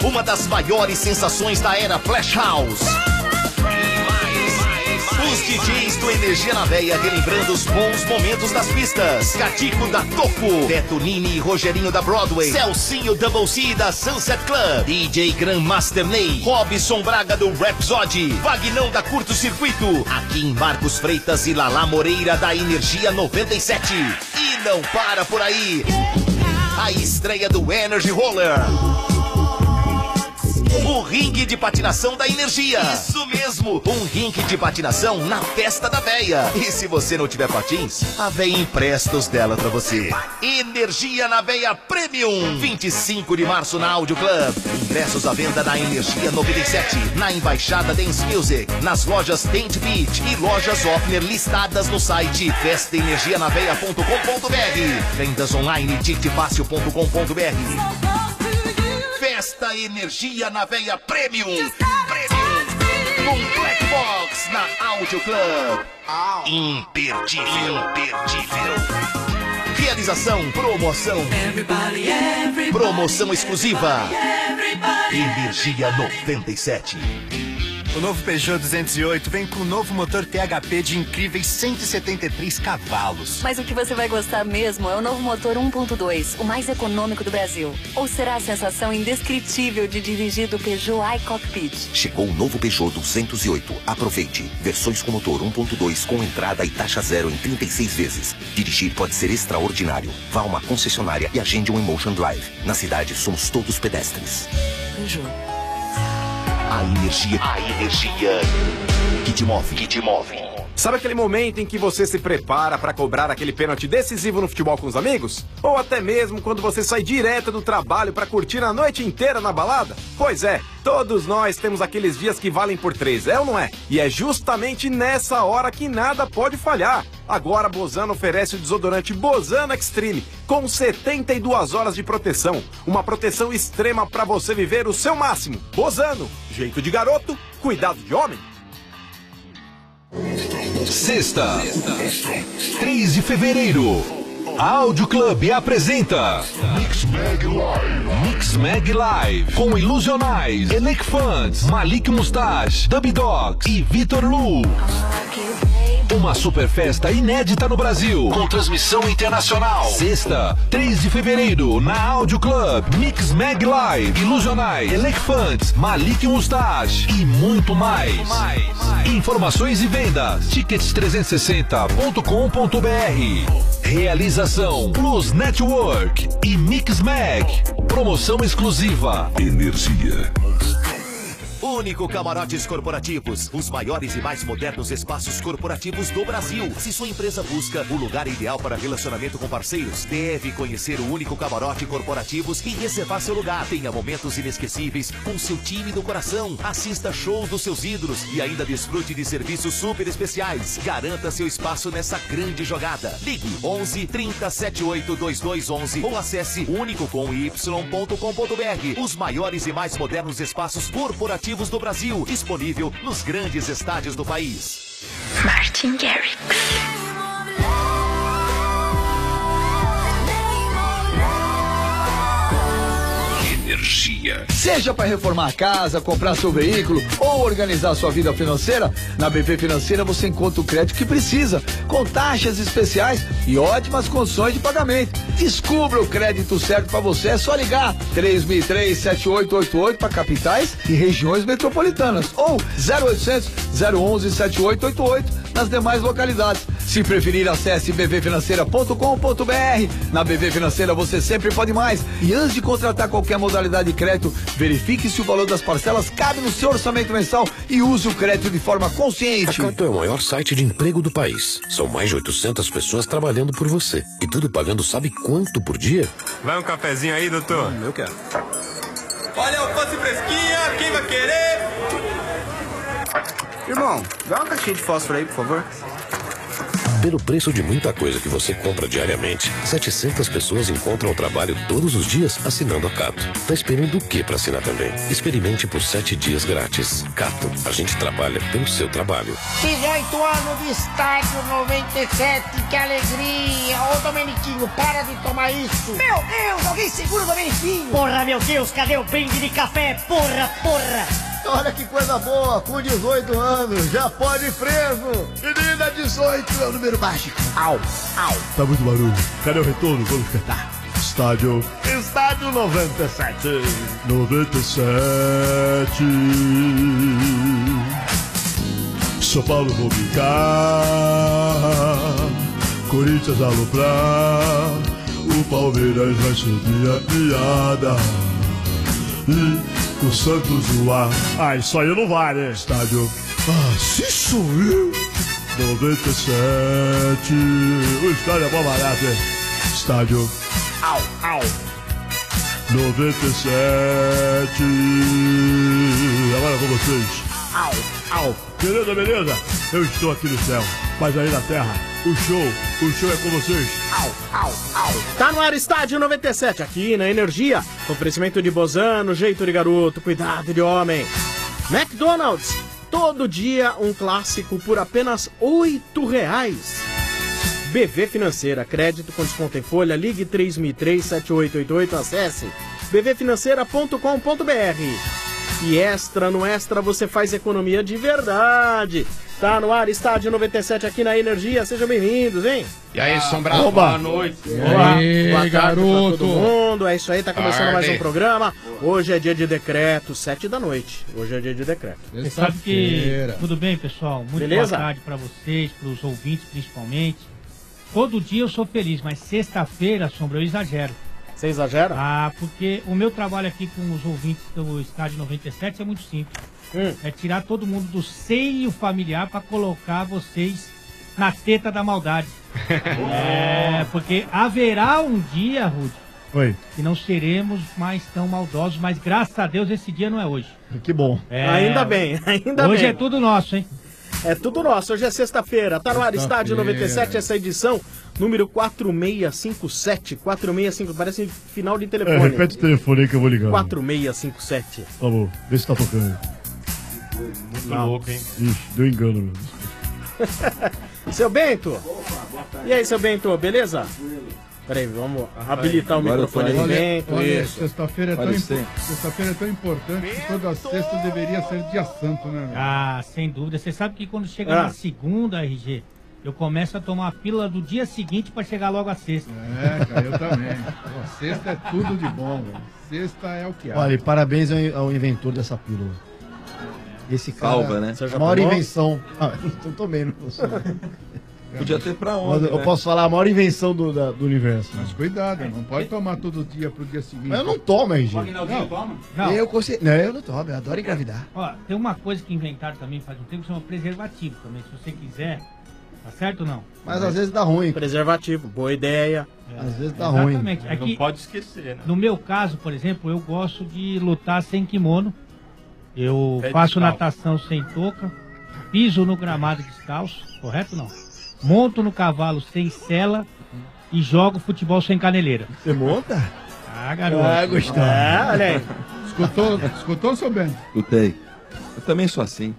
uma das maiores sensações da era Flash House. Os DJs do Energia na Veia relembrando os bons momentos das pistas. Catico da Toco, Beto Nini e Rogerinho da Broadway, Celcinho Double C da Sunset Club, DJ Grandmaster Ney, Robson Braga do Rhapsody, Vagnão da Curto Circuito, aqui em Marcos Freitas e Lala Moreira da Energia 97. E não para por aí, a estreia do Energy Roller, o ringue de patinação da Energia. Isso mesmo, um ringue de patinação na Festa da Veia. E se você não tiver patins, a Veia empresta os dela pra você. Energia na Veia Premium, 25 de março na Audio Club. Ingressos à venda na Energia 97, na Embaixada Dance Music, nas lojas Tent Beat e lojas Offner listadas no site festaenergianaveia.com.br. Vendas online ticketfácil.com.br. Festa Energia na Veia Premium. Com Black Box na Audio Club. Imperdível. Realização, promoção. Promoção exclusiva. Energia 97. O novo Peugeot 208 vem com o novo motor THP de incríveis 173 cavalos. Mas o que você vai gostar mesmo é o novo motor 1.2, o mais econômico do Brasil. Ou será a sensação indescritível de dirigir do Peugeot iCockpit? Chegou o novo Peugeot 208. Aproveite. Versões com motor 1.2 com entrada e taxa zero em 36 vezes. Dirigir pode ser extraordinário. Vá a uma concessionária e agende um Emotion Drive. Na cidade, somos todos pedestres. Peugeot. A energia que te move. Sabe aquele momento em que você se prepara para cobrar aquele pênalti decisivo no futebol com os amigos? Ou até mesmo quando você sai direto do trabalho para curtir a noite inteira na balada? Pois é, todos nós temos aqueles dias que valem por 3, é ou não é? E é justamente nessa hora que nada pode falhar. Agora a Bozano oferece o desodorante Bozano Extreme com 72 horas de proteção. Uma proteção extrema para você viver o seu máximo. Bozano, jeito de garoto, cuidado de homem. Sexta, 3 de fevereiro, a Audio Club apresenta Mix Mag Live com Ilusionais, Elec Funds, Malik Mustache, Dub Dogs e Vitor Lu. Uma super festa inédita no Brasil, com transmissão internacional. Sexta, 3 de fevereiro, na Audio Club, Mix Mag Live, Ilusionais, Elec Funds, Malik Mustache e muito mais. Informações e vendas, tickets360.com.br. Realização, Plus Network e Mix Mag. Promoção exclusiva. Energia. Único Camarotes Corporativos, os maiores e mais modernos espaços corporativos do Brasil. Se sua empresa busca o lugar ideal para relacionamento com parceiros, deve conhecer o Único Camarote Corporativos e reservar seu lugar. Tenha momentos inesquecíveis com seu time do coração. Assista shows dos seus ídolos e ainda desfrute de serviços super especiais. Garanta seu espaço nessa grande jogada. Ligue 11 30 78 2211 ou acesse unicocomy.com.br. Os maiores e mais modernos espaços corporativos do Brasil, disponível nos grandes estádios do país. Martin Garrix. Energia. Seja para reformar a casa, comprar seu veículo ou organizar sua vida financeira, na BV Financeira você encontra o crédito que precisa, com taxas especiais e ótimas condições de pagamento. Descubra o crédito certo para você, é só ligar 3003-7888 para capitais e regiões metropolitanas ou 0800 011 7888 nas demais localidades. Se preferir, acesse bvfinanceira.com.br. Na BV Financeira você sempre pode mais. E antes de contratar qualquer modalidade de crédito, verifique se o valor das parcelas cabe no seu orçamento mensal e use o crédito de forma consciente. A Cato é o maior site de emprego do país. São mais de 800 pessoas trabalhando por você. E tudo pagando sabe quanto por dia? Vai um cafezinho aí, doutor? Eu quero. Olha, alface fresquinha, quem vai querer? Irmão, dá uma caixinha de fósforo aí, por favor. Pelo preço de muita coisa que você compra diariamente, 700 pessoas encontram o trabalho todos os dias assinando a Cato. Tá esperando o que para assinar também? Experimente por 7 dias grátis. Cato, a gente trabalha pelo seu trabalho. 18 anos de estádio 97, que alegria! Ô Domeniquinho, para de tomar isso! Meu Deus, alguém segura o Domeniquinho! Porra, meu Deus, cadê o brinde de café? Porra! Olha que coisa boa, com 18 anos, já pode ir preso. Menina, 18 é o número mágico. Au! Tá muito barulho. Cadê o retorno? Vamos cantar. Estádio 97. 97. São Paulo vou brincar, Corinthians aloprar, o Palmeiras vai subir a piada e o Santos voar. Ah, isso aí não vale. Estádio, se sou eu. 97. O estádio é bom barato, hein? Estádio, Au! 97. Agora com vocês. Au! Beleza? Eu estou aqui no céu, mas aí na terra, o show é com vocês. Au! Tá no ar Estádio 97, aqui na Energia. Oferecimento de Bozano, jeito de garoto, cuidado de homem. McDonald's, todo dia um clássico por apenas R$8. BV Financeira, crédito com desconto em folha, ligue 3003-7888, acesse bvfinanceira.com.br. E no Extra você faz economia de verdade. Tá no ar, Estádio 97 aqui na Energia, sejam bem-vindos, hein? E aí, Sombra, boa noite. Boa tarde garoto. Pra todo mundo, é isso aí, tá começando mais um programa. Hoje é dia de decreto, 7 da noite. Hoje é dia de decreto. Você sabe que... Tudo bem, pessoal? Muito Beleza? Boa tarde pra vocês, pros ouvintes principalmente. Todo dia eu sou feliz, mas sexta-feira, Sombra, eu exagero. Você exagera? Ah, porque o meu trabalho aqui com os ouvintes do Estádio 97 é muito simples. É tirar todo mundo do seio familiar pra colocar vocês na teta da maldade. Porque haverá um dia, Rudy, Oi. que não seremos mais tão maldosos, mas graças a Deus esse dia não é hoje. Que bom. Ainda bem. Hoje é tudo nosso, hein? É tudo nosso, hoje é sexta-feira, tá no ar Estádio 97, essa edição, número 4657, 465, parece final de telefone. Repete o telefone aí que eu vou ligar. 4657. Tá bom, vê se tá tocando. Muito louco, hein? Ixi, deu engano, meu. Seu Bento? E aí, seu Bento, beleza? Peraí, vamos habilitar o microfone do Bento. Olha, Isso. sexta-feira é tão importante que toda sexta deveria ser dia santo, né? Meu? Ah, sem dúvida. Você sabe que quando chega na segunda, RG, eu começo a tomar a pílula do dia seguinte pra chegar logo a sexta. É, cara, eu também. Pô, sexta é tudo de bom, velho. Sexta é o que há. Olha, e parabéns ao inventor dessa pílula. Esse cara, Salva, né? A maior invenção. Não tomei, não posso. Podia ter pra onde, Eu posso falar a maior invenção do universo. Mas cuidado, não pode tomar todo dia pro dia seguinte. Mas eu não tomo, RG. Não. Eu não tomo, eu adoro engravidar. Ó, tem uma coisa que inventaram também faz um tempo que chama preservativo também. Se você quiser, tá certo ou não? Mas às vezes dá ruim. Preservativo, boa ideia. Às vezes dá ruim. Exatamente. Aqui, não pode esquecer, né? no meu caso, por exemplo, eu gosto de lutar sem kimono. Eu Pé faço descalço. natação sem touca, piso no gramado descalço, correto ou não? Monto no cavalo sem sela e jogo futebol sem caneleira. Você monta? Ah, garoto. Ah, gostei. Olha aí. Escutou, seu Bento? Escutei. Eu também sou assim.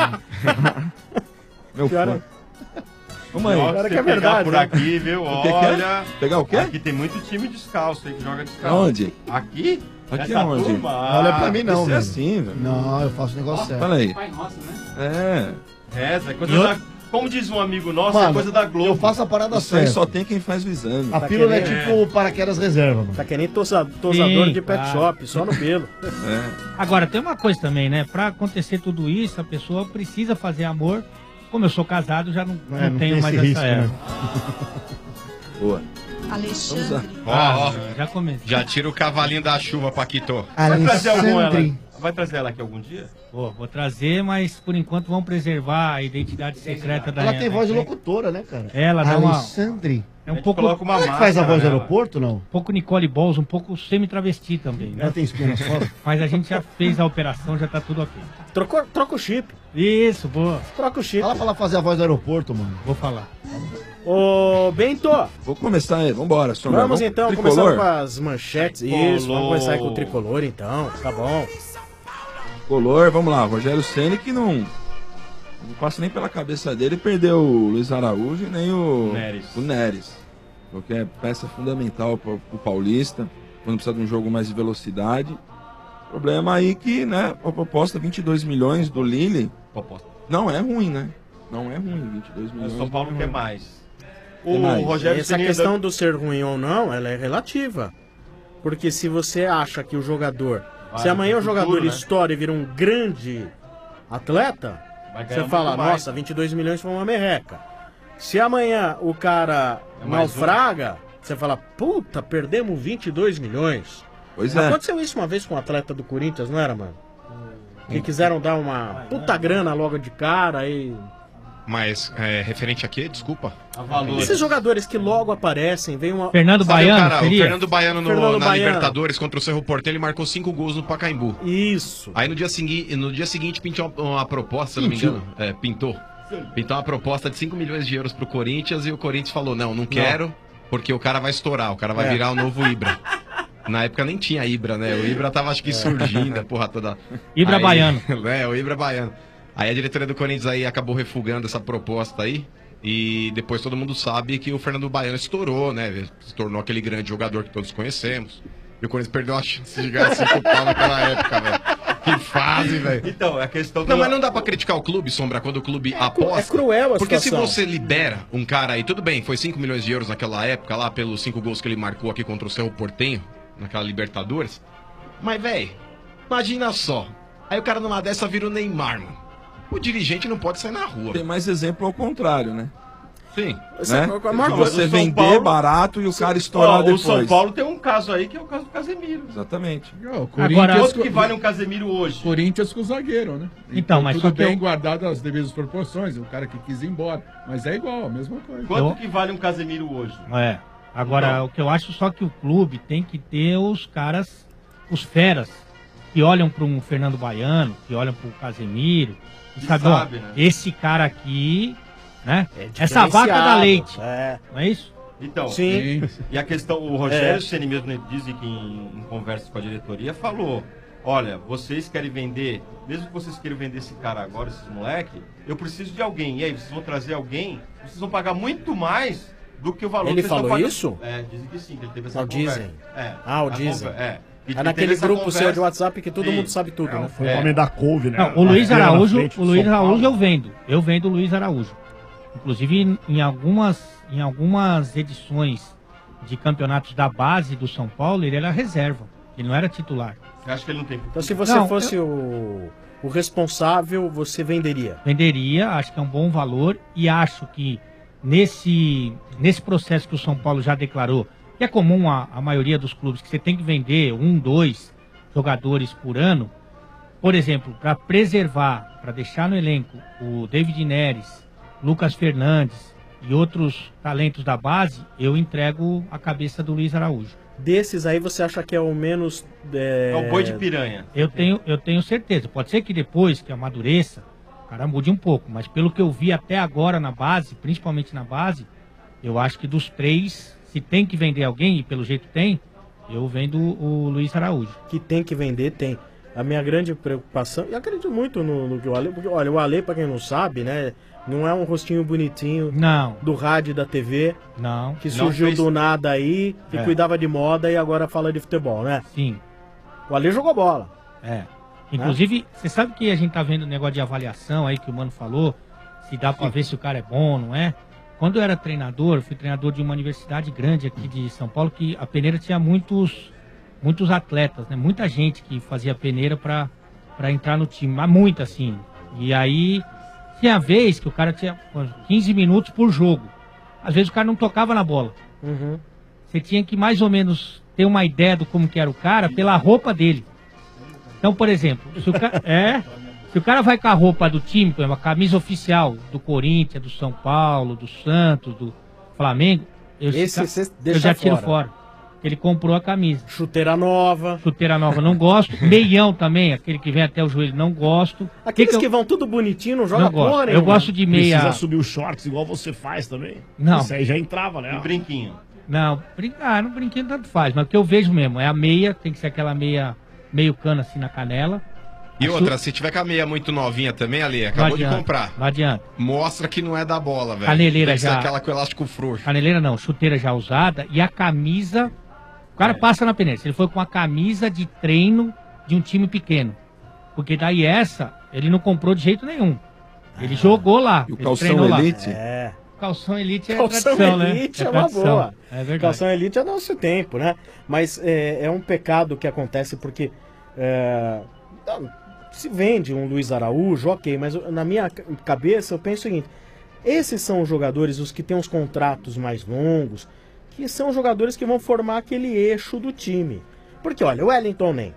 Meu fã. Vamos aí. Agora que é verdade. Por aqui, viu? O que que é? Olha, Pegar o quê? aqui tem muito time descalço aí que joga descalço. Onde? Aqui? Aqui Essa aonde? turma, Olha pra mim não, Isso é velho. assim, velho. Não, eu faço o negócio certo. Fala aí. Pai nosso, né? É. Reza, é coisa da... Como diz um amigo nosso, é Mano, coisa da Globo. Eu faço a parada Isso aí certa. só tem quem faz o exame. A pílula é querendo- tipo paraquedas reserva, mano. Tá que nem tosador Sim, de pet claro. shop, só no pelo. É. Agora, tem uma coisa também, né? Pra acontecer tudo isso, a pessoa precisa fazer amor. Como eu sou casado, já não Não tenho tem mais esse essa risco, erva. né? Boa. Alexandre. Ó, Já comecei. já tira o cavalinho da chuva, Paquito. Alexandre. Vai trazer ela aqui algum dia? Vou trazer, mas por enquanto vamos preservar a identidade secreta da Ela tem voz de da- locutora, né, cara? Ela dá uma... Alexandre. É um pouco... Coloca uma Como é que faz a máscara voz do nela. aeroporto, não? Um pouco Nicole Balls, um pouco semi-travesti também, né? Ela tem espinha nas costas? Mas a gente já fez a operação, já tá tudo ok. Troca o chip. Isso, boa. Troca o chip. Fala pra ela fazer a voz do aeroporto, mano. Vou falar. Ô, Bento. Vou começar aí, vambora, Sombra. Vamos então, Tricolor? começando com as manchetes. Isso, vamos começar aí com o Tricolor então, tá bom. Tricolor, vamos lá, Rogério Ceni que não passa nem pela cabeça dele perder o Luiz Araújo e nem o Neres. Porque é peça fundamental pro Paulista, quando precisa de um jogo mais de velocidade. Problema aí que, né, a proposta 22 milhões do Lille não é ruim, né? Não é ruim, 22 milhões. O São Paulo quer mais. Essa questão do ser ruim ou não, ela é relativa. Porque se você acha que o jogador... se amanhã o jogador estoura e vira um grande atleta, você fala, nossa, 22 milhões foi uma merreca. Se amanhã o cara naufraga, você fala, puta, perdemos 22 milhões. Pois é. Aconteceu isso uma vez com um atleta do Corinthians, não era, mano? Que quiseram dar uma puta grana logo de cara e... Mas, referente a quê? Desculpa. Esses jogadores que logo aparecem, vem uma... Fernando Baiano, cara, o Fernando Baiano Fernando na Baiano. Libertadores contra o Cerro Porteño, ele marcou 5 gols no Pacaembu. Isso. Aí no dia seguinte pintou uma proposta, se eu não me engano. Pintou uma proposta de 5 milhões de euros pro Corinthians e o Corinthians falou, não quero, porque o cara vai estourar, o cara vai virar o novo Ibra. Na época nem tinha Ibra, né? O Ibra tava, acho que, surgindo, a porra toda. Ibra Baiano. O Ibra Baiano. Aí a diretoria do Corinthians aí acabou refugando essa proposta aí. E depois todo mundo sabe que o Fernando Baiano estourou, né? Se tornou aquele grande jogador que todos conhecemos. E o Corinthians perdeu a chance de ganhar 5 pau naquela época, velho. Que fase, velho. Então, é a questão do... Não, mas não dá pra criticar o clube, Sombra, quando o clube aposta. É cruel a Porque situação. se você libera um cara aí, tudo bem, foi 5 milhões de euros naquela época, lá pelos 5 gols que ele marcou aqui contra o Cerro Porteño, naquela Libertadores. Mas, velho, imagina só. Aí o cara numa dessa vira o Neymar, mano. O dirigente não pode sair na rua. Tem mais exemplo ao contrário, né? Sim. Né? De você vender barato e o cara estourar depois. O São Paulo tem um caso aí que é o caso do Casemiro. Exatamente. Quanto que vale um Casemiro hoje? Corinthians com o zagueiro, né? Então, mas tudo só que bem guardado as devidas proporções, o cara que quis ir embora. Mas é igual, a mesma coisa. Quanto que vale um Casemiro hoje? Agora, o que eu acho só que o clube tem que ter os caras, os feras, que olham para um Fernando Baiano, que olham para o Casemiro, e sabe, ó, né? esse cara aqui, né? Essa vaca da leite. Não é isso? Então, Sim. E a questão, o Rogério Ceni mesmo diz que em conversas com a diretoria falou, olha, vocês querem vender, mesmo que vocês queiram vender esse cara agora, esses moleque, eu preciso de alguém. E aí, vocês vão trazer alguém, vocês vão pagar muito mais do que o valor Ele que falou pagando. isso? Dizem que sim, que ele teve essa Não, conversa. dizem. O dizem. Que É ele naquele teve essa grupo conversa. seu de WhatsApp que todo mundo sabe tudo, né? Foi o homem da couve, né? Não, o Luiz Araújo, o Luiz eu vendo. Eu vendo o Luiz Araújo. Inclusive, em algumas edições de campeonatos da base do São Paulo, ele era reserva. Ele não era titular. Eu acho que ele não tem. Então, se você fosse o responsável, você venderia? Venderia, acho que é um bom valor e acho que nesse processo que o São Paulo já declarou, que é comum a maioria dos clubes, que você tem que vender 1, 2 jogadores por ano, por exemplo, para preservar, para deixar no elenco o David Neres, Lucas Fernandes e outros talentos da base, eu entrego a cabeça do Luiz Araújo. Desses aí você acha que é o menos... É o boi de piranha. Eu tenho certeza. Pode ser que depois que amadureça, o cara mude um pouco, mas pelo que eu vi até agora na base, principalmente na base, eu acho que dos 3, se tem que vender alguém, e pelo jeito tem, eu vendo o Luiz Araújo. Que tem que vender, tem. A minha grande preocupação, e acredito muito no que o Ale, porque olha, o Ale, pra quem não sabe, né, não é um rostinho bonitinho do rádio e da TV, que surgiu do nada aí, que cuidava de moda e agora fala de futebol, né? Sim. O Ale jogou bola. Inclusive, você sabe que a gente tá vendo o negócio de avaliação aí que o Mano falou, se dá pra ver se o cara é bom, não é? Quando eu era treinador, fui treinador de uma universidade grande aqui de São Paulo, que a peneira tinha muitos atletas, né? Muita gente que fazia peneira pra entrar no time, mas muita assim. E aí, tinha vez que o cara tinha 15 minutos por jogo. Às vezes o cara não tocava na bola. Você tinha que mais ou menos ter uma ideia do como que era o cara pela roupa dele. Então, por exemplo, se o cara vai com a roupa do time, por exemplo, a camisa oficial do Corinthians, do São Paulo, do Santos, do Flamengo, eu já tiro fora. Ele comprou a camisa. Chuteira nova. Chuteira nova, não gosto. Meião também, aquele que vem até o joelho, não gosto. Aqueles que vão tudo bonitinho, não joga porra, Eu gosto de meia... Precisa subir os shorts igual você faz também. Não. Isso aí já entrava, né? E brinquinho. Não, no brinquinho tanto faz, mas o que eu vejo mesmo é a meia, tem que ser aquela meia meio cano assim na canela. E outra, se tiver com a meia muito novinha também, Ali, acabou de comprar. Não adianta. Mostra que não é da bola, velho. Caneleira tem que ser já. aquela com elástico frouxo. Caneleira não, chuteira já usada e a camisa. O cara passa na peneira. Ele foi com a camisa de treino de um time pequeno. Porque daí ele não comprou de jeito nenhum. Ele jogou lá. E o calção Elite? É. Calção Elite é Calção tradição, Elite né? é uma boa. É verdade. Calção Elite é nosso tempo, né? Mas é um pecado que acontece porque se vende um Luiz Araújo, ok, mas na minha cabeça eu penso o seguinte: esses são os jogadores, os que têm os contratos mais longos, que são os jogadores que vão formar aquele eixo do time. Porque olha, o Wellington nem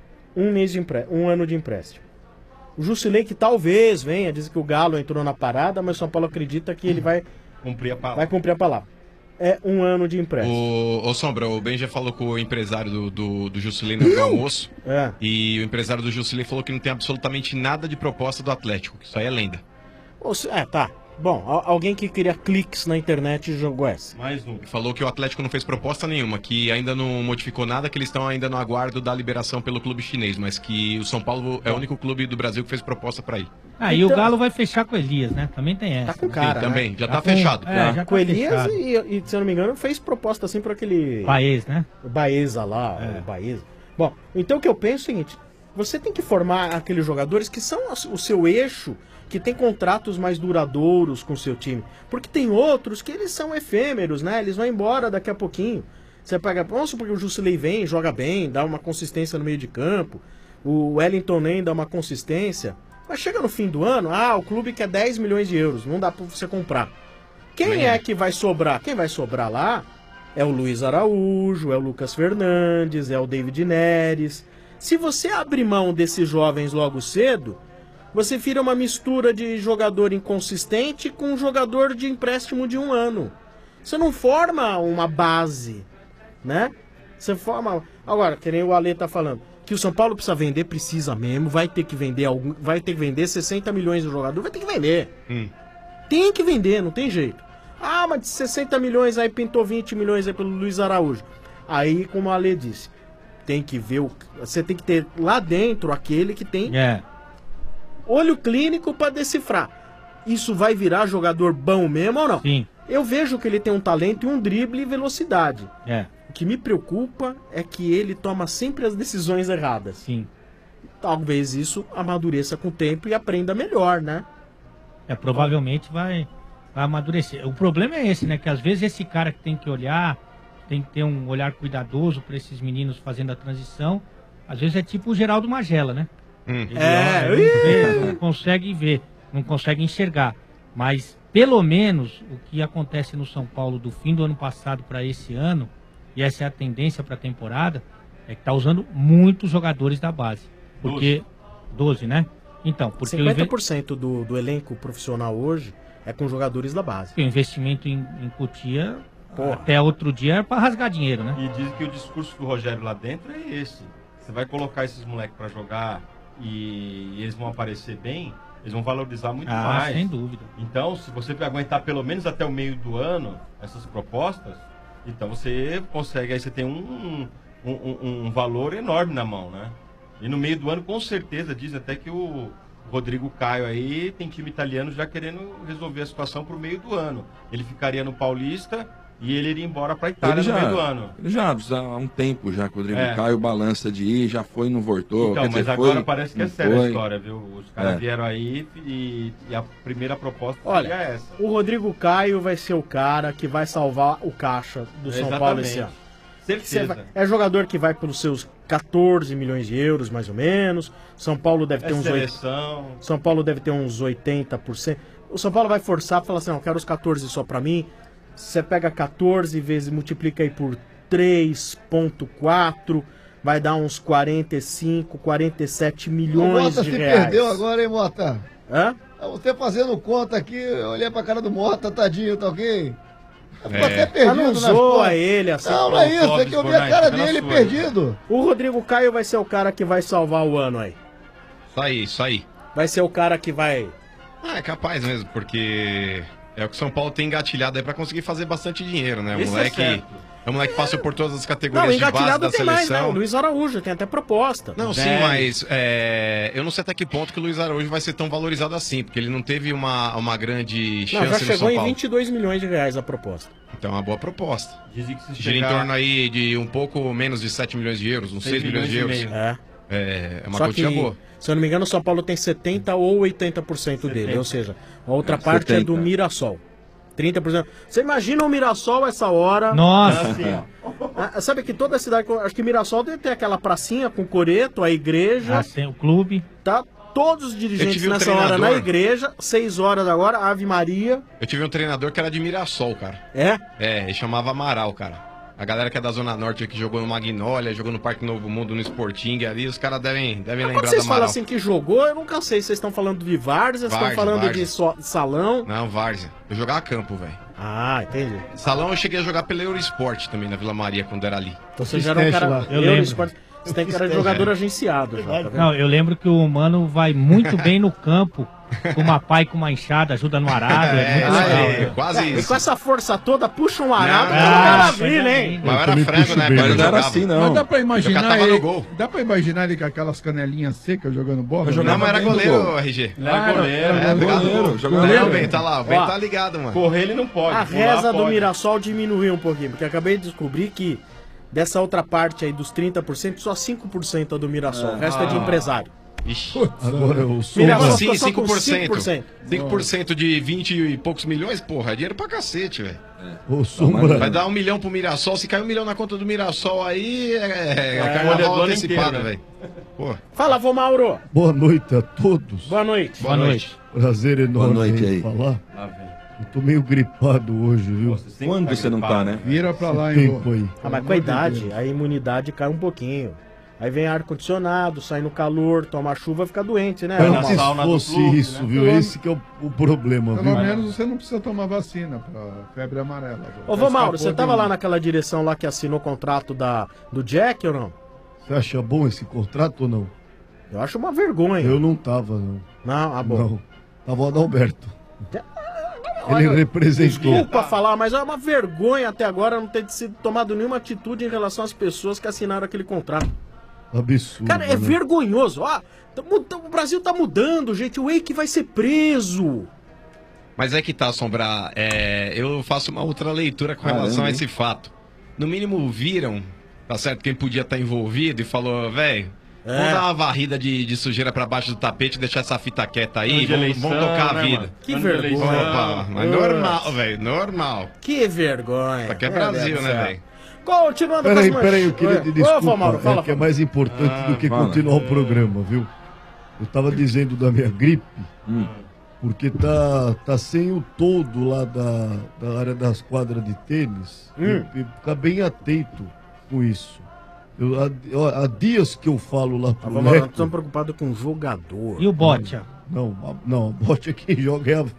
um ano de empréstimo. O Jusilei, que talvez venha, diz que o Galo entrou na parada, mas o São Paulo acredita que ele vai cumprir a palavra. Vai cumprir a palavra. É um ano de empréstimo. Ô Sombra, o Ben já falou com o empresário do Jusilei no almoço. E o empresário do Jusilei falou que não tem absolutamente nada de proposta do Atlético, que isso aí é lenda. Tá. Bom, alguém que queria cliques na internet jogou essa. Mais um. Falou que o Atlético não fez proposta nenhuma, que ainda não modificou nada, que eles estão ainda no aguardo da liberação pelo clube chinês, mas que o São Paulo é o único clube do Brasil que fez proposta pra ir. E o Galo vai fechar com o Elias, né? Também tem essa. Tá com cara, Sim, também, né? já tá fechado. Já tá com o Elias fechado. e, se eu não me engano, fez proposta assim por aquele... Baez, né? O Baeza lá, o Baeza. Bom, então o que eu penso é o seguinte: você tem que formar aqueles jogadores que são o seu eixo, que tem contratos mais duradouros com o seu time. Porque tem outros que eles são efêmeros, né? Eles vão embora daqui a pouquinho. Você pega, vamos supor que o Jusilei vem, joga bem, dá uma consistência no meio de campo. O Wellington nem dá uma consistência. Mas chega no fim do ano, o clube quer 10 milhões de euros, não dá pra você comprar. Quem é que vai sobrar? Quem vai sobrar lá é o Luiz Araújo, é o Lucas Fernandes, é o David Neres. Se você abrir mão desses jovens logo cedo, você vira uma mistura de jogador inconsistente com um jogador de empréstimo de 1 ano. Você não forma uma base, né? Você forma... Agora, que nem o Ale tá falando, que o São Paulo precisa vender, precisa mesmo, vai ter que vender 60 milhões do jogador, vai ter que vender. Tem que vender, não tem jeito. Mas de 60 milhões aí pintou 20 milhões aí pelo Luiz Araújo. Aí, como a Ale disse, tem que ver, você tem que ter lá dentro aquele que tem... olho clínico para decifrar. Isso vai virar jogador bom mesmo ou não? Sim. Eu vejo que ele tem um talento e um drible e velocidade. O que me preocupa é que ele toma sempre as decisões erradas. Sim. Talvez isso amadureça com o tempo e aprenda melhor, né? Provavelmente vai amadurecer. O problema é esse, né? Que às vezes esse cara que tem que olhar, tem que ter um olhar cuidadoso para esses meninos fazendo a transição, às vezes é tipo o Geraldo Magela, né? Ele não consegue ver, não consegue enxergar. Mas, pelo menos, o que acontece no São Paulo do fim do ano passado para esse ano, e essa é a tendência para a temporada, é que tá usando muitos jogadores da base. Porque... 12, né? Então, porque 50% do elenco profissional hoje é com jogadores da base. O investimento em Cotia, até outro dia, era para rasgar dinheiro, né? E diz que o discurso do Rogério lá dentro é esse. Você vai colocar esses moleques para jogar e eles vão aparecer bem, eles vão valorizar muito mais. Sem dúvida. Então, se você aguentar pelo menos até o meio do ano essas propostas, então você consegue, aí você tem um valor enorme na mão, né? E no meio do ano, com certeza, diz até que o Rodrigo Caio aí tem time italiano já querendo resolver a situação pro meio do ano. Ele ficaria no Paulista e ele iria embora pra Itália no meio do ano. Ele já há um tempo já que o Rodrigo Caio balança de ir, já foi, não voltou. Então, mas agora parece que é séria a história, viu? Os caras vieram aí e a primeira proposta seria essa. O Rodrigo Caio vai ser o cara que vai salvar o caixa do São Paulo esse ano. Certeza. É jogador que vai pelos seus 14 milhões de euros, mais ou menos. São Paulo deve ter São Paulo deve ter uns 80%. O São Paulo vai forçar, falar assim, não, eu quero os 14 só pra mim. Você pega 14 vezes, multiplica aí por 3,4, vai dar uns 45, 47 milhões de reais. Mota se perdeu agora, hein, Mota? Hã? Você fazendo conta aqui, eu olhei pra cara do Mota, tadinho, tá ok? Ficou até perdido. Não nas zoa fotos. ele assim. Não é isso, é que eu vi a cara dele perdido. O Rodrigo Caio vai ser o cara que vai salvar o ano aí. Isso aí. Vai ser o cara que vai... É capaz mesmo, porque é o que o São Paulo tem engatilhado aí pra conseguir fazer bastante dinheiro, né? O Esse é moleque, certo. o moleque passou por todas as Não, categorias de base engatilhado da tem mais, seleção. né? O Luiz Araújo tem até proposta. Não, sim, mas eu não sei até que ponto que o Luiz Araújo vai ser tão valorizado assim, porque ele não teve uma grande chance Não, já no São chegou em Paulo. 22 milhões de reais a proposta. Então é uma boa proposta. Dizem que se Gira em chegar- torno aí de um pouco menos de 7 milhões de euros, uns 6 milhões de euros. É uma Só que, quantia boa. se eu não me engano, o São Paulo tem 70% ou 80% dele. Ou seja, a outra parte é do Mirassol. 30%. Você imagina o Mirassol essa hora. Nossa. Assim, ó. Sabe que toda a cidade. Acho que Mirassol deve ter aquela pracinha com coreto, a igreja. Tem o clube. Tá todos os Eu dirigentes tive um nessa hora na treinador. igreja. 6 horas agora, Ave Maria. Eu tive um treinador que era de Mirassol, cara. É? É, ele chamava Amaral, cara. A galera que é da Zona Norte que jogou no Magnólia, jogou no Parque Novo Mundo, no Sporting ali, os caras devem Quando lembrar do vocês falam Amaral. assim que jogou, eu nunca sei se vocês estão falando de várzea, vocês estão Várzea, falando várzea. de salão. Não, Várzea. Eu jogava campo, velho. Ah, entendi. Salão eu cheguei a jogar pela Eurosport também, na Vila Maria, quando era ali. Então você já era um cara. Eu lembro. Você tem cara de jogador agenciado já, tá vendo? Não, eu lembro que o Mano vai muito bem no campo, com uma pá e com uma enxada, ajuda no arado, muito legal. quase E isso. com essa força toda, puxa um arado, Não, que é não, maravilha, hein? Mas eu era frango, né? Mas Quando eu não era jogava. assim, não. Mas dá pra Eu imaginar catava no ele, gol. dá pra imaginar ele com aquelas canelinhas secas jogando bola? Não, mas era goleiro, RG. Ele era goleiro, É, goleiro. goleiro. Goleiro. Não, o Ben tá lá, o Ben Ó, tá ligado, mano. Correr ele não pode. A pular reza do pode. Mirassol diminuiu um pouquinho, porque eu acabei de descobrir que dessa outra parte aí dos 30%, só 5% é do Mirassol. O resto é de empresário. Ixi. Agora eu sou. Como Mirassol assim, ficou só com 5%? 5% de 20 e poucos milhões, porra, é dinheiro pra cacete, velho. Ô, Sombra. Vai dar 1 milhão pro Mirassol, se cair 1 milhão na conta do Mirassol aí, é olha, carnaval do ano antecipado, inteiro, né? velho. Porra. Fala, vô Mauro. Boa noite a todos. Boa noite. Boa noite. Prazer enorme Boa noite aí. falar. Lá vem. Eu tô meio gripado hoje, viu? Quando você não tá, né? Vira pra lá, hein, Tempo aí. Ah, mas com a idade, a imunidade cai um pouquinho. Aí vem ar-condicionado, sai no calor, toma chuva, fica doente, né? Antes sauna do fosse clube, isso, né? viu? Esse que é o problema, Pelo viu? menos você não precisa tomar vacina pra febre amarela. Ô, vô Mauro, você tava lá naquela direção lá que assinou o contrato do Jack ou não? Você acha bom esse contrato ou não? Eu acho uma vergonha. Eu não tava, não. Não, ah, bom. Não. Tava o Adalberto. Ele representou. Desculpa falar, mas é uma vergonha até agora não ter sido tomado nenhuma atitude em relação às pessoas que assinaram aquele contrato. Absurdo. Cara, é né? vergonhoso. Ó, o Brasil tá mudando, gente. O Eike vai ser preso. Mas é que tá, Sombra, eu faço uma outra leitura com Caramba, relação a hein? esse fato. No mínimo viram, tá certo, quem podia estar envolvido e falou, velho, vamos dar uma varrida de sujeira pra baixo do tapete, deixar essa fita quieta aí, Ano de vamos eleição, tocar né, a vida. mano? Que Ano de vergonha. eleição. Opa, mas normal, velho, normal. Que vergonha. Isso aqui é Meu Brasil, Deus do né, céu. velho? Continuando com as Peraí, manchetes. eu queria te Ô, desculpar. vô Mauro, fala, que é fala. mais importante do que fala. continuar o programa, viu? Eu tava dizendo da minha gripe, porque tá sem o todo lá da área das quadras de tênis. E fica bem atento com isso. Há dias que eu falo lá Ah, pro vô Mauro, nós Neto. estamos preocupados com o jogador. E o Botia? Não, a bote é quem joga é a...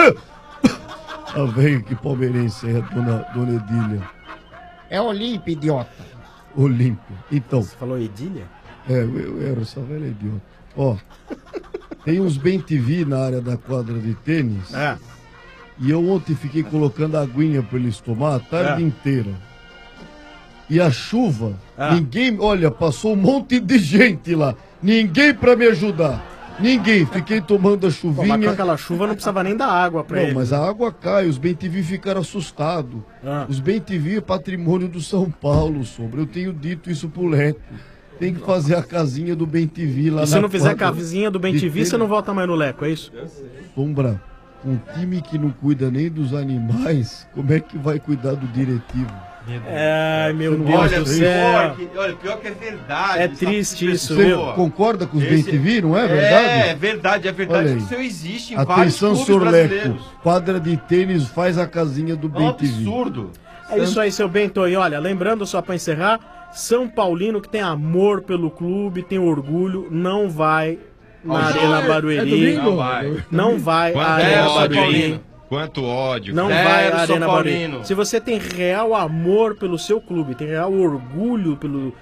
a velha que palmeirense é a dona Edília. É Olímpia, idiota. Olímpia. Então, Você falou Edília? eu era essa velha idiota. Ó, tem uns bem TV na área da quadra de tênis. É. E eu ontem fiquei colocando aguinha pra eles tomar a tarde inteira. E a chuva, ninguém... Olha, passou um monte de gente lá. Ninguém pra me ajudar. Ninguém. Fiquei tomando a Pô, chuvinha. mas com aquela chuva não precisava nem dar água pra Não, ele. mas a água cai, os bem-TV ficaram assustados. Os bem-TV é patrimônio do São Paulo, Sombra. Eu tenho dito isso pro Leco. Tem que fazer a casinha do bem-TV lá E na se não fizer a quadra casinha do Bem de TV, tênis. você não volta mais no Leco, é isso? Sombra, um time que não cuida nem dos animais, como é que vai cuidar do diretivo? Ai, meu Você não Deus gosta do disso? céu. Olha, pior que é verdade. É essa triste isso, Você viu? concorda com os bem-TV, não é verdade? É verdade. Olha aí. Isso existe em vários Atenção, clubes senhor Leco. brasileiros. Quadra de tênis faz a casinha do É um bem-TV. absurdo. É isso aí, seu Bento. E olha, lembrando só pra encerrar, São Paulino que tem amor pelo clube, tem orgulho, não vai na Arena Barueri. domingo? Não vai. Não vai à Quando Arena é, São Barueri. Paulino? Quanto ódio. Não cara. vai à Arena Barueri. Se você tem real amor pelo seu clube, tem real orgulho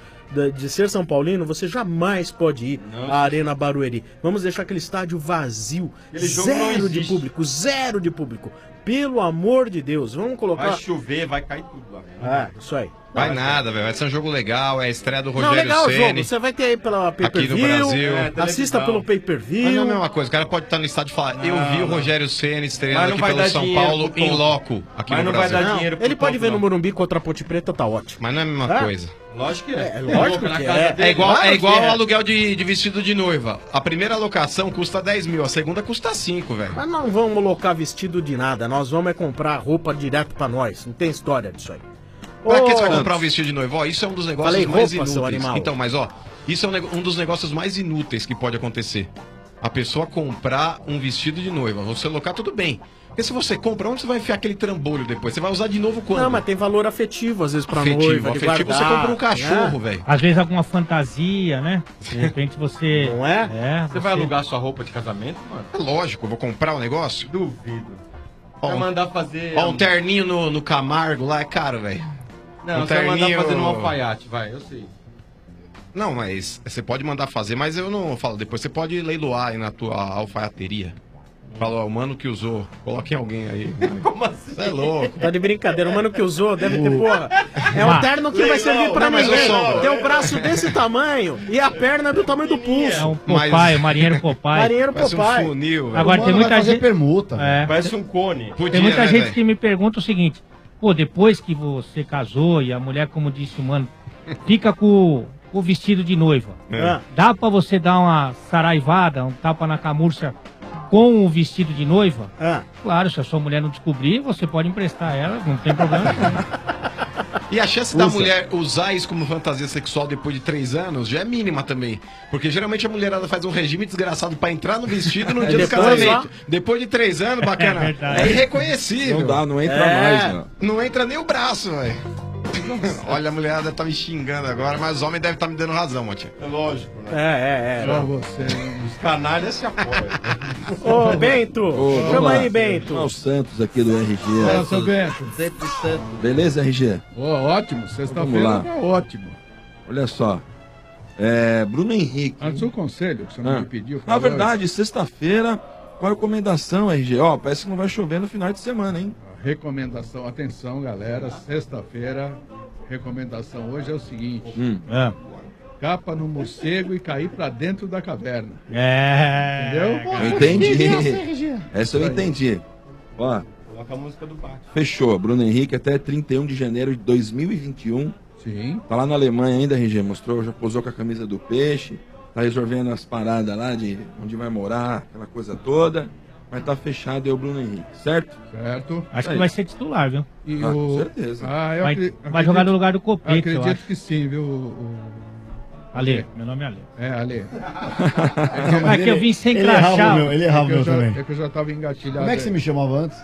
de ser São Paulino, você jamais pode ir à Arena Barueri. Vamos deixar aquele estádio vazio. Zero de público. Pelo amor de Deus, vamos colocar... Vai chover, vai cair tudo lá. Isso aí. Vai nada, velho. Vai ser um jogo legal, é a estreia do Rogério legal o Ceni. jogo. Você vai ter aí pela Aqui no pay-per-view, Brasil. assista pelo pay-per-view. Mas não é a mesma coisa. O cara pode estar no estádio e falar, eu vi o Rogério Ceni estreando aqui pelo São Paulo em loco, aqui no Brasil. Ele pode ver no Morumbi contra a Ponte Preta, tá ótimo. Mas não é a mesma coisa. Lógico que é. É lógico que é. É igual o aluguel de vestido de noiva. A primeira locação custa 10 mil, a segunda custa 5, velho. Mas não vamos locar vestido de nada, nós vamos comprar roupa direto pra nós. Não tem história disso aí. Pra que você vai comprar um vestido de noiva? Ó, isso é um dos negócios Falei mais roupa, seu inúteis. animal. Então, mas ó, isso é um dos negócios mais inúteis que pode acontecer. A pessoa comprar um vestido de noiva. Você locar, tudo bem. Porque se você compra, onde você vai enfiar aquele trambolho depois? Você vai usar de novo quando? Não, mas tem valor afetivo, às vezes, pra Afetivo, noiva. de afetivo, guardar, você compra um cachorro, né? velho. Às vezes alguma fantasia, né? De repente você... Não é? Você vai alugar sua roupa de casamento, mano? É lógico, eu vou comprar o negócio. Duvido. Ó, Vai mandar fazer... Ó, um terninho no Camargo lá é caro, velho. Não, você vai mandar fazer no alfaiate, vai, eu sei. Não, mas você pode mandar fazer, mas eu não falo. Depois você pode leiloar aí na tua alfaiateria. Fala, ó, o mano que usou, coloque alguém aí. Como assim? Você é louco. Tá de brincadeira, o mano que usou deve ter, porra. É um terno que não vai servir pra Não, mas ninguém. ô, Sombra. Tem o braço desse tamanho e a perna do tamanho do pulso. É um Popeye, o marinheiro Popeye. Marinheiro Parece um Popeye. funil, velho. Agora tem muita gente... permuta. É. Parece um cone. Tem muita gente que me pergunta o seguinte: pô, depois que você casou e a mulher, como disse o mano, fica com o vestido de noiva, dá pra você dar uma saraivada, um tapa na camurça com o vestido de noiva? Claro, se a sua mulher não descobrir, você pode emprestar ela, não tem problema. E a chance da mulher usar isso como fantasia sexual depois de 3 anos já é mínima também. Porque geralmente a mulherada faz um regime desgraçado pra entrar no vestido no dia do casamento. Depois de 3 anos, bacana. É irreconhecível. Não dá, não entra mais, não. Não entra nem o braço, velho. Olha, a mulherada tá me xingando agora, mas os homens devem estar me dando razão, Motinha. É lógico, né? É. Só você. Os canalhas se apoiam. Ô, Bento, Vamos chama lá. aí, Bento. Olha o Santos aqui do RG. Fala, seu Bento. Beleza, RG? Ótimo, Vamos sexta-feira lá. tá ótimo. Olha só. Bruno Henrique. Antes o conselho que você não me pediu. Na verdade, sexta-feira, qual a recomendação, RG? Ó, parece que não vai chover no final de semana, hein? Recomendação, atenção galera, sexta-feira, recomendação hoje é o seguinte: capa no morcego e cair pra dentro da caverna. Entendeu? Eu entendi. Essa eu entendi. Ó, Coloca a música do Batman. fechou. Bruno Henrique até 31 de janeiro de 2021. Sim. Tá lá na Alemanha ainda, RG. Mostrou, já posou com a camisa do Peixe. Tá resolvendo as paradas lá de onde vai morar, aquela coisa toda. Mas tá fechado aí o Bruno Henrique, certo? Certo. Acho que vai ser titular, viu? E Com certeza. Vai jogar no lugar do Copete, eu Acredito acho. que sim, viu? Ale, meu nome é Ale. É, Ale. É que eu vim sem crachá. Ele errava o meu também. É que eu já tava engatilhado. Como é que você me chamava antes?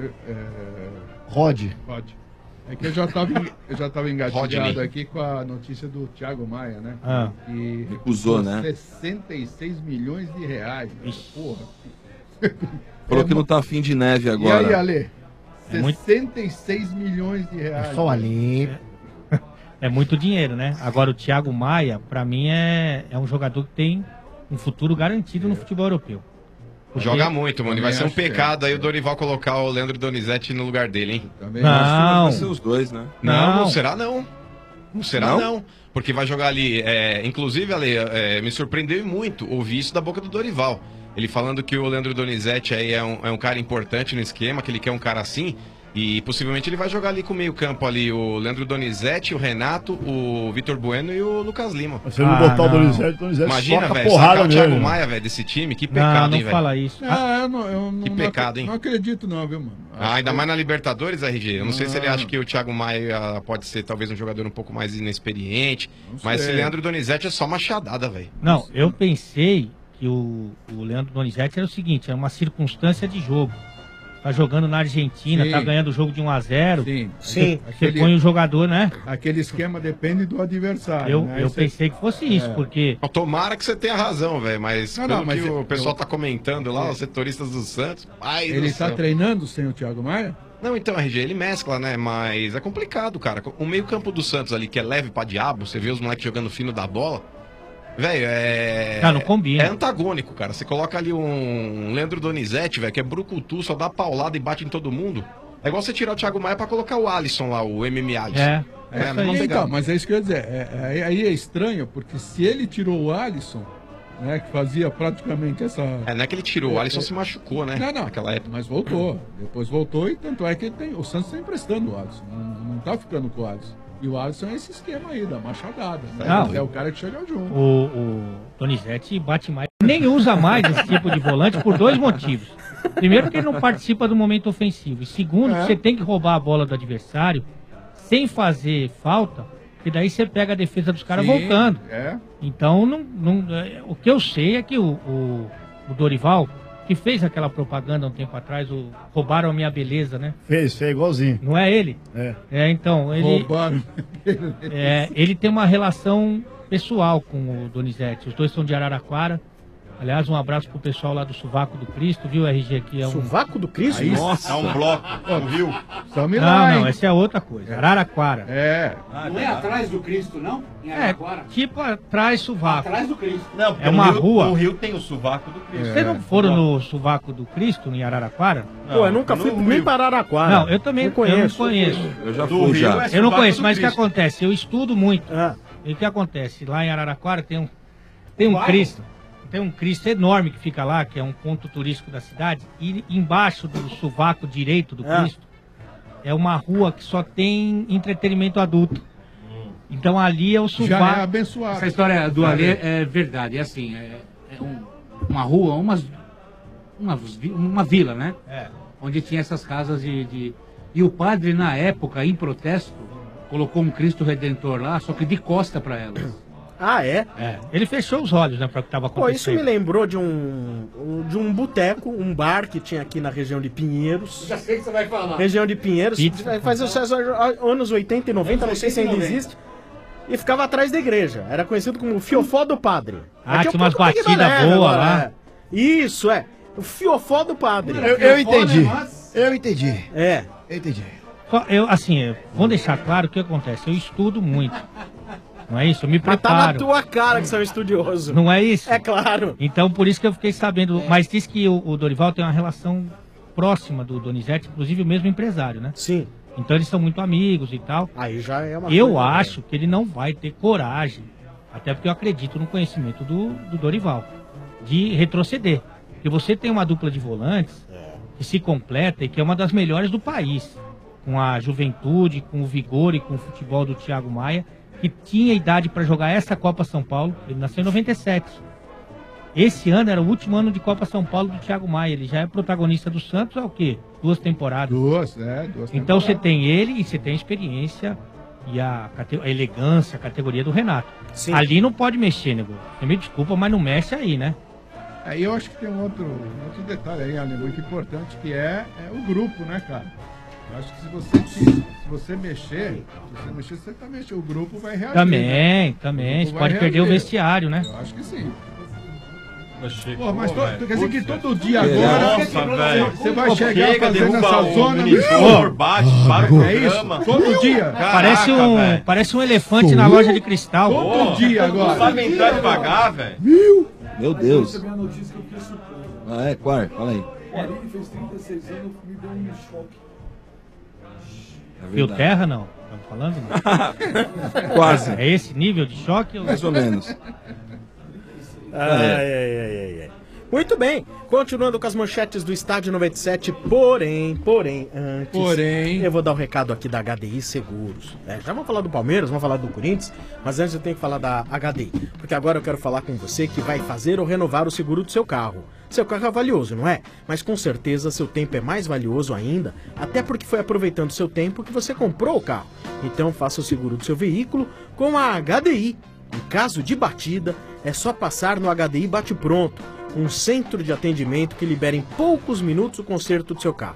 Rod. É que eu já tava engatilhado Rodney. aqui com a notícia do Thiago Maia, né? Ah. Que Recusou, né? 66 milhões de reais. Porra. Falou que não tá afim de neve agora. E aí, Ale? É muito- 66 milhões de reais. Só ali. É muito dinheiro, né? Agora o Thiago Maia, pra mim, é um jogador que tem um futuro garantido no futebol europeu. Porque- Joga muito, mano. E vai ser um acho que é. pecado aí o Dorival colocar o Leandro Donizete no lugar dele, hein? Também Acho que Não. vai ser os dois, né? Não, Não. será não. Não será Não? não. Porque vai jogar ali. Inclusive, Ale, me surpreendeu muito ouvir isso da boca do Dorival. Ele falando que o Leandro Donizete aí é um cara importante no esquema, que ele quer um cara assim. E possivelmente ele vai jogar ali com o meio campo ali o Leandro Donizete, o Renato, o Vitor Bueno e o Lucas Lima. Se ele botar o Donizete Imagina, soca velho, porrada sacar o Thiago nele. Maia, velho, desse time. Que Não, pecado, não hein, velho. fala isso. Eu não, Que pecado, hein? Não acredito não, viu, mano? Ainda mais na Libertadores, RG. Eu não sei se ele acha que o Thiago Maia pode ser talvez um jogador um pouco mais inexperiente. Mas esse sei. Leandro Donizete é só machadada, velho. Não, eu pensei que o Leandro Donizete era o seguinte, é uma circunstância de jogo. tá jogando na Argentina, Sim. tá ganhando o jogo de 1-0. Sim. Você põe o jogador, né? Aquele esquema depende do adversário. Eu pensei que fosse isso, porque... Tomara que você tenha razão, velho, mas Não, pelo não, mas que o eu- pessoal tá comentando lá, os setoristas do Santos... Ai, Ele do tá céu. treinando sem o Thiago Maia? Não, então, RG, ele mescla, né? Mas é complicado, cara. O meio-campo do Santos ali, que é leve pra diabo, você vê os moleques jogando fino da bola. Velho, Não combina. É antagônico, cara. Você coloca ali um Leandro Donizete, velho, que é brucutu, só dá paulada e bate em todo mundo. É igual você tirar o Thiago Maia pra colocar o Alisson lá, o MM Alisson. Então, mas é isso que eu ia dizer. Aí é estranho, porque se ele tirou o Alisson, né, que fazia praticamente essa... Não é que ele tirou, o Alisson se machucou, né? Não, naquela época. Mas voltou. Depois voltou e tanto é que o Santos está emprestando o Alisson. Não tá ficando com o Alisson. E o Alisson é esse esquema aí, da machadada. Né? Não. É o cara que chega junto. O Donizete bate mais. Nem usa mais esse tipo de volante por 2 motivos. Primeiro, que ele não participa do momento ofensivo. E segundo, que você tem que roubar a bola do adversário sem fazer falta, e daí você pega a defesa dos caras Sim, voltando. é. Então, o que eu sei é que o Dorival, que fez aquela propaganda um tempo atrás, roubaram a minha beleza, né? Fez igualzinho. Não é ele? Então, ele... Roubaram. ele tem uma relação pessoal com o Donizete. Os dois são de Araraquara. Aliás, um abraço pro pessoal lá do Sovaco do Cristo, viu, RG? Aqui é um... Sovaco do Cristo? Aí, Nossa. É um bloco, um rio. Não, essa é outra coisa. Araraquara. Não é atrás do Cristo, não? Em Araraquara? Tipo atrás Sovaco. Atrás do Cristo. Não, É uma rua. O rio tem o sovaco do Cristo. Vocês não foram no Sovaco do Cristo, em Araraquara? Pô, eu nunca fui nem para Araraquara. Não, eu também Não conheço. eu não conheço. Eu já fui, já. Eu não conheço, mas o que acontece? Eu estudo muito. E o que acontece? Lá em Araraquara tem um Cristo. Tem um Cristo enorme que fica lá, que é um ponto turístico da cidade. E embaixo do sovaco direito do Cristo é uma rua que só tem entretenimento adulto. Então ali é o sovaco. Já é abençoado. Essa história do Alê é verdade. É assim, uma rua, uma vila, né? Onde tinha essas casas de... E o padre, na época, em protesto, colocou um Cristo Redentor lá, só que de costa para elas. Ah, é? Ele fechou os olhos, né, para o que estava Pô, acontecendo. isso me lembrou de um boteco, um bar que tinha aqui na região de Pinheiros. Já sei o que você vai falar. Região de Pinheiros. Faz os anos 80 e 90, não sei se ainda existe. E ficava atrás da igreja. Era conhecido como o Fiofó do Padre. Tinha umas batidas boas lá. Isso, o Fiofó do Padre. Eu entendi. Eu entendi. Eu entendi. Vamos deixar claro o que acontece. Eu estudo muito. Não é isso? Eu me Mas tá na preparo. tua cara que você é um estudioso. Não é isso? É claro. Então, por isso que eu fiquei sabendo. Mas diz que o Dorival tem uma relação próxima do Donizete, inclusive o mesmo empresário, né? Sim. Então eles são muito amigos e tal. Aí já é uma Eu coisa, acho que ele não vai ter coragem, até porque eu acredito no conhecimento do Dorival, de retroceder. Porque você tem uma dupla de volantes que se completa e que é uma das melhores do país. Com a juventude, com o vigor e com o futebol do Thiago Maia, que tinha idade para jogar essa Copa São Paulo. Ele nasceu em 97. Esse ano era o último ano de Copa São Paulo do Thiago Maia. Ele já é protagonista do Santos há o quê? 2 temporadas. Duas Então você tem ele e você tem a experiência e a elegância, a categoria do Renato. Sim. Ali não pode mexer, nego. Você me desculpa, mas não mexe aí, né? Aí eu acho que tem um outro detalhe aí, Ale, muito importante, que é o grupo, né, cara? Eu acho que se você mexer, você tá mexendo, o grupo vai reagir. Também. O Você grupo pode vai perder o reagir. vestiário, né? Eu acho que sim. Pô, mas quer dizer que todo dia Nossa, agora velho. você vai chegar fazendo essa zona. Monitor, bate, para o É isso, programa. todo dia. Parece um elefante na loja de cristal. Todo dia agora. Não sabe entrar devagar, velho. Meu Deus. recebi a notícia que eu fiquei surpreso. Ah, é? Qual? Fala aí. O Aline fez 36 anos, me deu um choque. Fio terra, não? Estamos falando? Não? Quase. É esse nível de choque? Mais ou menos. Ai. Muito bem, continuando com as manchetes do Estádio 97, porém, antes, eu vou dar um recado aqui da HDI Seguros. Já vamos falar do Palmeiras, vamos falar do Corinthians, mas antes eu tenho que falar da HDI, porque agora eu quero falar com você que vai fazer ou renovar o seguro do seu carro. Seu carro é valioso, não é? Mas com certeza seu tempo é mais valioso ainda, até porque foi aproveitando seu tempo que você comprou o carro. Então faça o seguro do seu veículo com a HDI. Em caso de batida, é só passar no HDI Bate Pronto, um centro de atendimento que libera em poucos minutos o conserto do seu carro.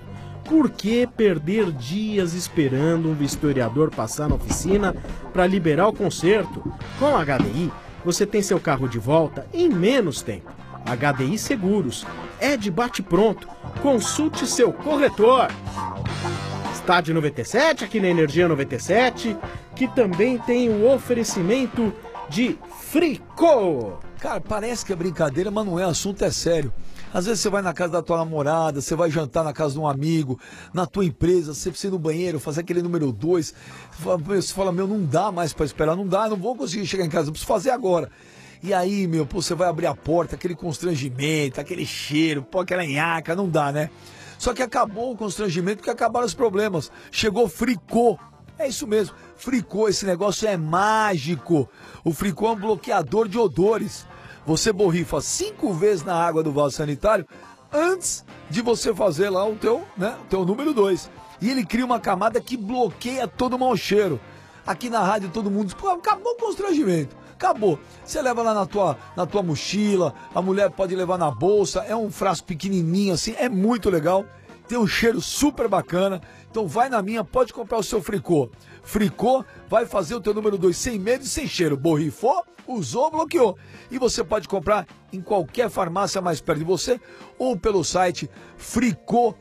Por que perder dias esperando um vistoriador passar na oficina para liberar o conserto? Com a HDI, você tem seu carro de volta em menos tempo. HDI Seguros é de bate-pronto. Consulte seu corretor. Estádio 97, aqui na Energia 97, que também tem o oferecimento de Fricô. Cara, parece que é brincadeira, mas não é, o assunto é sério. Às vezes você vai na casa da tua namorada, você vai jantar na casa de um amigo, na tua empresa, você precisa ir no banheiro, fazer aquele número 2. Você fala, meu, não dá mais pra esperar, não dá, não vou conseguir chegar em casa, eu preciso fazer agora. E aí, meu, pô, você vai abrir a porta, aquele constrangimento, aquele cheiro, pô, aquela nhaca, não dá, né? Só que acabou o constrangimento porque acabaram os problemas. Chegou Fricô. É isso mesmo, Fricô, esse negócio é mágico. O Fricô é um bloqueador de odores. Você borrifa 5 vezes na água do vaso sanitário antes de você fazer lá o teu número 2. E ele cria uma camada que bloqueia todo o mau cheiro. Aqui na rádio todo mundo diz, pô, acabou o constrangimento. Acabou. Você leva lá na tua mochila, a mulher pode levar na bolsa, é um frasco pequenininho assim, é muito legal. Tem um cheiro super bacana. Então vai na minha, pode comprar o seu Fricô. Fricô vai fazer o teu número 2 sem medo e sem cheiro. Borrifou, usou, bloqueou. E você pode comprar em qualquer farmácia mais perto de você ou pelo site fricô.com.br,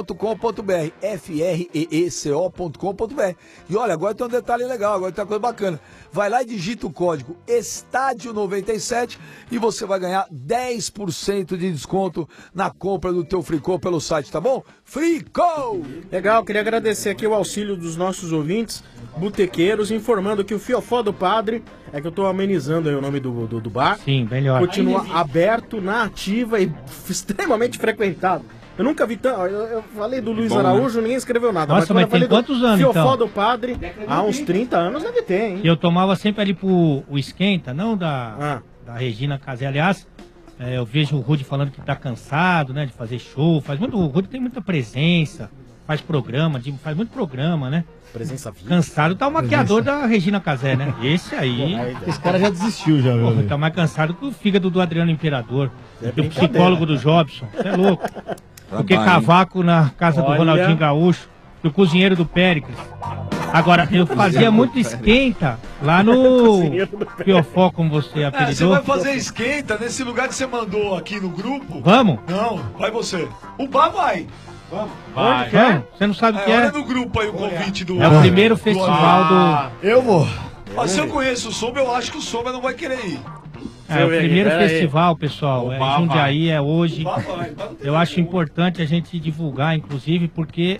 freeeco.com.br. E olha, agora tem um detalhe legal, agora tem uma coisa bacana. Vai lá e digita o código Estádio97 e você vai ganhar 10% de desconto na compra do teu Fricô pelo site, tá bom? Fricô! Legal, queria agradecer aqui o auxílio dos nossos ouvintes botequeiros, informando que o Fiofó do Padre, é que eu tô amenizando aí o nome do bar. Sim, melhor. Continua aberto, na ativa e extremamente frequentado. Eu nunca vi tanto. Eu falei do Luiz Araújo, ninguém escreveu nada. Nossa, mas tem quantos anos, então? Fiofó do Padre, há uns 30 anos deve ter, hein? Eu tomava sempre ali pro Esquenta, não da Regina Casé. Aliás, eu vejo o Rudy falando que tá cansado, né, de fazer show. O Rudy tem muita presença, faz muito programa, né? Presença viva. Cansado tá o maquiador da Regina Casé, né? Esse aí. Esse cara já desistiu, já, viu? Tá mais cansado que o fígado do Adriano Imperador. Do psicólogo do Jobson. Você é louco. Porque cavaco na casa do Ronaldinho Gaúcho, do cozinheiro do Péricles. Agora, eu fazia muito esquenta lá no Fiofó, como você apelidou. Você vai fazer esquenta nesse lugar que você mandou aqui no grupo? Vamos? Não, vai você. O Bar vai. Vamos. Vamos. Você não sabe o que é? Olha no grupo aí o convite do... É o primeiro festival do... Eu vou. Mas se eu conheço o Sombra, eu acho que o Sombra não vai querer ir. É o primeiro festival, pessoal. É Jundiaí, é hoje. Eu acho importante a gente divulgar, inclusive, porque...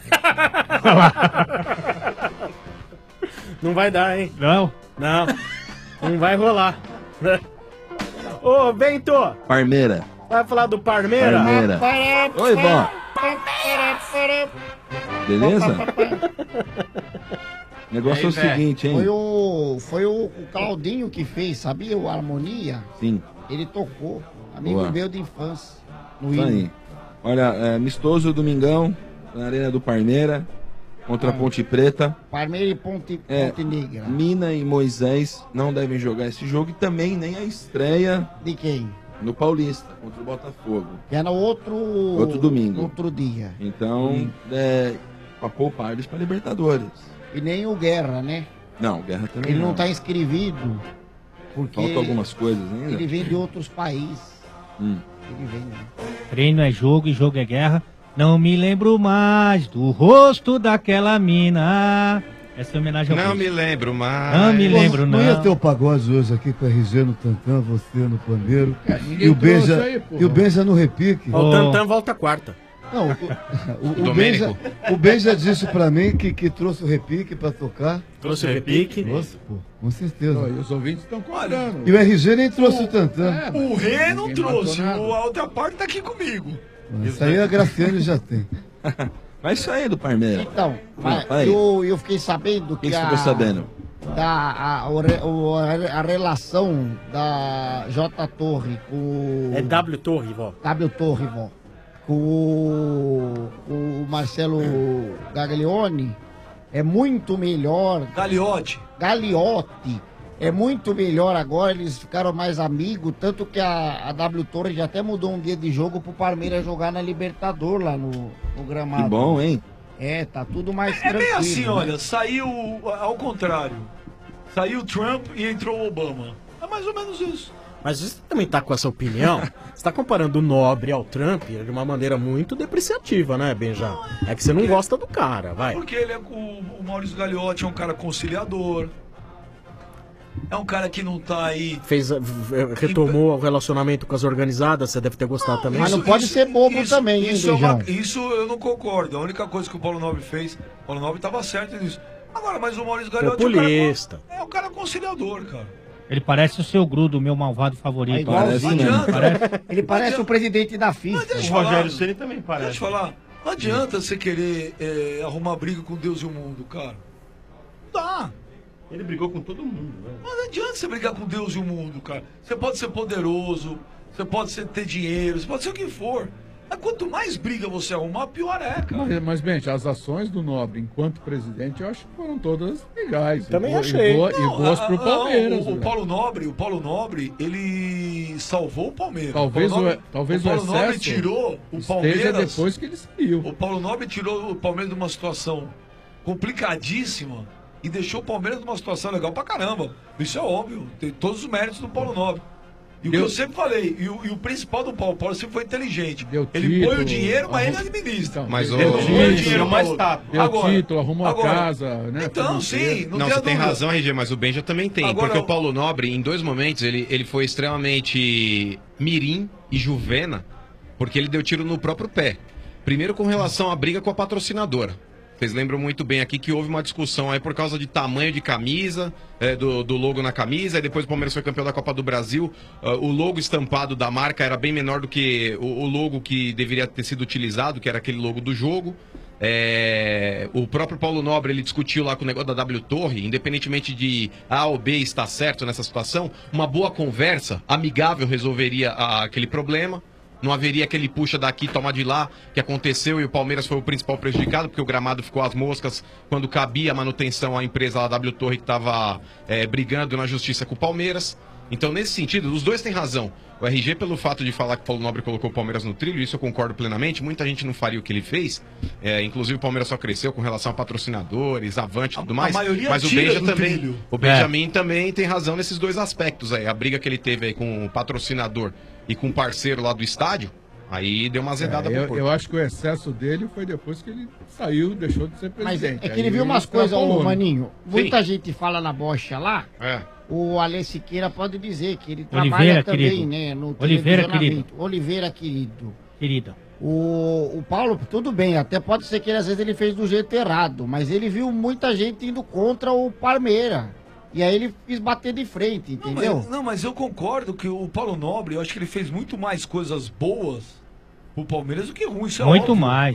Não vai dar, hein? Não? Não. Não vai rolar. Ô, Bento! Parmeira. Vai falar do Parmeira? Parmeira. Oi, bom. Beleza? O negócio é o seguinte, hein? Foi o Claudinho que fez, sabia? O Harmonia. Sim. Ele tocou. Amigo Boa. meu de infância. No Isso hino. aí. Olha, amistoso domingão, na Arena do Parmeira, contra a Ponte Preta. Parmeira e Ponte Negra. Mina e Moisés não devem jogar esse jogo e também nem a estreia... De quem? No Paulista, contra o Botafogo. Que é no outro domingo. Outro dia. Então, pra poupar eles pra Libertadores. E nem o Guerra, né? Não, o Guerra também Ele não tá inscrevido. Porque faltam algumas coisas ainda. ele vem de outros países. Ele vem, né? Treino é jogo e jogo é guerra. Não me lembro mais do rosto daquela mina. Essa é homenagem ao Não me lembro mais. Não me lembro, não. Não ia ter o pagode hoje aqui com a RG no Tantã, você no pandeiro. ninguém E o Benja, trouxe aí, pô. e o Benja no repique. O Tantã volta quarta. Não, o Benja disse pra mim que trouxe o repique pra tocar. Trouxe o repique? Trouxe, pô, com certeza. E os ouvintes estão cobrando. E o RG nem trouxe o Tantã. O Rê não trouxe, a outra parte tá aqui comigo. Isso aí a Graciane já tem. Vai sair do Parmeira. Então, vai. eu fiquei sabendo que O que você ficou sabendo? A relação da J Torre com... É W Torre, vó. W Torre, vó. Com o Marcelo Gaglione é muito melhor. Gagliotti. É muito melhor agora, eles ficaram mais amigos, tanto que a W Torre já até mudou um dia de jogo pro Palmeiras jogar na Libertador lá no gramado. Que bom, hein? É, tá tudo mais É bem assim, né? olha, saiu ao contrário. Saiu o Trump e entrou o Obama. É mais ou menos isso. Mas você também tá com essa opinião? Você tá comparando o Nobre ao Trump de uma maneira muito depreciativa, né, Benja? É que você não gosta do cara, vai. Porque ele o Maurício Gagliotti é um cara conciliador. É um cara que não tá aí... Retomou o relacionamento com as organizadas, você deve ter gostado também. Mas não pode ser bobo também, hein, Benjão? Isso eu não concordo. A única coisa que o Paulo Nobre fez, o Paulo Nobre tava certo nisso. Agora, mas o Maurício Gagliotti populista. é um cara conciliador, cara. Ele parece o seu Grudo, o meu malvado favorito. Ele parece o presidente da FIFA. O Rogério Ceni também parece. Deixa eu falar. Não adianta você querer arrumar briga com Deus e o mundo, cara. Não dá. Ele brigou com todo mundo, velho. Mas não adianta você brigar com Deus e o mundo, cara. Você pode ser poderoso, você pode ter dinheiro, você pode ser o que for. Mas quanto mais briga você arrumar, pior é, cara. Mas bem, as ações do Nobre enquanto presidente, eu acho que foram todas legais. Também achei. E boas pro Palmeiras. O Paulo Nobre, ele salvou o Palmeiras. Talvez o Paulo Nobre tirou o Palmeiras depois que ele saiu. O Paulo Nobre tirou o Palmeiras de uma situação complicadíssima e deixou o Palmeiras numa situação legal pra caramba. Isso é óbvio. Tem todos os méritos do Paulo Nobre. E o que eu sempre falei, e o principal do Paulo sempre foi inteligente. Ele põe o dinheiro, mas ele administra. Mas ele põe o dinheiro, mas tá. Deu título, arrumou a casa, né? Então, sim. Não, você tem razão, RG, mas o Benja também tem. Agora, porque o Paulo Nobre, em 2 momentos, ele foi extremamente mirim e juvena, porque ele deu tiro no próprio pé. Primeiro com relação à briga com a patrocinadora. Vocês lembram muito bem aqui que houve uma discussão aí por causa de tamanho de camisa, do logo na camisa, e depois o Palmeiras foi campeão da Copa do Brasil. O logo estampado da marca era bem menor do que o logo que deveria ter sido utilizado, que era aquele logo do jogo. O próprio Paulo Nobre, ele discutiu lá com o negócio da W Torre, independentemente de A ou B estar certo nessa situação, uma boa conversa amigável resolveria aquele problema. Não haveria aquele puxa daqui, toma de lá, que aconteceu e o Palmeiras foi o principal prejudicado, porque o gramado ficou às moscas quando cabia a manutenção à empresa lá, a W Torre, que estava brigando na justiça com o Palmeiras. Então, nesse sentido, os dois têm razão. O RG, pelo fato de falar que o Paulo Nobre colocou o Palmeiras no trilho, isso eu concordo plenamente. Muita gente não faria o que ele fez. Inclusive, o Palmeiras só cresceu com relação a patrocinadores, avante e tudo mais. Mas o Benja também. Trilho. O Benjamin também tem razão nesses dois aspectos aí. A briga que ele teve aí com o patrocinador e com o parceiro lá do estádio, aí deu uma azedada pro corpo. Eu acho que o excesso dele foi depois que ele saiu, deixou de ser presidente. Mas é que ele viu umas coisas, Maninho. Muita gente fala na bocha lá. O Alê Siqueira pode dizer que ele trabalha também, querido. Né? No Oliveira, querido. O Paulo, tudo bem, até pode ser que às vezes ele fez do jeito errado, mas ele viu muita gente indo contra o Palmeiras. E aí ele quis bater de frente, entendeu? Mas eu concordo que o Paulo Nobre, eu acho que ele fez muito mais coisas boas pro Palmeiras do que ruins. Muito mais.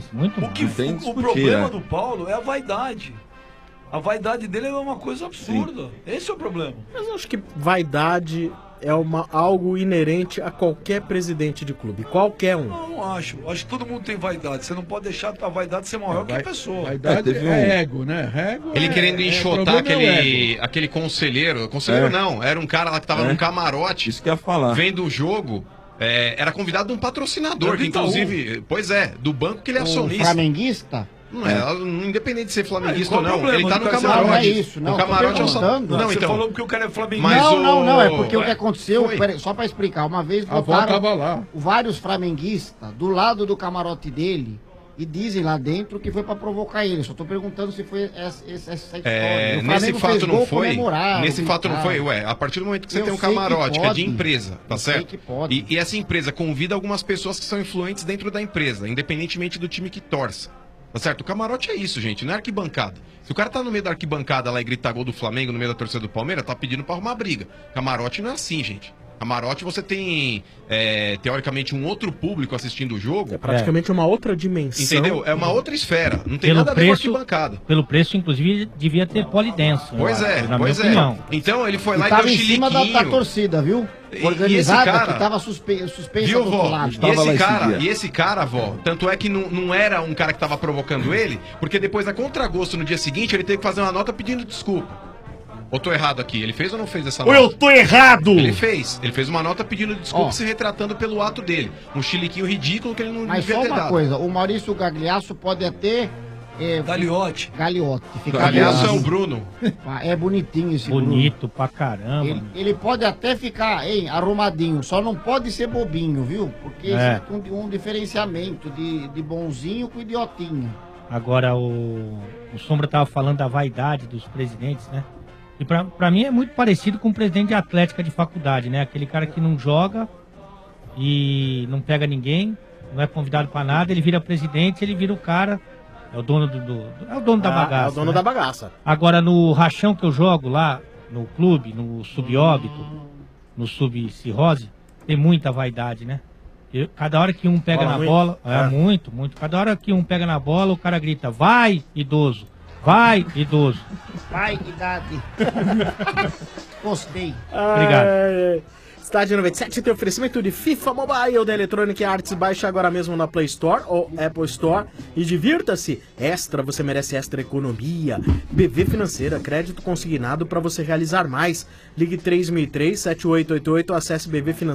O problema do Paulo é a vaidade. A vaidade dele é uma coisa absurda. Sim. Esse é o problema. Mas eu acho que vaidade é algo inerente a qualquer presidente de clube. Qualquer um. Não acho. Acho que todo mundo tem vaidade. Você não pode deixar a vaidade ser maior que a pessoa. Vaidade é ego, né? Ego ele querendo enxotar aquele conselheiro. Conselheiro não. Era um cara lá que tava num camarote. Isso que eu ia falar. Vendo o jogo. Era convidado de um patrocinador, que inclusive... Pois é, do banco que ele é acionista. Flamenguista? Não independente de ser flamenguista ou não, ele tá no camarote. Não é isso, não. O camarote é só... Não, você falou porque o cara é flamenguista. Não, é porque o que aconteceu, só pra explicar, uma vez botaram vários flamenguistas do lado do camarote dele e dizem lá dentro que foi pra provocar ele. Só tô perguntando se foi essa história. Nesse fato não foi. Nesse fato não foi. A partir do momento que você tem um camarote que é de empresa, tá certo? E essa empresa convida algumas pessoas que são influentes dentro da empresa, independentemente do time que torce. Tá certo? O camarote é isso, gente, não é arquibancada. Se o cara tá no meio da arquibancada lá e grita gol do Flamengo no meio da torcida do Palmeiras, tá pedindo pra arrumar briga. Camarote não é assim, gente. Camarote você tem, teoricamente, um outro público assistindo o jogo. É praticamente uma outra dimensão. Entendeu? É uma outra esfera. Não tem nada a ver com arquibancada. Pelo preço, inclusive, devia ter polidense. Pois é. Então ele foi lá e deu em cima da torcida, viu? Organizada, cara, que tava suspensa do outro lado. E esse cara, vó, tanto é que não era um cara que tava provocando ele, porque depois, a contragosto, no dia seguinte, ele teve que fazer uma nota pedindo desculpa. Ou tô errado aqui? Ele fez ou não fez essa Ou nota? eu tô errado! Ele fez. Ele fez uma nota pedindo desculpa Ó. e se retratando pelo ato dele. Um chiliquinho ridículo que ele não Mas devia só ter uma dado. coisa, o Maurício Gagliasso pode até... Gagliotti. Gagliotti. Gagliasso é o Bruno. É bonitinho esse Bonito pra caramba. Ele pode até ficar, arrumadinho, só não pode ser bobinho, viu? Porque existe um diferenciamento de bonzinho com idiotinho. Agora, o Sombra tava falando da vaidade dos presidentes, né? E pra mim é muito parecido com o presidente de atlética de faculdade, né? Aquele cara que não joga e não pega ninguém, não é convidado pra nada, ele vira presidente, ele vira o cara... É o dono é o dono da bagaça. É o dono da bagaça. Agora, no rachão que eu jogo lá, no clube, no subóbito, no subcirrose, tem muita vaidade, né? Cada hora que um pega na bola... muito. Cada hora que um pega na bola, o cara grita, vai, idoso! Vai, idoso! Vai, idade! Gostei. Obrigado. Estádio 97 tem oferecimento de FIFA Mobile da Electronic Arts. Baixe agora mesmo na Play Store ou Apple Store e divirta-se. Extra, você merece extra economia. BV Financeira, crédito consignado para você realizar mais. Ligue 3003-7888 ou acesse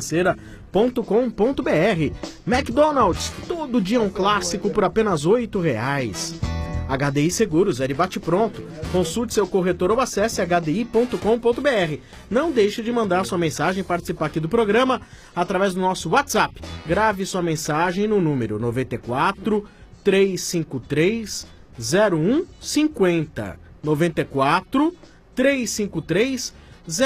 bvfinanceira.com.br. McDonald's, todo dia um clássico por apenas R$8. HDI Seguros, é de bate-pronto. Consulte seu corretor ou acesse hdi.com.br. Não deixe de mandar sua mensagem e participar aqui do programa através do nosso WhatsApp. Grave sua mensagem no número 94 353 0150. 94 353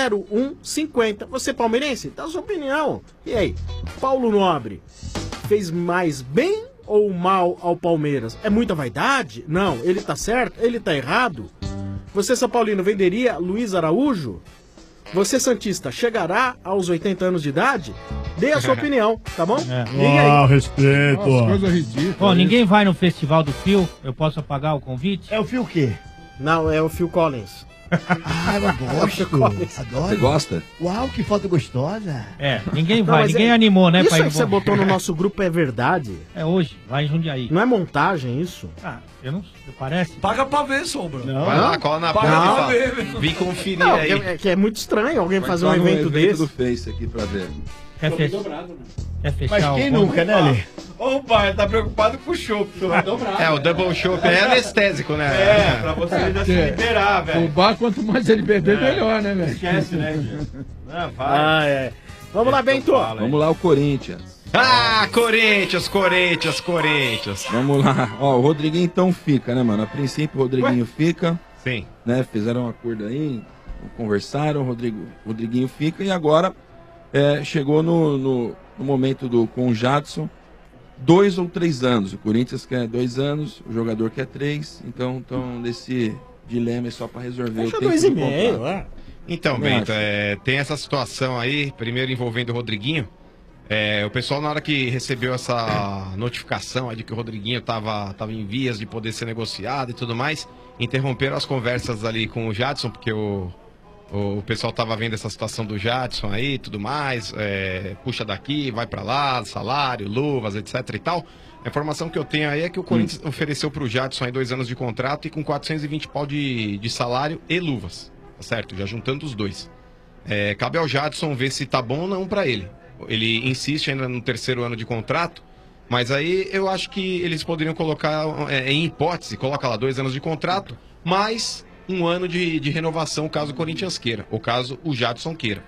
0150. Você palmeirense? Dá sua opinião. E aí, Paulo Nobre fez mais bem ou mal ao Palmeiras? É muita vaidade? Não. Ele tá certo? Ele tá errado? Você, São Paulino, venderia Luiz Araújo? Você, Santista, chegará aos 80 anos de idade? Dê a sua opinião, tá bom? Respeito. Coisa ridícula. Bom, ninguém vai no Festival do Phil, eu posso apagar o convite? É o Phil o quê? Não, é o Phil Collins. Ah, eu gosto. Adoro. Você gosta? Uau, que foto gostosa. Ninguém vai, ninguém animou, né? Isso pra ir aí que você botou no nosso grupo é verdade? É hoje, vai em Jundiaí. Não é montagem isso? Eu não parece. Paga pra ver, Sombra. Não. Vai lá, cola na Paga porta pra e ver, fala, meu. vim conferir Não, aí. é que é muito estranho alguém Vai fazer um entrar no evento desse. do Face aqui pra ver. Quer fechar? Quer fechar? Mas quem nunca, né, Ale? Ô, pai, tá preocupado com o chopp. O double chopp é anestésico, né? É, pra você ainda se liberar, velho. O bar, quanto mais ele beber, melhor, né, velho? Esquece, né, Gil? Vai. Vamos lá, Bento. Vamos lá, o Corinthians. Corinthians. Vamos lá. Ó, o Rodriguinho então fica, né, mano? A princípio o Rodriguinho fica. Sim. Né? Fizeram um acordo aí, conversaram, o Rodriguinho fica e agora chegou no momento com o Jadson, 2 ou 3 anos. O Corinthians quer 2 anos, o jogador quer 3, então nesse dilema é só para resolver Fecha o tempo 2,5, Então, Bento, tem essa situação aí, primeiro envolvendo o Rodriguinho. O pessoal, na hora que recebeu essa notificação de que o Rodriguinho tava em vias de poder ser negociado e tudo mais, interromperam as conversas ali com o Jadson, porque o pessoal tava vendo essa situação do Jadson aí e tudo mais, puxa daqui, vai pra lá, salário, luvas, etc e tal. A informação que eu tenho aí é que o Corinthians ofereceu pro Jadson aí 2 anos de contrato e com 420 pau de salário e luvas, tá certo? Já juntando os dois. Cabe ao Jadson ver se tá bom ou não pra ele. Ele insiste ainda no 3º ano de contrato, mas aí eu acho que eles poderiam colocar, em hipótese, coloca lá 2 anos de contrato, mais 1 ano de renovação, caso o Corinthians queira, ou caso o Jadson queira.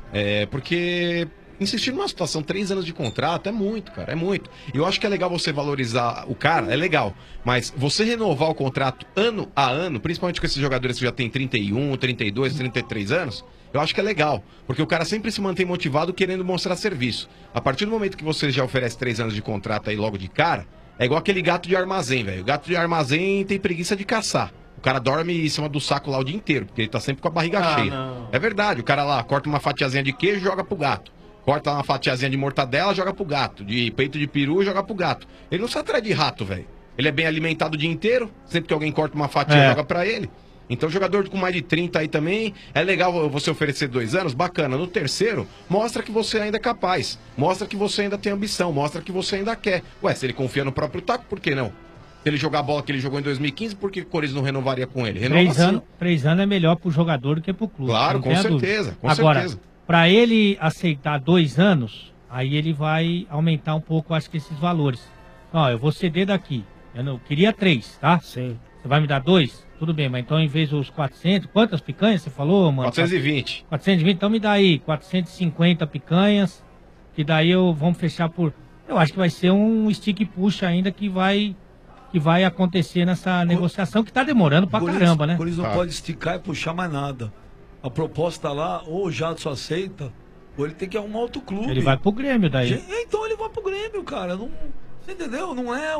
Porque insistir numa situação, 3 anos de contrato, é muito, cara, é muito. E eu acho que é legal você valorizar o cara, é legal, mas você renovar o contrato ano a ano, principalmente com esses jogadores que já têm 31, 32, 33 anos, eu acho que é legal, porque o cara sempre se mantém motivado querendo mostrar serviço. A partir do momento que você já oferece 3 anos de contrato aí logo de cara, é igual aquele gato de armazém, velho. O gato de armazém tem preguiça de caçar. O cara dorme em cima do saco lá o dia inteiro, porque ele tá sempre com a barriga cheia. Não. É verdade, o cara lá corta uma fatiazinha de queijo e joga pro gato. Corta uma fatiazinha de mortadela, joga pro gato. De peito de peru, joga pro gato. Ele não se atrai de rato, velho. Ele é bem alimentado o dia inteiro, sempre que alguém corta uma fatia, joga pra ele. Então, jogador com mais de 30 aí também, é legal você oferecer 2 anos, bacana. No 3º, mostra que você ainda é capaz. Mostra que você ainda tem ambição, mostra que você ainda quer. Ué, se ele confia no próprio taco, por que não? Se ele jogar a bola que ele jogou em 2015, por que o Corinthians não renovaria com ele? Renova 3 anos é melhor pro jogador do que pro clube. Claro, não com tenha certeza, dúvida. com Agora, certeza. para ele aceitar 2 anos, aí ele vai aumentar um pouco, acho que esses valores. Ó, eu vou ceder daqui. Eu não queria 3, tá? Sim. Você vai me dar 2? Tudo bem, mas então em vez dos 400, quantas picanhas você falou, mano? 420. 420, então me dá aí 450 picanhas, que daí vamos fechar por... Eu acho que vai ser um stick push ainda que vai acontecer nessa negociação, que tá demorando pra caramba, né? O Corinthians não pode esticar e puxar mais nada. A proposta lá, ou o Jadson aceita, ou ele tem que arrumar outro clube. Ele vai pro Grêmio daí. Então ele vai pro Grêmio, cara. Não, você entendeu? Não é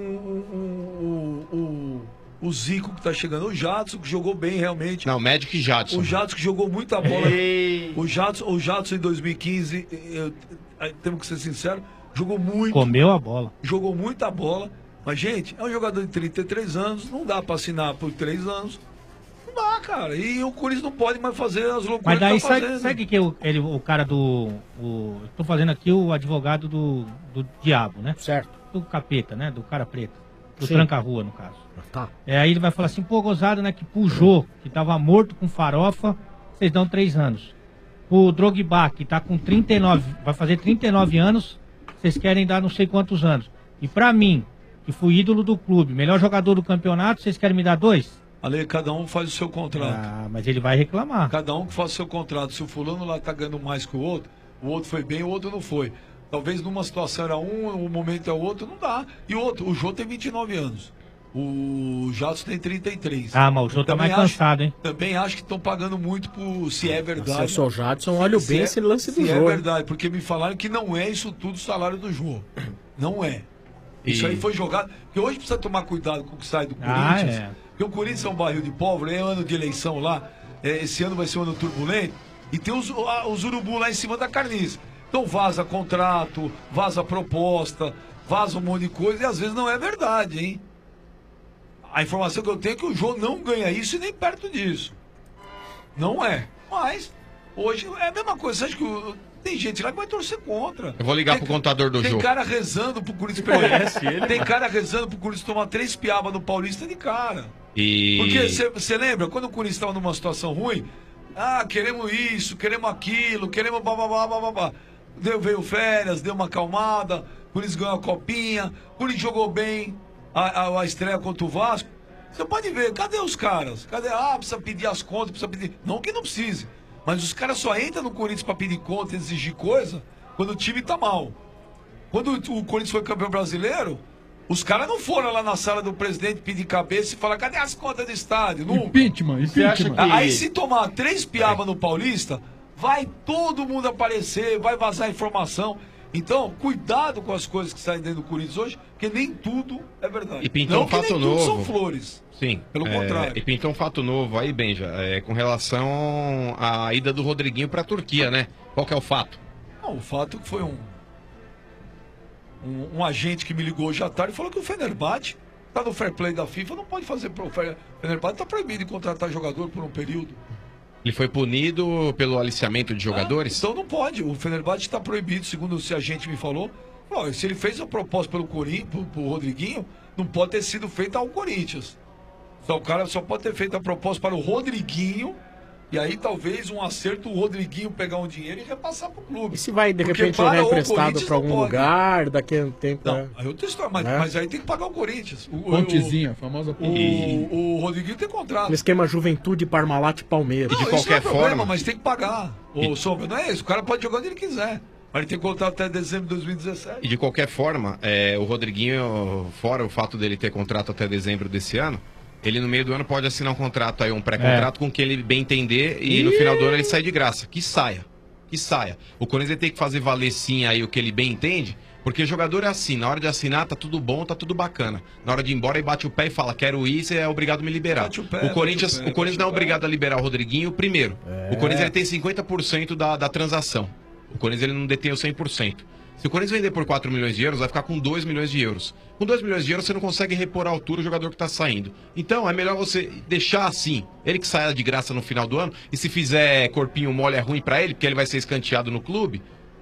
o Zico que tá chegando. O Jadson que jogou bem realmente. Não, Magic e Jadson. O Jadson que jogou muita bola. O Jadson em 2015, temos que ser sinceros, jogou muito. Comeu a bola. Jogou muita bola. Mas, gente, é um jogador de 33 anos, não dá pra assinar por 3 anos. Não dá, cara. E o Corinthians não pode mais fazer as loucuras Mas daí que tá fazendo. sabe o que o cara do... tô fazendo aqui o advogado do diabo, né? Certo. Do capeta, né? Do cara preto. Do Sim. tranca-rua, no caso. Tá. Aí ele vai falar assim, pô, gozado, né? Que pro Jô, que tava morto com farofa, vocês dão 3 anos. O Drogba, que tá com 39, vai fazer 39 anos, vocês querem dar não sei quantos anos. E pra mim, que fui ídolo do clube, melhor jogador do campeonato, vocês querem me dar 2? Ale, cada um faz o seu contrato. Ah, mas ele vai reclamar. Cada um que faz o seu contrato. Se o fulano lá tá ganhando mais que o outro foi bem, o outro não foi. Talvez numa situação era um momento é o outro, não dá. E outro, o Jô tem 29 anos. O Jadson tem 33. Ah, mas o Jô tá mais cansado, hein? Também acho que estão pagando muito por se é verdade. Se eu sou o Jadson, olha bem esse lance do Jô. Jô. É verdade, porque me falaram que não é isso tudo o salário do Jô. Não é. Isso aí foi jogado. Porque hoje precisa tomar cuidado com o que sai do Corinthians. Porque o Corinthians é um barril de pólvora, é ano de eleição lá. Esse ano vai ser um ano turbulento. E tem os urubu lá em cima da carniça. Então vaza contrato, vaza proposta, vaza um monte de coisa. E às vezes não é verdade, hein? A informação que eu tenho é que o Jô não ganha isso e nem perto disso. Não é. Mas, hoje é a mesma coisa. Você acha que tem gente lá que vai torcer contra. Eu vou ligar pro contador do Jô. Tem cara rezando pro Corinthians perder. Tem cara rezando pro Corinthians tomar 3 piabas no Paulista de cara. Porque você lembra, quando o Corinthians estava numa situação ruim, queremos isso, queremos aquilo, queremos babá. Veio férias, deu uma acalmada, o Corinthians ganhou a copinha, o Corinthians jogou bem a estreia contra o Vasco. Você pode ver, cadê os caras? Cadê? Precisa pedir as contas, precisa pedir. Não que não precise. Mas os caras só entram no Corinthians pra pedir conta e exigir coisa quando o time tá mal. Quando o Corinthians foi campeão brasileiro, os caras não foram lá na sala do presidente pedir cabeça e falar, cadê as contas do estádio? Impeachment. Aí se tomar 3 piabas no Paulista, vai todo mundo aparecer, vai vazar informação. Então, cuidado com as coisas que saem dentro do Corinthians hoje, porque nem tudo é verdade. E pintou um fato novo. Tudo são flores. Sim. Pelo contrário. E pintou um fato novo aí, Benja, com relação à ida do Rodriguinho pra Turquia, né? Qual que é o fato? Não, o fato é que foi um agente que me ligou hoje à tarde e falou que o Fenerbahçe tá no fair play da FIFA, não pode fazer pro Fenerbahçe, tá proibido de contratar jogador por um período. Ele foi punido pelo aliciamento de jogadores? Então não pode. O Fenerbahçe está proibido, segundo o agente me falou. Se ele fez a proposta pelo Rodriguinho, não pode ter sido feita ao Corinthians. Então o cara só pode ter feito a proposta para o Rodriguinho. E aí talvez um acerto, o Rodriguinho pegar um dinheiro e repassar pro clube. E se vai, de repente, olhar emprestado para algum lugar, daqui a um tempo... Não, aí eu tenho história, mas aí tem que pagar o Corinthians. Pontezinha, a famosa pontezinha. O Rodriguinho tem contrato. No esquema Juventude, Parmalat e Palmeiras. Não, de qualquer forma, mas tem que pagar. Sombra, não é isso, o cara pode jogar onde ele quiser. Mas ele tem contrato até dezembro de 2017. E de qualquer forma, o Rodriguinho, fora o fato dele ter contrato até dezembro desse ano, ele no meio do ano pode assinar um contrato aí, um pré-contrato com que ele bem entender e no final do ano ele sai de graça. Que saia. O Corinthians tem que fazer valer sim aí o que ele bem entende, porque o jogador é assim, na hora de assinar tá tudo bom, tá tudo bacana. Na hora de ir embora ele bate o pé e fala, quero ir, você é obrigado a me liberar. O Corinthians não é obrigado a liberar o Rodriguinho primeiro. O Corinthians ele tem 50% da transação. O Corinthians ele não detém o 100%. Se o Corinthians vender por 4 milhões de euros, vai ficar com 2 milhões de euros. Com 2 milhões de euros, você não consegue repor a altura o jogador que está saindo. Então, é melhor você deixar assim. Ele que saia de graça no final do ano, e se fizer corpinho mole é ruim para ele, porque ele vai ser escanteado no clube,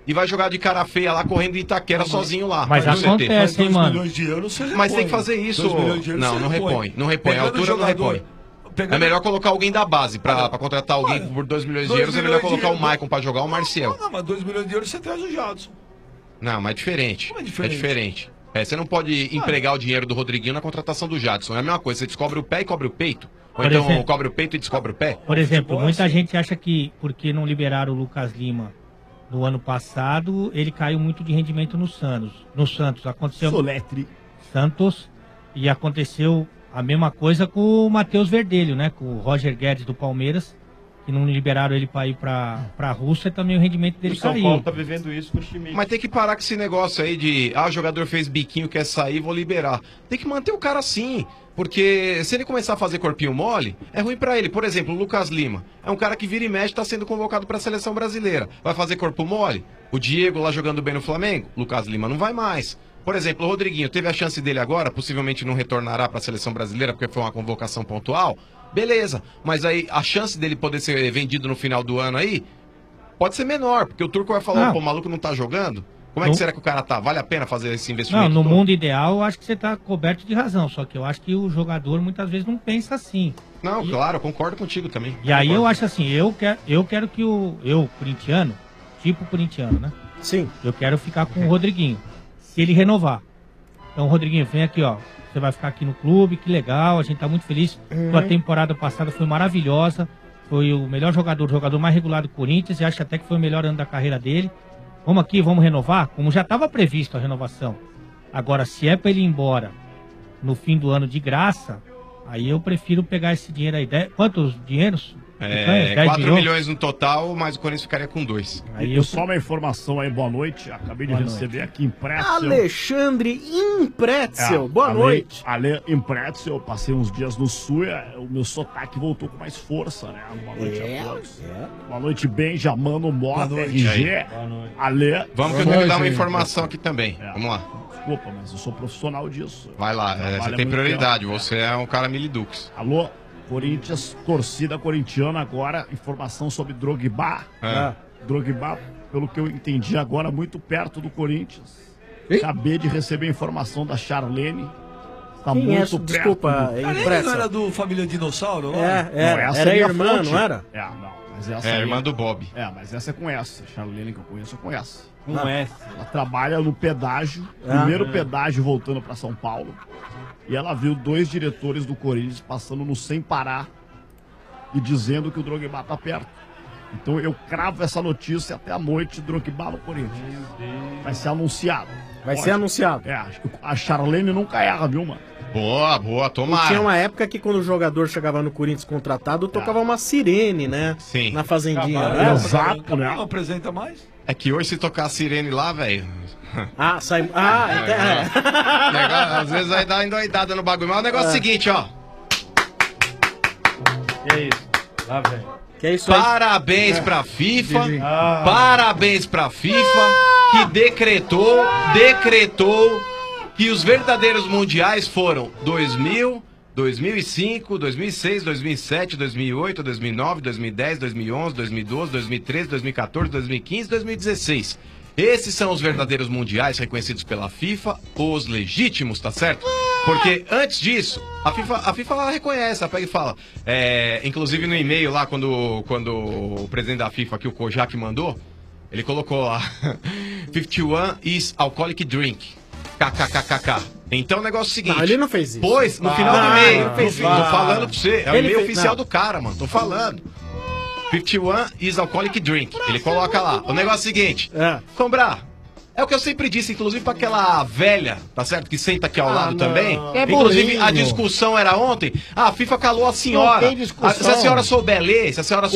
e vai jogar de cara feia lá, correndo de Itaquera sozinho lá. Mas acontece, hein, mano? Mas tem que fazer isso. Não repõe. Não repõe. A altura não repõe. É melhor colocar alguém da base. Pra contratar alguém por 2 milhões de euros, é melhor colocar o Maicon pra jogar o Marcel. Não, mas 2 milhões de euros você traz o Jadson. Não, mas é diferente. Como é diferente? É diferente. Você não pode empregar o dinheiro do Rodriguinho na contratação do Jadson. É a mesma coisa. Você descobre o pé e cobre o peito. Ou então cobre o peito e descobre o pé. Por exemplo, muita gente acha que porque não liberaram o Lucas Lima no ano passado, ele caiu muito de rendimento no Santos. Aconteceu Soletre. Santos, e aconteceu a mesma coisa com o Matheus Verdelho, né? Com o Roger Guedes do Palmeiras, que não liberaram ele para ir pra Rússia, e também o rendimento dele caiu. O São Paulo tá vivendo isso com o Schmidt. Mas tem que parar com esse negócio aí de o jogador fez biquinho, quer sair, vou liberar. Tem que manter o cara assim, porque se ele começar a fazer corpinho mole, é ruim pra ele. Por exemplo, o Lucas Lima é um cara que vira e mexe, tá sendo convocado pra seleção brasileira. Vai fazer corpo mole? O Diego lá jogando bem no Flamengo? Lucas Lima não vai mais. Por exemplo, o Rodriguinho teve a chance dele agora, possivelmente não retornará pra seleção brasileira porque foi uma convocação pontual. Beleza, mas aí a chance dele poder ser vendido no final do ano aí pode ser menor, porque o Turco vai falar, pô, o maluco não tá jogando? Como é que será que o cara tá? Vale a pena fazer esse investimento? Não, no mundo ideal eu acho que você tá coberto de razão, só que eu acho que o jogador muitas vezes não pensa assim. Não, claro, eu concordo contigo também. E aí eu acho assim, eu quero que eu, corintiano, tipo corintiano, né? Sim. Eu quero ficar com o Rodriguinho, se ele renovar. Então, Rodriguinho, vem aqui, ó. Você vai ficar aqui no clube, que legal, a gente tá muito feliz. Sua temporada passada foi maravilhosa. Foi o melhor jogador, o jogador mais regular do Corinthians, e acho até que foi o melhor ano da carreira dele. Vamos aqui, vamos renovar, como já estava previsto a renovação. Agora, se é para ele ir embora no fim do ano de graça, aí eu prefiro pegar esse dinheiro aí. Quantos dinheiros? 4 milhões no total, mas o Corinthians ficaria com 2. Aí só uma informação aí, boa noite. Acabei de receber aqui em Pretzel. Alexandre Impretzel, boa noite. Ale Impretzel, passei uns dias no Sul, o meu sotaque voltou com mais força, né? Boa noite a todos. Boa noite, Benjamano Mota, RG. Ale. Vamos que eu tenho que dar uma informação aqui também. Vamos lá. Desculpa, mas eu sou profissional disso. Vai lá, você tem prioridade, você é um cara milidux. Alô? Corinthians, torcida corintiana agora, informação sobre Drogba. Drogba, pelo que eu entendi agora, muito perto do Corinthians. Acabei de receber informação da Charlene. Tá muito perto. Desculpa, não era do Família Dinossauro? Não? Era irmã, não era? Não. Mas essa irmã do Bob. Mas essa é com essa. Charlene que eu conheço, eu conheço. Com essa. Ela trabalha no pedágio, primeiro pedágio voltando para São Paulo. E ela viu 2 diretores do Corinthians passando no sem parar e dizendo que o Drogba tá perto. Então eu cravo essa notícia até a noite, Drogba no Corinthians. Vai ser anunciado. Vai ser anunciado. A Charlene nunca erra, viu, mano? Boa, tomara. E tinha uma época que quando o jogador chegava no Corinthians contratado, tocava uma sirene, né? Sim. Na fazendinha. Exato, né? Não apresenta mais? É que hoje se tocar a sirene lá, velho... sai... Às vezes vai dar endoidada no bagulho. Mas o negócio é o seguinte, ó. Que é isso? Lá, velho. Que é isso aí? Parabéns pra FIFA. Parabéns pra FIFA que decretou que os verdadeiros mundiais foram 2000, 2005, 2006, 2007, 2008, 2009, 2010, 2011, 2012, 2013, 2014, 2015, 2016. Esses são os verdadeiros mundiais reconhecidos pela FIFA, os legítimos, tá certo? Porque antes disso, a FIFA reconhece, ela pega e fala. Inclusive no e-mail lá, quando o presidente da FIFA aqui, o Kojak, mandou, ele colocou lá: 51 is alcoholic drink. KKKKK. Então o negócio é o seguinte. Não, ele não fez isso. Pois, no final do e-mail, tô falando pra você, é o e-mail oficial do cara, mano, tô falando. 51 is alcoholic drink. Ele coloca lá. O negócio é o seguinte. Sombrar. É o que eu sempre disse, inclusive pra aquela velha, tá certo? Que senta aqui ao lado também. Inclusive, a discussão era ontem. A FIFA calou a senhora. Se a senhora souber ler,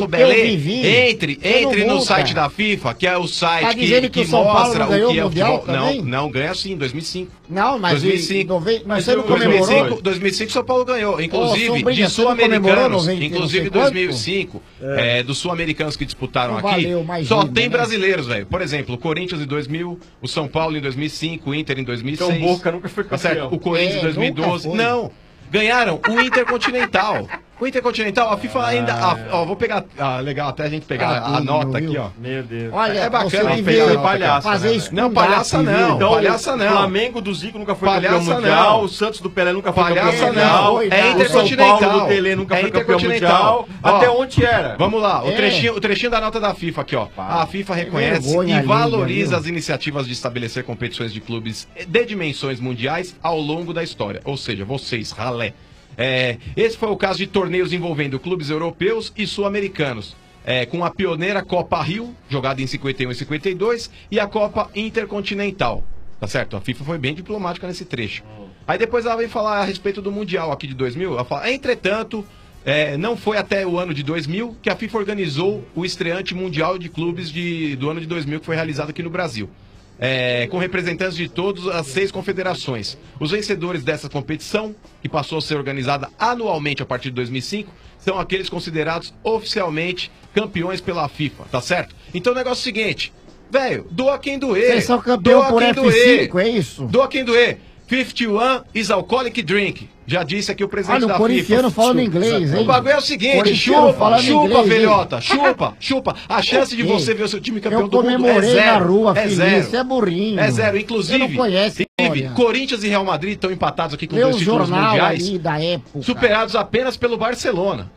entre no site da FIFA, que é o site que mostra o que é o futebol. Não, ganha sim, em 2005. Não, mas 2005. Você não comemorou? 2005 São Paulo ganhou. Inclusive, de sul-americanos. Inclusive, 2005, dos sul-americanos que disputaram aqui, só tem brasileiros, velho. Por exemplo, o Corinthians em 2000. O São Paulo em 2005, o Inter em 2006. Então o Boca nunca foi campeão. Tá certo? O Corinthians em 2012. Não, ganharam o Intercontinental. O Intercontinental, a FIFA ainda... vou pegar... legal, até a gente pegar a nota aqui, ó. Meu Deus. Olha, é bacana. você devia palhaça, fazer né, isso. não, palhaça não. Então, palhaça não. O Flamengo do Zico nunca foi Palhaça campeão mundial. não. O Santos do Pelé nunca foi Palhaça campeão mundial. não. É O Intercontinental. São Paulo do Tele nunca foi campeão mundial. Até onde era? Vamos lá, o trechinho da nota da FIFA aqui, ó. A FIFA reconhece e valoriza as iniciativas de estabelecer competições de clubes de dimensões mundiais ao longo da história. Ou seja, vocês, ralé. Esse foi o caso de torneios envolvendo clubes europeus e sul-americanos, com a pioneira Copa Rio, jogada em 51 e 52, e a Copa Intercontinental, tá certo? A FIFA foi bem diplomática nesse trecho. Aí depois ela vem falar a respeito do Mundial aqui de 2000, ela fala, entretanto, não foi até o ano de 2000 que a FIFA organizou o estreante Mundial de Clubes do ano de 2000, que foi realizado aqui no Brasil. Com representantes de todas as 6 confederações. Os vencedores dessa competição, que passou a ser organizada anualmente a partir de 2005, são aqueles considerados oficialmente campeões pela FIFA, tá certo? Então o negócio é o seguinte, velho, doa quem doer. Vocês são campeão por F5, é isso? Doa quem doer. 51 is alcoholic drink. Já disse aqui o presidente da FIFA. Olha, o corintiano falando inglês, hein? O bagulho é o seguinte, chupa, velhota, chupa. A chance de você ver o seu time campeão do mundo é zero. Na rua, é zero. Você é burrinho. É zero. Inclusive, você não conhece, Corinthians e Real Madrid estão empatados aqui com 2 títulos mundiais. Ali da época. Superados apenas pelo Barcelona.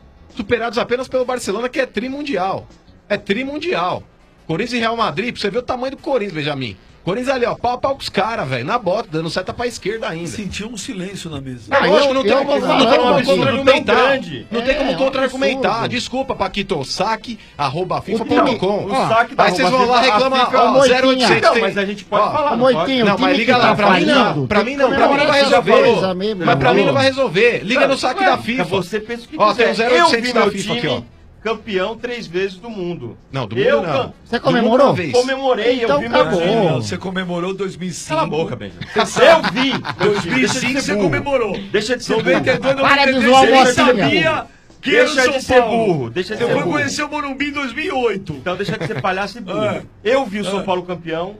Que é trimundial. Corinthians e Real Madrid, pra você ver o tamanho do Corinthians, Benjamin. Corinthians ali, ó, pau com os caras, velho, na bota, dando seta pra esquerda ainda. Sentiu um silêncio na mesa. Lógico, não tem como contra-argumentar. Não tem como um contra-argumentar. Desculpa, Paquito, saque@fifa.com. O saque da Aí vocês vão lá e reclamam, 0800. Não, mas a gente pode falar. Não, mas liga lá, pra mim não. Pra mim não vai resolver. Mas pra mim não vai resolver. Liga no saque da FIFA. Você pensa que ó, tem um 0800 da FIFA aqui, ó. Campeão 3 vezes do mundo. Não, do mundo não. Você comemorou? Comemorei, então, eu vi meu time. Você comemorou 2005. Cala a boca, Benjamin. Eu vi. 2005 você comemorou. Deixa de ser 92, para de 93, zoar você sabia que era deixa de ser burro. Deixa de ser burro. Você foi conhecer o Morumbi em 2008. Então deixa de ser palhaço e burro. Eu vi o São Paulo campeão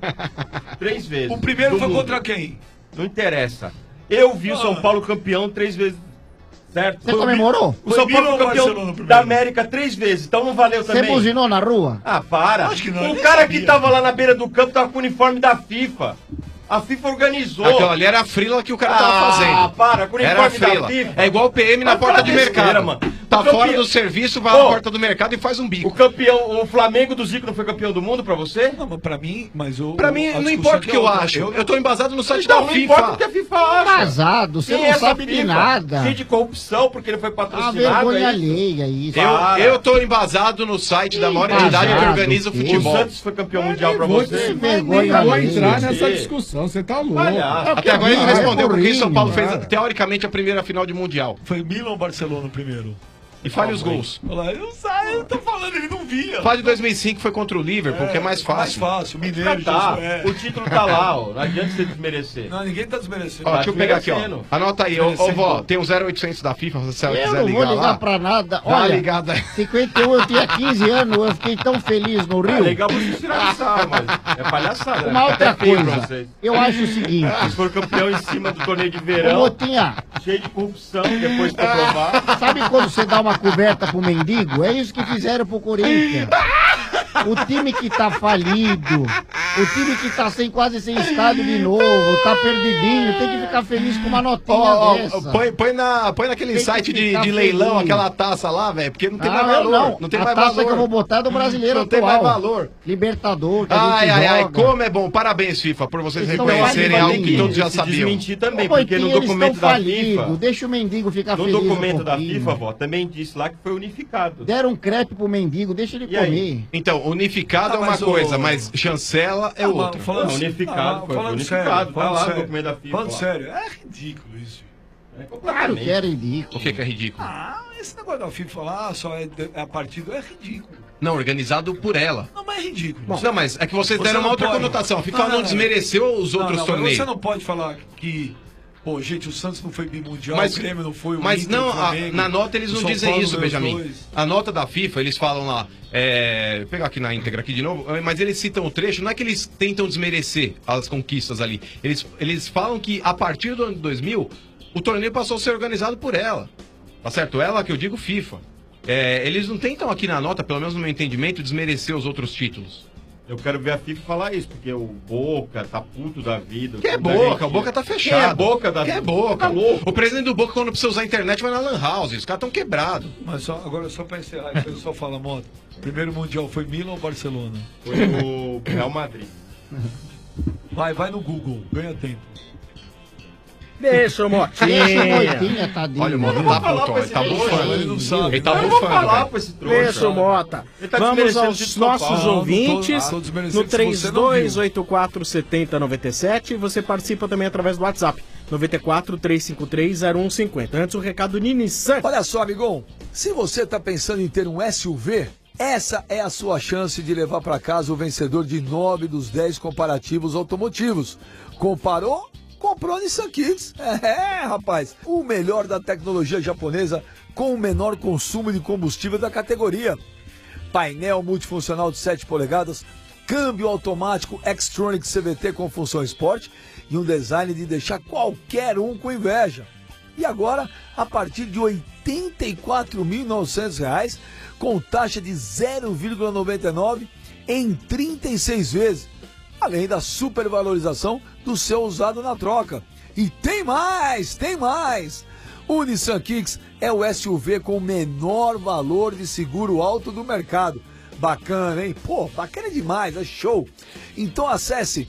3 vezes. O primeiro foi contra quem? Não interessa. Eu vi o São Paulo campeão 3 vezes. Certo? Você comemorou? O São Paulo foi campeão da América 3 vezes, então não valeu também. Você buzinou na rua? Ah, para. Acho que não, um cara que tava lá na beira do campo tava com o uniforme da FIFA. A FIFA organizou. Aquilo ali era a frila que o cara tava fazendo. Ah, para, com o uniforme da FIFA. É igual o PM na porta de mercado. Mano. Tá fora do serviço, vai na porta do mercado e faz um bico. O campeão, o Flamengo do Zico não foi campeão do mundo pra você? Não, mas pra mim, Pra mim, não importa o que eu acho. Eu tô embasado no site da FIFA. Não importa o que a FIFA acha. Embasado, você não sabe de nada. Cheio de corrupção, porque ele foi patrocinado. Vergonha alheia isso. Eu tô embasado no site da maior entidade que organiza o futebol. O Santos foi campeão mundial pra você? Vergonha vou entrar nessa discussão, você tá louco. Até agora ele respondeu porque São Paulo fez, teoricamente, a primeira final de Mundial. Foi Milan ou Barcelona primeiro? E fale os gols. Eu tô falando, ele não via. Fale de 2005 foi contra o Liverpool, que é mais fácil. Mais fácil, Mineiro, O título tá lá, ó. Não adianta você desmerecer. Não, ninguém tá desmerecendo. Ó, deixa eu pegar aqui, ó. Anota aí, ô vó, tem um 0800 da FIFA, se você quiser ligar lá. Eu não vou ligar pra nada. Olha, ligado aí. 51, eu tinha 15 anos, eu fiquei tão feliz no Rio. É legal pra você tirar sarro, mas é palhaçada. Uma outra coisa, eu acho o seguinte. Eles foram campeão em cima do torneio de verão. Botinha. Cheio de corrupção, depois pra provar. Sabe quando você dá uma coberta pro mendigo? É isso que fizeram pro Corinthians. O time que tá falido, o time que tá quase sem estádio de novo, tá perdidinho, tem que ficar feliz com uma notinha dessa. Põe naquele site de leilão, aquela taça lá, velho, porque não tem mais valor. Não tem mais valor. A taça que eu vou botar é do brasileiro não atual. Não tem mais valor. Libertador, que ai, como é bom. Parabéns, FIFA, por vocês reconhecerem algo que todos já sabiam. Desmentir também, porque no documento da FIFA... Deixa o mendigo ficar feliz. No documento da FIFA, vó, também disse lá que foi unificado. Deram um crepe pro mendigo, deixa ele comer. Então, unificado é uma coisa, mas chancela é outra. Unificado, foi unificado. Tá lá no documento da FIFA. Falando sério, é ridículo isso. Claro que é ridículo. O que é ridículo? Esse negócio da FIFA lá só é a partido, é ridículo. Não, organizado por ela. Não, mas é ridículo. Não, mas é que vocês deram uma outra conotação. A FIFA não desmereceu os outros torneios. Você não pode falar que... Pô, gente, o Santos não foi bimundial, mas, o Grêmio não foi, o Mas Inter, não, Flamengo, na nota eles não dizem isso, Benjamin. A nota da FIFA, eles falam lá, vou pegar aqui na íntegra aqui de novo, mas eles citam o trecho, não é que eles tentam desmerecer as conquistas ali. Eles falam que a partir do ano 2000, o torneio passou a ser organizado por ela. Tá certo? Ela que eu digo FIFA. Eles não tentam aqui na nota, pelo menos no meu entendimento, desmerecer os outros títulos. Eu quero ver a FIFA falar isso, porque o Boca tá puto da vida. Que é Boca? O Boca tá fechado. Que é Boca da vida? Que é Boca? Tá louco. O presidente do Boca, quando precisa usar a internet, vai na Lan House. Os caras estão quebrados. Mas agora, só pra encerrar, eu só falo, Mota. Primeiro Mundial foi Milan ou Barcelona? Foi o Real Madrid. Vai no Google, ganha tempo. Deixa o Motinha. Olha, o Mota tá puto, ele tá bufando. Ele não sabe. Ele tá Eu vou bufando, falar velho. pra esse trouxa. Deixa o Mota. Ele tá Vamos desmerecendo o aos time de São nossos Paulo. ouvintes Tô no desmerecendo que você não viu. 32847097 e você participa também através do WhatsApp 94-353-0150. Antes o recado Nissan. Olha só, amigão, se você tá pensando em ter um SUV, essa é a sua chance de levar para casa o vencedor de 9 dos 10 comparativos automotivos. Comparou? Comprou Nissan Kicks. Rapaz, o melhor da tecnologia japonesa com o menor consumo de combustível da categoria. Painel multifuncional de 7 polegadas, câmbio automático Xtronic CVT com função Sport e um design de deixar qualquer um com inveja. E agora, a partir de R$ 84.900, com taxa de 0,99 em 36 vezes. Além da supervalorização do seu usado na troca. E tem mais, tem mais! O Nissan Kicks é o SUV com o menor valor de seguro alto do mercado. Bacana, hein? Pô, bacana demais, é show! Então acesse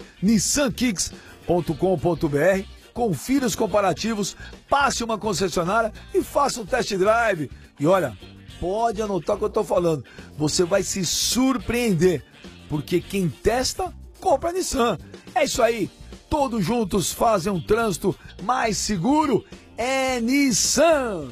nissankicks.com.br, confira os comparativos, passe uma concessionária e faça um test drive. E olha, pode anotar o que eu tô falando, você vai se surpreender, porque quem testa, compra a Nissan. É isso aí, todos juntos fazem um trânsito mais seguro. É Nissan!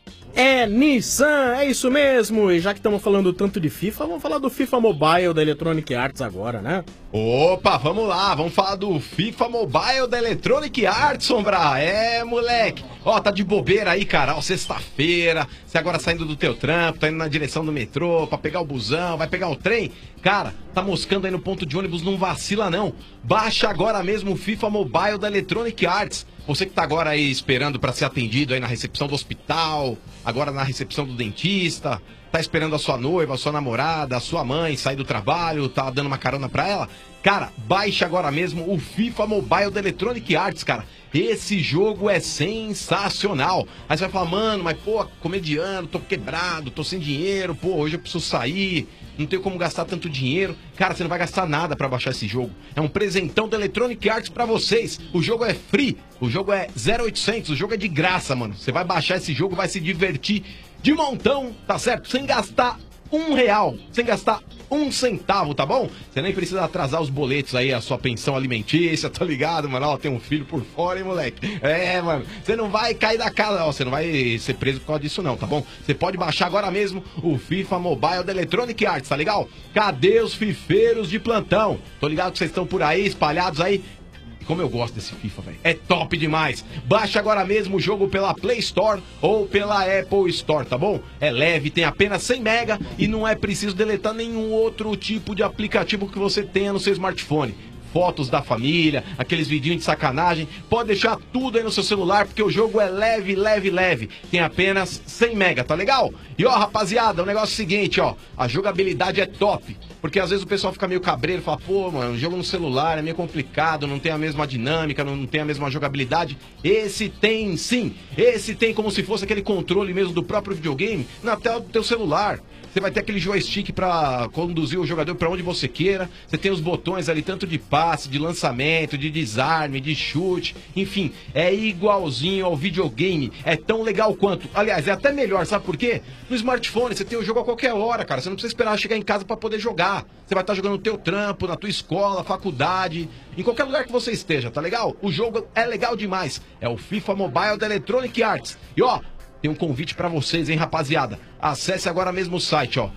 É Nissan, é isso mesmo. E já que estamos falando tanto de FIFA, vamos falar do FIFA Mobile da Electronic Arts agora, né? Opa, vamos lá, vamos falar do FIFA Mobile da Electronic Arts, Sombra. Moleque. Ó, tá de bobeira aí, cara. Ó, sexta-feira, você agora saindo do teu trampo, tá indo na direção do metrô pra pegar o busão, vai pegar o trem. Cara, tá moscando aí no ponto de ônibus, não vacila não. Baixa agora mesmo o FIFA Mobile da Electronic Arts. Você que tá agora aí esperando pra ser atendido aí na recepção do hospital, agora na recepção do dentista, tá esperando a sua noiva, a sua namorada, a sua mãe sair do trabalho, tá dando uma carona pra ela? Cara, baixe agora mesmo o FIFA Mobile da Electronic Arts, cara. Esse jogo é sensacional. Aí você vai falar, mano, mas pô, comediano, tô quebrado, tô sem dinheiro, pô, hoje eu preciso sair, não tenho como gastar tanto dinheiro. Cara, você não vai gastar nada pra baixar esse jogo. É um presentão da Electronic Arts pra vocês. O jogo é free, o jogo é 0800, o jogo é de graça, mano. Você vai baixar esse jogo, vai se divertir de montão, tá certo? Sem gastar R$1, sem gastar 1 centavo, tá bom? Você nem precisa atrasar os boletos aí, a sua pensão alimentícia, tá ligado, mano? Ó, tem um filho por fora, hein, moleque? Mano, você não vai cair da casa, ó, você não vai ser preso por causa disso não, tá bom? Você pode baixar agora mesmo o FIFA Mobile da Electronic Arts, tá legal? Cadê os fifeiros de plantão? Tô ligado que vocês estão por aí, espalhados aí. Como eu gosto desse FIFA, velho. É top demais. Baixa agora mesmo o jogo pela Play Store ou pela Apple Store, tá bom? É leve, tem apenas 100 mega e não é preciso deletar nenhum outro tipo de aplicativo que você tenha no seu smartphone. Fotos da família, aqueles vidinhos de sacanagem, pode deixar tudo aí no seu celular, porque o jogo é leve, leve, leve. Tem apenas 100 mega, tá legal? E ó, rapaziada, o negócio é o seguinte, ó, a jogabilidade é top. Porque às vezes o pessoal fica meio cabreiro, fala, pô, mano, o jogo no celular é meio complicado, não tem a mesma dinâmica, não tem a mesma jogabilidade. Esse tem sim, esse tem como se fosse aquele controle mesmo do próprio videogame na tela do teu celular. Você vai ter aquele joystick para conduzir o jogador para onde você queira. Você tem os botões ali, tanto de passe, de lançamento, de desarme, de chute. Enfim, é igualzinho ao videogame. É tão legal quanto. Aliás, é até melhor, sabe por quê? No smartphone, você tem o jogo a qualquer hora, cara. Você não precisa esperar chegar em casa para poder jogar. Você vai estar jogando no teu trampo, na tua escola, faculdade, em qualquer lugar que você esteja, tá legal? O jogo é legal demais. É o FIFA Mobile da Electronic Arts. E ó, tem um convite pra vocês, hein, rapaziada? Acesse agora mesmo o site, ó,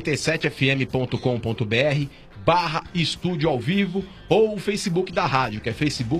97fm.com.br/estúdio ao vivo ou o Facebook da rádio, que é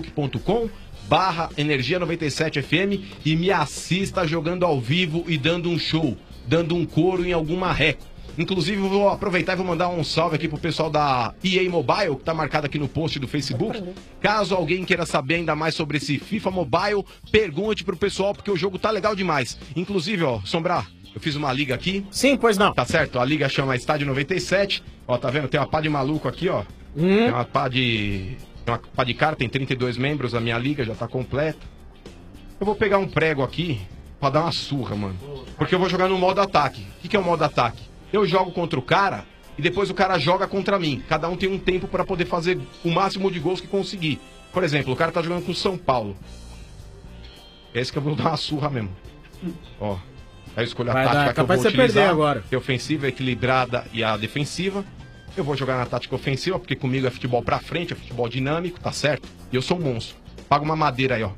facebook.com/energia97fm e me assista jogando ao vivo e dando um show, dando um coro em algum marreco. Inclusive, eu vou aproveitar e vou mandar um salve aqui pro pessoal da EA Mobile, que tá marcado aqui no post do Facebook. Caso alguém queira saber ainda mais sobre esse FIFA Mobile, pergunte pro pessoal, porque o jogo tá legal demais. Inclusive, ó, Sombrar, eu fiz uma liga aqui. Sim, pois não. Tá certo? A liga chama Estádio 97. Ó, tá vendo? Tem uma pá de maluco aqui, ó. Tem uma pá de cara, tem 32 membros, a minha liga já tá completa. Eu vou pegar um prego aqui pra dar uma surra, mano. Porque eu vou jogar no modo ataque. O que é o modo ataque? Eu jogo contra o cara e depois o cara joga contra mim. Cada um tem um tempo pra poder fazer o máximo de gols que conseguir. Por exemplo, o cara tá jogando com o São Paulo. Esse que eu vou dar uma surra mesmo. Ó. Aí eu escolho a tática que eu vou utilizar. Agora. A ofensiva, a equilibrada e a defensiva. Eu vou jogar na tática ofensiva, porque comigo é futebol pra frente, é futebol dinâmico, tá certo? E eu sou um monstro. Paga uma madeira aí, ó.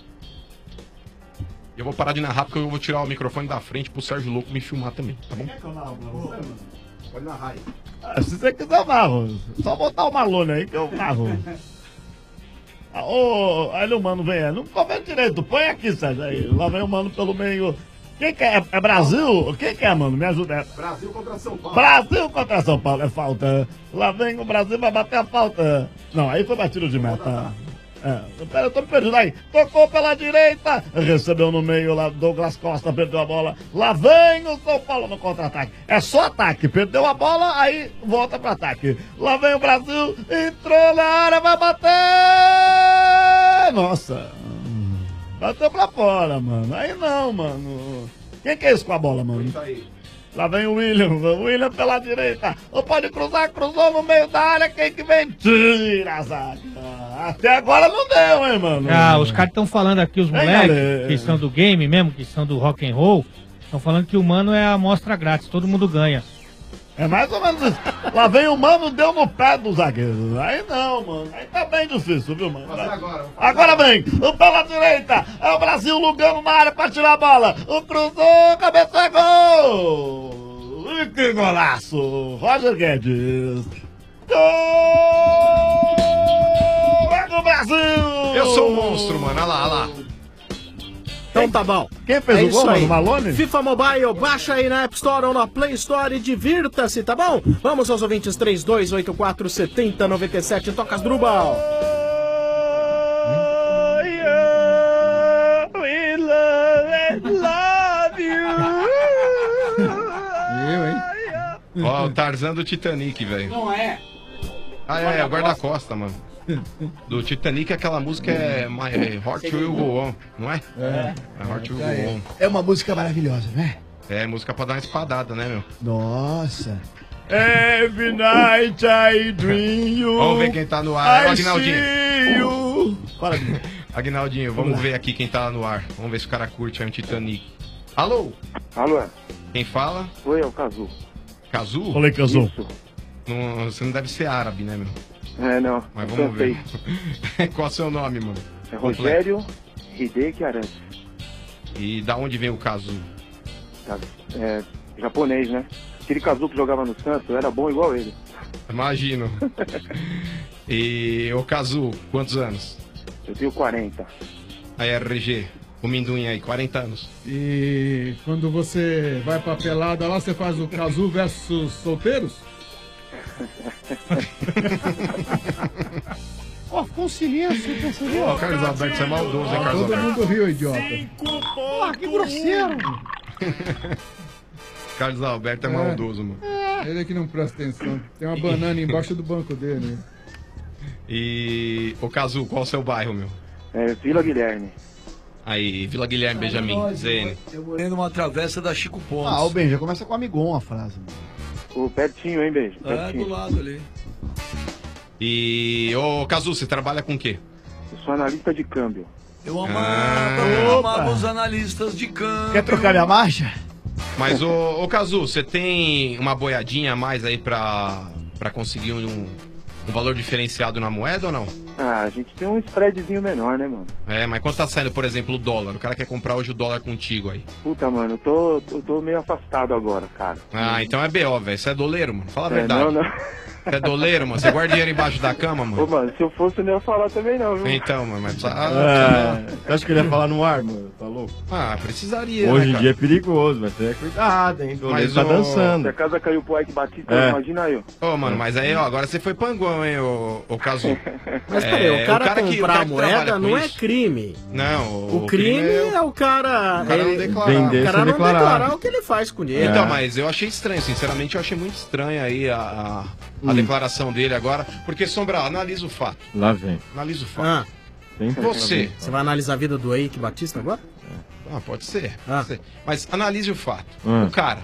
Eu vou parar de narrar, porque eu vou tirar o microfone da frente pro Sérgio Louco me filmar também, tá bom? Pode narrar aí. Se você quiser, narro. Só botar o Malone aí que eu narro. Aí o mano vem, não comenta direito, põe aqui, Sérgio. Aí, lá vem o mano pelo meio. Quem que é? É Brasil? Quem que é, mano? Me ajuda. Brasil contra São Paulo. Brasil contra São Paulo, é falta. Lá vem o Brasil, vai bater a falta. Não, aí foi batido de meta. Pera, eu tô me perdido aí. Tocou pela direita, recebeu no meio lá, Douglas Costa, perdeu a bola. Lá vem o São Paulo no contra-ataque. É só ataque, perdeu a bola, aí volta pro ataque. Lá vem o Brasil, entrou na área, vai bater! Nossa, bateu pra fora, mano. Aí não, mano. Quem que é esse com a bola, mano? Isso aí. Lá vem o William pela direita. Ou pode cruzar, cruzou no meio da área. Quem que vem? Tira a zaga. Até agora não deu, hein, mano? Os caras estão falando aqui, os moleques, que são do game mesmo, que são do rock and roll, estão falando que o mano é a amostra grátis, todo mundo ganha. É mais ou menos isso. Lá vem o mano, deu no pé do zagueiro. Aí não, mano. Aí tá bem difícil, viu, mano? Agora vem. O pela direita. É o Brasil lugando na área pra tirar a bola. O cruzou, cabeça é gol. E que golaço. Roger Guedes. Gol! É do Brasil! Eu sou um monstro, mano. Olha lá, olha lá. Então tá bom. Quem fez o gol, mano? Malone? FIFA Mobile, baixa aí na App Store ou na Play Store e divirta-se, tá bom? Vamos aos ouvintes 32847097, toca as Drubal. Love you. Eu, hein? Ó, o Tarzan do Titanic, velho. Não é. Ah, é o guarda-costa, mano. Do Titanic, aquela música é My Heart Will Go On, não é? É. My Heart Will Go On. É uma música maravilhosa, né? É música pra dar uma espadada, né, meu? Nossa. Every night I dream you. Vamos ver quem tá no ar. É o Aguinaldinho. Fala, Aguinaldinho, vamos ver aqui quem tá no ar. Vamos ver se o cara curte aí um Titanic. Alô? Alô? Quem fala? Oi, é o Cazu. Cazu? Falei, Cazu. Não, você não deve ser árabe, né, meu? É, não. Mas vamos ver. Qual é o seu nome, mano? É Rogério Hideki Arantes. E da onde vem o Cazu? É japonês, né? Aquele Cazu que jogava no Santos, eu era bom igual ele. Imagino. E o Cazu, quantos anos? Eu tenho 40. Aí RG, o Minduim aí, 40 anos. E quando você vai pra pelada lá, você faz o Cazu versus solteiros? Ó, ficou um silêncio, percebeu? Ó, Carlos Alberto, você é maldoso, hein, Carlos Todo Alberto? mundo riu, idiota. Porra, que grosseiro. Carlos Alberto é maldoso, mano. Ele é que não presta atenção. Tem uma banana embaixo do banco dele. E... Ô, Cazu, qual é o seu bairro, meu? É Vila Guilherme. Aí, Vila Guilherme, Benjamin, ZN. Eu morei numa travessa da Chico Pontes. Ah, o Ben, já começa com amigon a frase. O pertinho, hein, beijo? É, do lado ali. E... Ô, Cazu, você trabalha com o quê? Eu sou analista de câmbio. Eu amava os analistas de câmbio. Quer trocar minha marcha? Mas, ô Cazu, você tem uma boiadinha a mais aí pra conseguir um valor diferenciado na moeda ou não? Ah, a gente tem um spreadzinho menor, né, mano? É, mas quanto tá saindo, por exemplo, o dólar? O cara quer comprar hoje o dólar contigo aí. Puta, mano, eu tô meio afastado agora, cara. Ah, então é BO, velho. Você é doleiro, mano. Fala a verdade. Não. Você é doleiro, mano? Você guarda dinheiro embaixo da cama, mano? Ô, mano, se eu fosse, eu não ia falar também, não, viu? Então, mano, mas precisa... Você acha que ele ia falar no ar, mano? Tá louco? Ah, precisaria, Hoje né, em cara? dia é perigoso, mas você é cuidado, hein? O Mas tá o- dançando. Se a casa caiu pro Ike Batista, imagina aí, ó. Ô, mano, mas aí, ó, agora você foi panguão, hein, ô Cazu. Mas peraí, o cara comprar que moeda trabalha com não é isso- crime. Não, O crime é o cara... O cara não ele- declarar. Vender O cara sem não declarar. declarar o que ele faz com o dinheiro. Então, mas eu achei estranho, sinceramente, eu achei muito estranho aí a declaração dele agora, porque, Sombra, analisa o fato. Lá vem. Analisa o fato. Você vai analisar a vida do Eike Batista agora? Ah, pode ser. Pode ser. Mas analise o fato. Ah. O cara,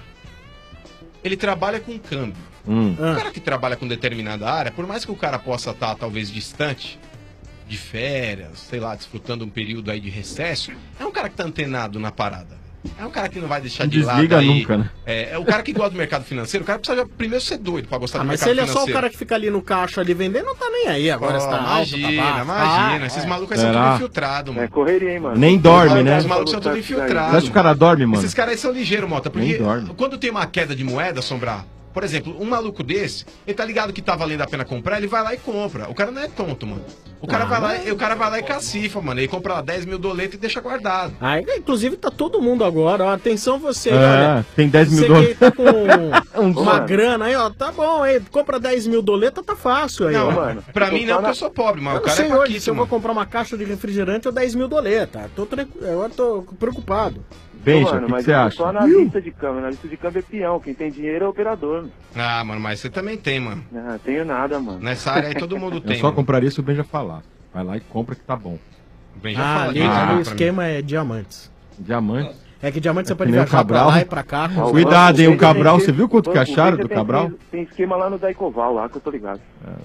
ele trabalha com câmbio. O cara que trabalha com determinada área, por mais que o cara possa estar talvez distante, de férias, sei lá, desfrutando um período aí de recesso, é um cara que tá antenado na parada. É um cara que não vai deixar Não de lado desliga aí. nunca, né? É o cara que gosta do mercado financeiro, o cara precisa primeiro ser doido pra gostar do Mas mercado se ele é financeiro. só o cara que fica ali no caixa ali vendendo, não tá nem aí. Agora Pô, está alto, imagina, tá baixo. imagina. Esses malucos aí são Será? tudo infiltrados, mano. É correria, hein, mano. Nem dorme, né? Os malucos são tudo infiltrados. Você acha que o cara dorme, mano? Esses caras aí são ligeiros, Mota. Nem Porque dorme. quando tem uma queda de moeda, Sombrar, por exemplo, um maluco desse, ele tá ligado que tá valendo a pena comprar, ele vai lá e compra. O cara não é tonto, mano. O cara, vai lá e cacifa, mano. Ele compra lá 10 mil doletas e deixa guardado. Ah, inclusive tá todo mundo agora, ó. Atenção você, É, olha. tem 10 mil Você doletas. que tá com uma Mano. grana aí, ó. Tá bom, aí. Compra 10 mil doletas, tá fácil aí, Não, ó. mano. Pra mim não, porque eu sou pobre, mas Eu o não cara sei é hoje paquito, se eu mano. vou comprar uma caixa de refrigerante ou 10 mil doletas. Agora tô preocupado. Benja, Ô, o mano, que mas você eu tô acha? só analista de câmbio. Analista de câmbio é peão. Quem tem dinheiro é operador, mano. Ah, mano, mas você também tem, mano. Não, tenho nada, mano. Nessa área aí todo mundo Eu tem. só mano. compraria se o Benja falar. Vai lá e compra que tá bom. Bem, Ali o esquema é diamantes. Diamantes? É que diamantes você que pode nem o viajar pra Cabral. lá e pra cá. Cuidado, hein, o Cabral, você viu quanto que acharam do Cabral? Tem esquema lá no Daicoval, lá que eu tô ligado.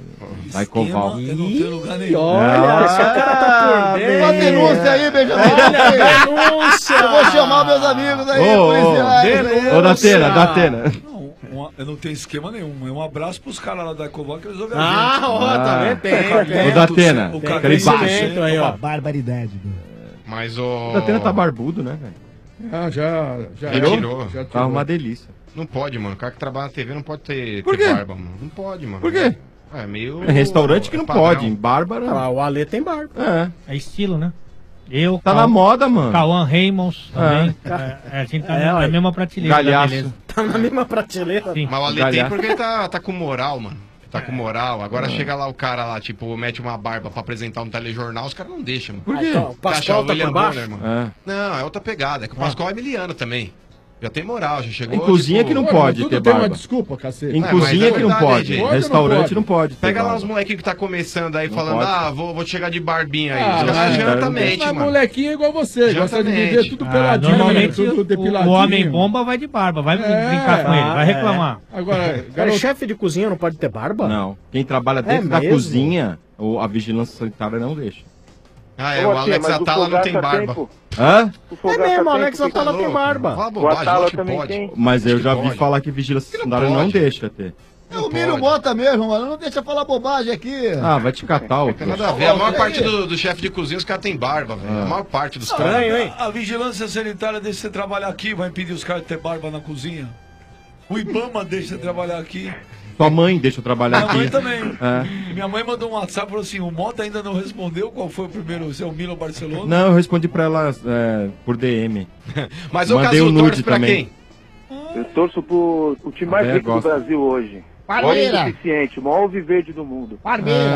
Daicoval. Eu não tenho lugar nenhum. Olha, esse cara tá por dentro. Uma denúncia aí, Benjamin. Olha, denúncia. Eu vou chamar meus amigos aí, Ô, ô, policiais. aí. Ô, Datena. Eu não tenho esquema nenhum. É um abraço pros caras lá da Ecoval que eles ouvem Ah, a gente. ó, também tem. Ô, Datena, O cara aquele baixo. aí, ó. Barbaridade. Mas O Datena tá barbudo, né, velho? Ah, já Tirou? Já Tá uma delícia. Não pode, mano. O cara que trabalha na TV não pode ter Por quê? barba, mano. Não pode, mano. Por quê? É meio. É restaurante que não padrão. pode, em Bárbara. Ah, o Ale tem barba. É estilo, né? Eu, Tá na moda, mano. Cauã Raymond também. A gente tá na olha. mesma prateleira. da Galhaço. beleza. Tá na mesma prateleira. Sim. Mas o Ale tem Galhaço. porque ele tá com moral, mano. Tá com moral. Agora chega lá o cara lá, tipo, mete uma barba pra apresentar um telejornal, os caras não deixam, mano. Por quê? Então, o Pascoal tá por baixo? mano. É. Não, é outra pegada. É que o Pascoal é miliano também. Já tem moral, já chegou. Em cozinha que não pode tudo ter tem uma barba. desculpa, cacete. Em É, cozinha mas é que não verdade, pode. gente. Pode ou não Restaurante pode? não pode. ter Pega lá barba. os molequinhos que tá começando aí, Não falando, pode. vou chegar de barbinha aí. Ah, Os caras mas- jantamente, Mas mano. molequinho é igual você, gosta de Exatamente. viver tudo peladinho, Normalmente tudo o depiladinho. homem bomba vai de barba, vai brincar com ele, vai reclamar. Agora, Cara, garoto, chefe de cozinha não pode ter barba? Não. Quem trabalha dentro da mesmo? cozinha, a vigilância sanitária não deixa. Ah, é, Ô, o tia, Alex mas o Atala não tem Fogaça barba. pô. Hã? O É Fogaça mesmo, tem, Alex porque Atala tá tem louco. barba. Fala O bobagem, Atala lógico que também pode. tem. Mas eu Acho já que ouvi pode. falar que vigilância Que não sanitária não pode. deixa ter. É o milho bota mesmo, mano. Não deixa falar bobagem aqui. Ah, vai te catar, ô. Tem nada a ver. A maior parte do chefe de cozinha, os caras têm barba, velho. A maior parte dos caras. Estranho, hein? A vigilância sanitária deixa você trabalhar aqui, vai impedir os caras de ter barba na cozinha. O Ibama deixa você trabalhar aqui. Sua mãe deixa eu trabalhar Minha aqui. mãe também. É. Minha mãe mandou um WhatsApp e falou assim: o Mota ainda não respondeu qual foi o primeiro, se é o Milan ou Barcelona. Não, eu respondi pra ela por DM. Mas o Mandei Cazu o nude torce pra também. quem? Eu torço pro time mais Até rico do gosto. Brasil hoje. Parmeira. Olha suficiente, o maior alviverde do mundo. Parmeira.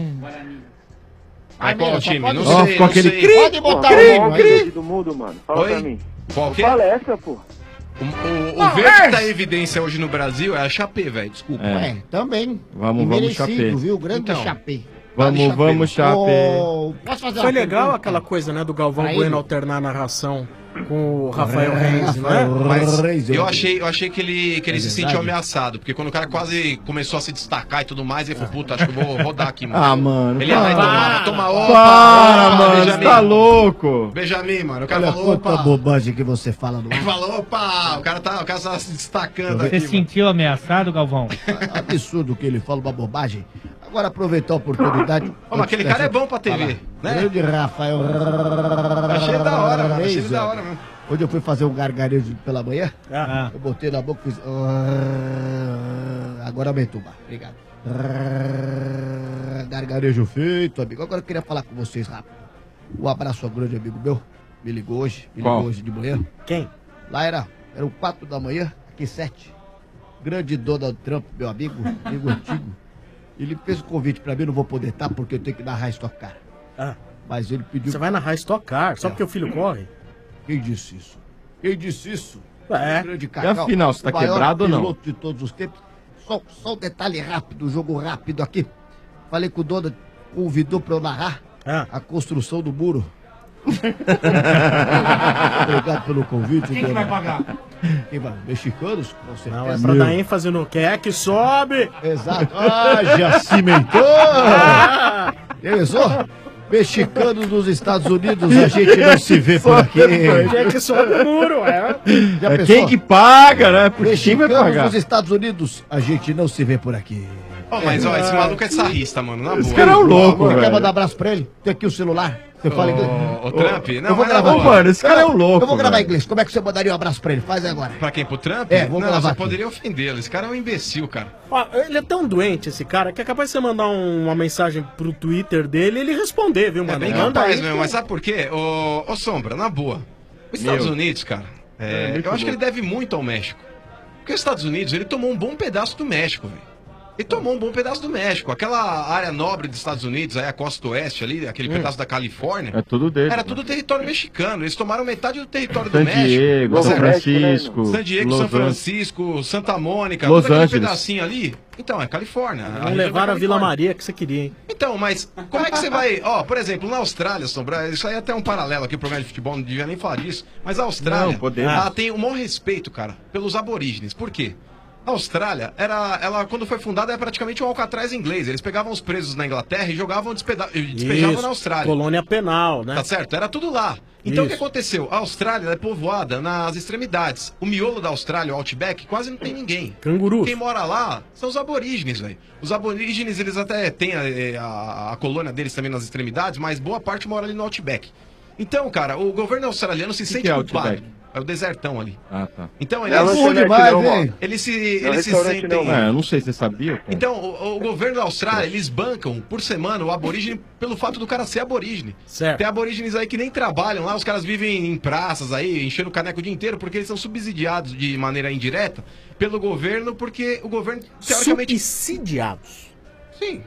Ai, qual o time? Não Ó, sei, ficou não aquele sei. Pode Pô, botar qual o é o maior nome. alviverde do mundo, mano? Fala Oi? pra mim. Qual que é? Fala essa, pô. O verde que tá em evidência hoje no Brasil é a Chapé, velho. Desculpa. É. É, também. Vamos, E vamos, merecido, Chapé. viu? Grande Então. Chapé. Vamos, Chapé. Ô, posso fazer Foi uma legal pergunta? aquela coisa, né, do Galvão Pra Bueno ele? alternar a narração com o Rafael Reis, não é? Mas eu achei que ele se sentiu verdade? ameaçado, porque quando o cara quase começou a se destacar e tudo mais, ele falou, puta, acho que eu vou rodar aqui, mano. Ah, mano. Ele ia lá e tomar opa! Para, opa, mano, Benjamin. você tá louco. Benjamin, mano, o cara Olha falou, quanta opa! bobagem que você fala no Ele falou, opa! O cara tá se destacando Você aqui, se sentiu ameaçado, Galvão? Absurdo que ele fala uma bobagem. Agora aproveitar a oportunidade. Ô, mas aquele cara é bom pra TV, Falar. né? Grande Rafael. Achei da hora, mano, achei Reis, da ó. hora mesmo. Hoje eu fui fazer um gargarejo pela manhã. Ah. Eu botei na boca e fiz. Agora aumentou o bar. Obrigado. Gargarejo feito, amigo. Agora eu queria falar com vocês rápido. Um abraço ao grande amigo meu. Me ligou hoje. De manhã. Quem? Lá eram 4 da manhã, aqui 7. Grande Donald Trump, meu amigo antigo. Ele fez um convite pra mim, não vou poder estar porque eu tenho que narrar Stock Car. Mas ele pediu... Você vai narrar Stock Car, só porque o filho corre? Quem disse isso? Quem disse isso? Grande E afinal, você tá quebrado ou não? Piloto de todos os tempos. Só um detalhe rápido, jogo rápido aqui. Falei com o Donald, convidou pra eu narrar a construção do muro. Obrigado pelo convite. Quem que vai pagar? Quem vai? Mexicanos? Com certeza. Não, é pra dar ênfase no que é que sobe. Exato. Já cimentou. Pensou? Mexicanos nos Estados Unidos, a gente não se vê por aqui. Quem é que sobe o muro, Já pensou? Quem que paga, né? Quem vai Mexicanos pagar? nos Estados Unidos, a gente não se vê por aqui. Mas ó, esse maluco é sarrista, mano, na boa. Esse cara é um louco, Você quer velho. mandar abraço pra ele? Tem aqui o celular. Você fala inglês. Ô, Trump, não, eu vou mas na gravar. boa. Mano, esse cara é um louco. Eu vou gravar em velho. inglês. Como é que você mandaria um abraço pra ele? Faz agora. Pra quem? Pro Trump? Vamos não, gravar você aqui. poderia ofendê-lo. Esse cara é um imbecil, cara. Ó, ele é tão doente, esse cara, que é capaz de você mandar uma mensagem pro Twitter dele e ele responder, viu, É mano? bem Manda capaz aí, mesmo, mas sabe por quê? Ô, Sombra, na boa. Os Estados Unidos, cara, eu acho que ele deve muito ao México. Porque os Estados Unidos, ele tomou um bom pedaço do México, velho. Ele tomou um bom pedaço do México. Aquela área nobre dos Estados Unidos, aí a costa oeste ali, aquele pedaço da Califórnia. É tudo dele. Era tudo território mexicano. Eles tomaram metade do território San do México. Diego, São Francisco, San Diego, Los São Angeles. Francisco, Santa Mônica, Los todo aquele Angeles. pedacinho ali. Então, é Califórnia. Não levaram a Vila Maria que você queria, hein? Então, mas como é que você vai... Ó, por exemplo, na Austrália, Sombra, isso aí é até um paralelo aqui, o programa de futebol, não devia nem falar disso, mas a Austrália, Não, podemos. ela tem o maior respeito, cara, pelos aborígenes. Por quê? A Austrália, ela quando foi fundada, era praticamente um Alcatraz inglês. Eles pegavam os presos na Inglaterra e jogavam, despejavam Isso, na Austrália. Colônia penal, né? Tá certo? Era tudo lá. Então o que Isso. aconteceu? A Austrália é povoada nas extremidades. O miolo da Austrália, o Outback, quase não tem ninguém. Cangurus. Quem mora lá são os aborígenes, velho. Os aborígenes, eles até têm a colônia deles também nas extremidades, mas boa parte mora ali no Outback. Então, cara, o governo australiano se sente que é culpado. Outback? É o desertão ali. Ah, tá. Então, É bom demais, velho. eles se sentem... É, eu não sei se você sabia. Pô. Então, o governo da Austrália, eles bancam por semana o aborígene pelo fato do cara ser aborígene. Certo. Tem aborígenes aí que nem trabalham lá, os caras vivem em praças aí, enchendo o caneco o dia inteiro, porque eles são subsidiados de maneira indireta pelo governo, porque o governo, teoricamente... Subsidiados. Sim.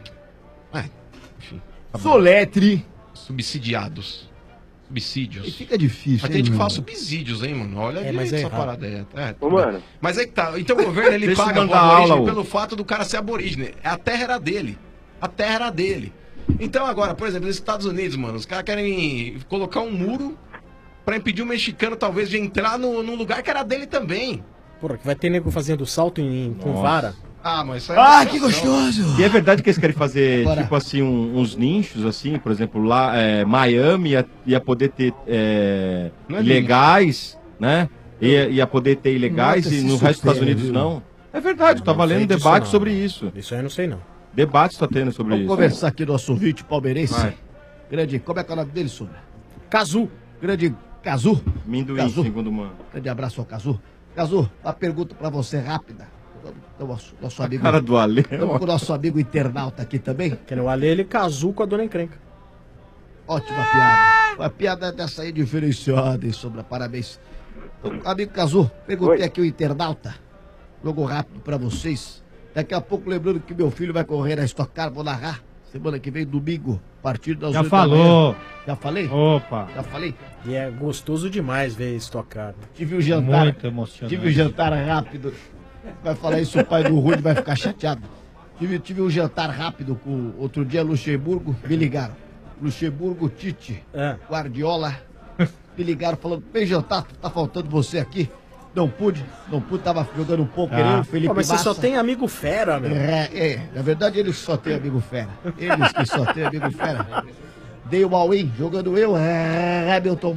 Enfim. Soletre. Subsidiados. Subsídios. E fica difícil, Mas tem gente que hein, fala mano? subsídios, hein, mano? Olha É, mas direito é essa errado. parada aí. Ô, mano. Mas é que tá. Então o governo, ele Deixa eu paga pro mandar aborígene aula, ô. pelo fato do cara ser aborígene. A terra era dele. A terra era dele. Então agora, por exemplo, nos Estados Unidos, mano, os caras querem colocar um muro pra impedir o mexicano, talvez, de entrar num lugar que era dele também. Porra, que vai ter nego fazendo salto com Nossa. vara. Ah, mas isso aí é Que situação. gostoso. E é verdade que eles querem fazer, Agora. tipo assim, uns nichos, assim, por exemplo, lá, Miami ia poder ter Não é ilegais, né? Ia poder ter ilegais Nota e se no resto dos Estados supera, Unidos viu? não. É verdade, tá Não valendo sei um disso debate não. sobre isso. Isso aí eu não sei, não. Debate está tendo sobre Vamos isso. conversar aqui do nosso ouvinte palmeirense. Vai. Grande, como é que é o nome dele, Sombra? Cazu. Grande Cazu. Minduim, Cazu. segundo mano. Grande abraço ao Cazu. Cazu, uma pergunta pra você rápida. Nosso amigo. Cara do Ale. Estamos com o nosso amigo internauta aqui também. Que no Ale ele casou com a dona encrenca. Ótima piada. Uma piada dessa aí diferenciada, hein, Sombra? Parabéns. Então, amigo Cazu, perguntei Oi. aqui o internauta. Jogo rápido pra vocês. Daqui a pouco, lembrando que meu filho vai correr na Stock Car, vou narrar. Semana que vem, domingo, a partir das Já 8 da manhã. falou. Já falei? Opa. Já falei? E é gostoso demais ver estocar. Tive um jantar. Muito emocionante. Tive um jantar rápido. Vai falar isso, o pai do Rude vai ficar chateado. Tive um jantar rápido com outro dia Luxemburgo, me ligaram. Luxemburgo, Tite, Guardiola, me ligaram falando, bem jantar, tá faltando você aqui. Não pude, tava jogando um pouco, eu, Felipe Pô, mas você Massa. só tem amigo fera, meu. Na verdade eles só têm amigo fera. Eles que só têm amigo fera. Dei o all-in, jogando eu, Hamilton.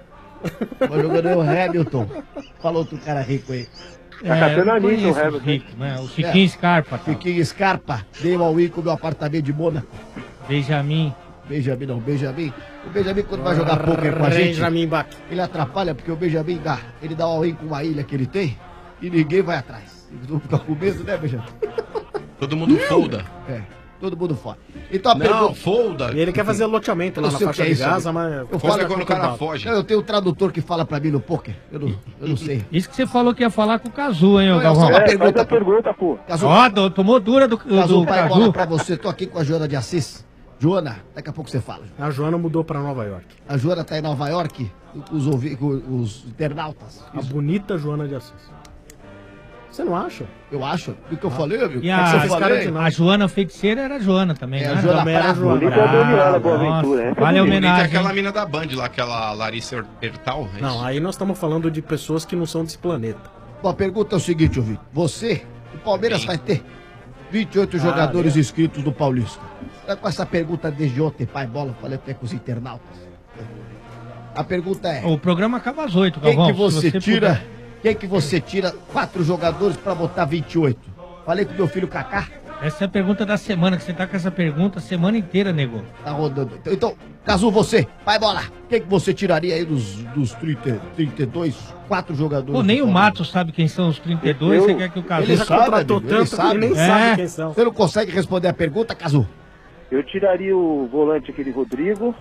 Jogando eu, Hamilton. Falou outro cara rico aí. Tá catando a conheço Anitta, o os Hamilton. ricos, né? O Chiquinho Scarpa. Tá? Chiquinho Scarpa, dei o all-in com o meu apartamento de Mônaco. Benjamin. Benjamin não, Benjamin. O Benjamin quando vai jogar poker com a gente, Benjamin Bach. ele atrapalha porque o Benjamin ele dá all-in com uma ilha que ele tem e ninguém vai atrás. Ele não fica com medo, né, Benjamin? Todo mundo folda. Todo mundo fora. Então a Não, pergunta... folda. E ele quer fazer loteamento lá na faixa de Gaza, mas... Eu falo quando o cara foge. Eu tenho um tradutor que fala pra mim no poker. Eu não sei. Isso que você falou que ia falar com o Cazu, hein, ô Não, Galvão? só uma pergunta. Faz a pergunta, pô. Cazu, Ó, tomou dura do Cazu, pai, Cazu. bola pra você. Tô aqui com a Joana de Assis. Joana, daqui a pouco você fala. A Joana mudou pra Nova York. A Joana tá em Nova York, com os internautas. A bonita Joana de Assis. Você não acha? Eu acho. O que eu falei, amigo? E É que você falou, a Joana feiticeira era a Joana também, a né? Joana Também era Prado. Joana. Bonita é a Daniela Boaventura. Nossa, Essa vale a é bonita. homenagem. Aquela mina da Band lá, aquela Larissa Hertal. é Não, isso? aí nós estamos falando de pessoas que não são desse planeta. Bom, a pergunta é o seguinte, ouvinte. Você, o Palmeiras vai ter 28 jogadores inscritos do Paulista. Tá com essa pergunta desde ontem, pai bola, falei até com os internautas. A pergunta é... O programa acaba às 8, Quem Galvão. que você se tira... puder. Quem que você tira 4 jogadores pra botar 28? Falei com meu filho Kaká. Essa é a pergunta da semana, que você tá com essa pergunta a semana inteira, nego. Tá rodando. Então, Cazu, você, vai bola. Quem que você tiraria aí dos 32, 4 jogadores? Pô, nem do o Palmeiras? Matos sabe quem são os 32, você quer que o Cazu... Ele já contratou amigo, ele sabe. nem É. sabe quem são. Você não consegue responder a pergunta, Cazu? Eu tiraria o volante, aquele Rodrigo.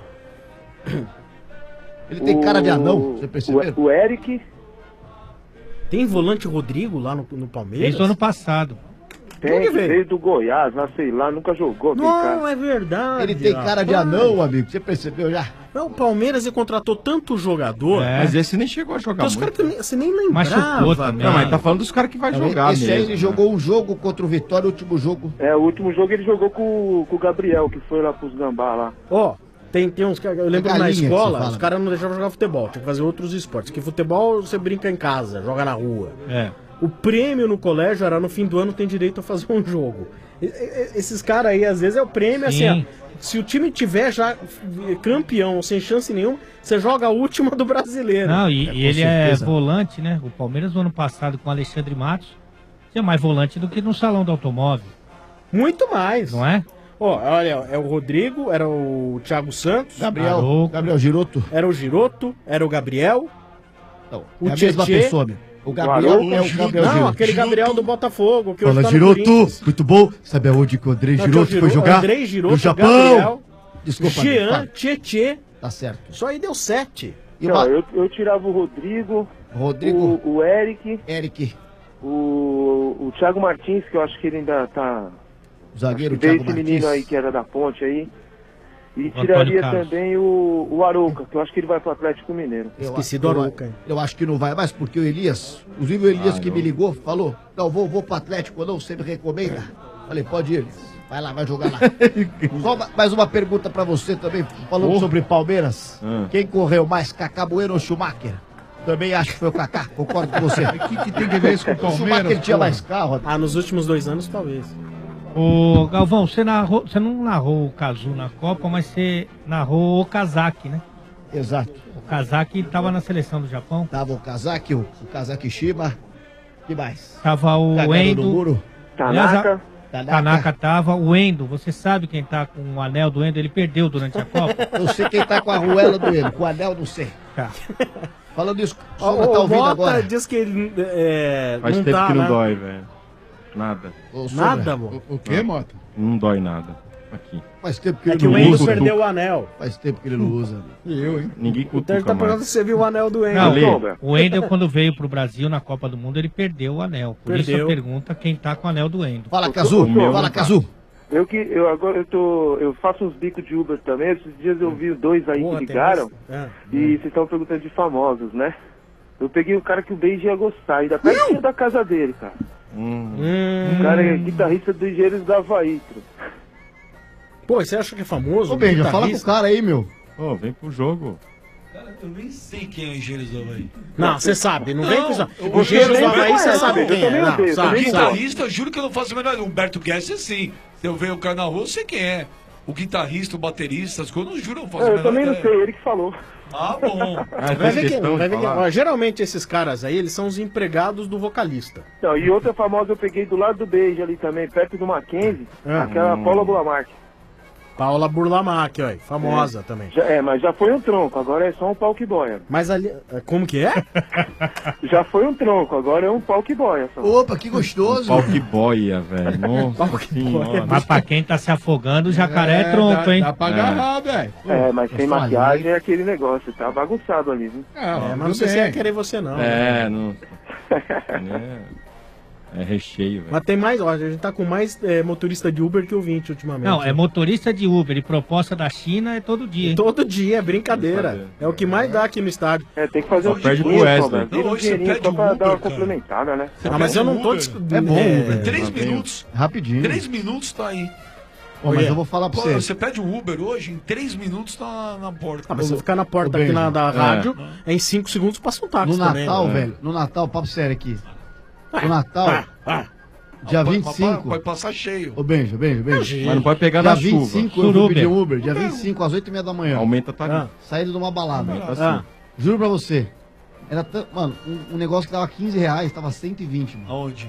Ele tem cara de anão, você percebeu? O Eric. Tem volante Rodrigo lá no Palmeiras? Desde o ano passado. Tem, veio do Goiás, lá, sei lá, nunca jogou. aquele Não, cara. é verdade. Ele tem cara de rapaz. anão, amigo. Você percebeu já? Não, o Palmeiras ele contratou tanto jogador. Mas esse nem chegou a jogar Os muito. caras que você nem lembrava. Machucou também. Não, mas tá falando dos caras que vai jogar Esse mesmo. aí ele jogou um jogo contra o Vitória, o último jogo. É, o último jogo ele jogou com o Gabriel, que foi lá pros Gambá lá. Ó, tem uns caras. Eu lembro Galinha na que você escola, fala. os caras não deixavam jogar futebol, tinha que fazer outros esportes. Que futebol você brinca em casa, joga na rua. É. O prêmio no colégio era no fim do ano tem direito a fazer um jogo. Esses caras aí, às vezes, é o prêmio, Sim. assim, ó. Se o time tiver já campeão, sem chance nenhuma, você joga a última do brasileiro. Não, e com ele certeza. é volante, né? O Palmeiras no ano passado com o Alexandre Matos tinha mais volante do que no salão do automóvel. Muito mais. Não é? Ó, olha, é o Rodrigo, era o Thiago Santos. Gabriel Giroto. Era o Giroto, era o Gabriel. Não, o é a mesma Tietê. pessoa, meu. O Gabriel é o Gabriel Não, Giroto. aquele Gabriel do Botafogo. Que hoje Fala, tá no Giroto, Corinthians. muito bom. Sabe aonde que o André Não, Giroto que é o foi jogar? Andrei Giroto, No Japão. Gabriel, Desculpa, Jean, vai. Tietê. Tá certo. Só aí deu 7. Não, eu tirava o Rodrigo, o Eric, o Thiago Martins, que eu acho que ele ainda tá... O zagueiro veio Thiago esse menino Martins. aí que era da ponte aí. E Antônio tiraria Carlos. também o Arouca, que eu acho que ele vai pro Atlético Mineiro. Esqueci do Arouca, hein? Eu acho que não vai mais, porque o Elias, inclusive o Elias que me ligou, falou, não, vou pro Atlético, não, você me recomenda? Falei, pode ir, Elias. Vai lá, vai jogar lá. Só mais uma pergunta pra você também, falando sobre Palmeiras. Quem correu mais, Kaká Bueno ou Schumacher? Também acho que foi o Kaká, concordo com você. O que tem que ver isso com o O Palmeiras? Schumacher tinha porra? mais carro. Ah, nos últimos 2 anos, talvez. Ô, Galvão, você não narrou o Cazu na Copa, mas você narrou o Kazaki, né? Exato. O Kazaki tava na seleção do Japão. Tava o Kazaki, o Kazaki Shima. Que mais? Tava o Cagando no Endo. muro. Tanaka. Tanaka tava. O Endo, você sabe quem tá com o anel do Endo? Ele perdeu durante a Copa. Eu sei quem tá com a arruela do Endo, com o anel não sei. Tá. Falando isso, o O Sombra tá ouvindo Mota agora. diz que ele Faz não tempo tá, que não né? dói, velho. Nada. Ô, Sombra, Nada, amor. O que, Mota? Não dói nada. Aqui. Faz tempo que É ele que o não Endo usa. perdeu o anel. Faz tempo que ele não usa. Eu, hein? Ninguém Então ele cutuca tá perguntando mais. se você viu o anel do Endo. Não, o Endo, quando veio pro Brasil na Copa do Mundo, ele perdeu o anel. Por isso Perdeu. a pergunta quem tá com o anel do Endo. Fala, Cazu. Fala, Cazu. Eu faço uns bicos de Uber também. Esses dias eu vi 2 aí Porra, que tem ligaram. esse? É. E vocês estão perguntando de famosos, né? Eu peguei o cara que o Beiji ia gostar, ainda pertinho da casa dele, cara. O cara é guitarrista do Engenheiros da Havaí. Pô, você acha que é famoso? Ô, Benja, fala com o cara aí, meu. Ô, vem pro jogo. Eu nem sei quem é o Engenheiros do Havaí. Não, você sabe, não vem com isso. o O Engenheiros do Engenheiros Havaí, você não, sabe quem é. Não, O sabe. guitarrista, eu juro que eu não faço a menor ideia. Humberto Guest, sim. Se eu ver o cara na rua, eu sei quem é. O guitarrista, o baterista, as coisas, eu não juro, eu não faço a Eu menor também não ideia. sei, ele que falou. Ah, bom. Vai ver quem, vai ver quem. Ó, geralmente esses caras aí, eles são os empregados do vocalista. Não, e outra famosa eu peguei do lado do Beiji ali também, perto do Mackenzie, aquela Paula Boamarque. Paula Burlamac, ó, famosa também. Mas já foi um tronco, agora é só um pau que boia. Mas ali... Como que é? Já foi um tronco, agora é um pau que boia. Só. Opa, que gostoso. Pau que boia, velho. Nossa senhora. Mas pra quem tá se afogando, o jacaré é tronco, hein? Dá pra agarrar, velho. Mas sem maquiagem é aquele negócio, tá bagunçado ali, viu? Mas não sei se ia querer você, não. Não... É recheio, velho. Mas tem mais, ó, a gente tá com mais motorista de Uber que ouvinte ultimamente. Não, é motorista de Uber e proposta da China é todo dia. Hein? Todo dia, é brincadeira. É o que mais dá aqui no estádio. Tem que fazer um dinheiro, só pra dar uma complementada, né? Mas eu não tô... É bom, Uber. 3 minutos. Rapidinho. 3 minutos tá aí. Mas eu vou falar pra você. Você pede o Uber hoje, em 3 minutos tá na porta. Mas se eu ficar na porta aqui da rádio, em 5 segundos passa um táxi no também. Natal, velho, no Natal, papo sério aqui. No Natal, dia 25... Pode passar cheio. Ô, Benja. Mas não pode pegar na chuva. Dia 25 eu vou pedir um Uber, dia 25 às 8h30 da manhã. Aumenta a tarifa. Saída de uma balada. Juro pra você. Era mano, um negócio que dava 15 reais, tava 120, mano. Aonde?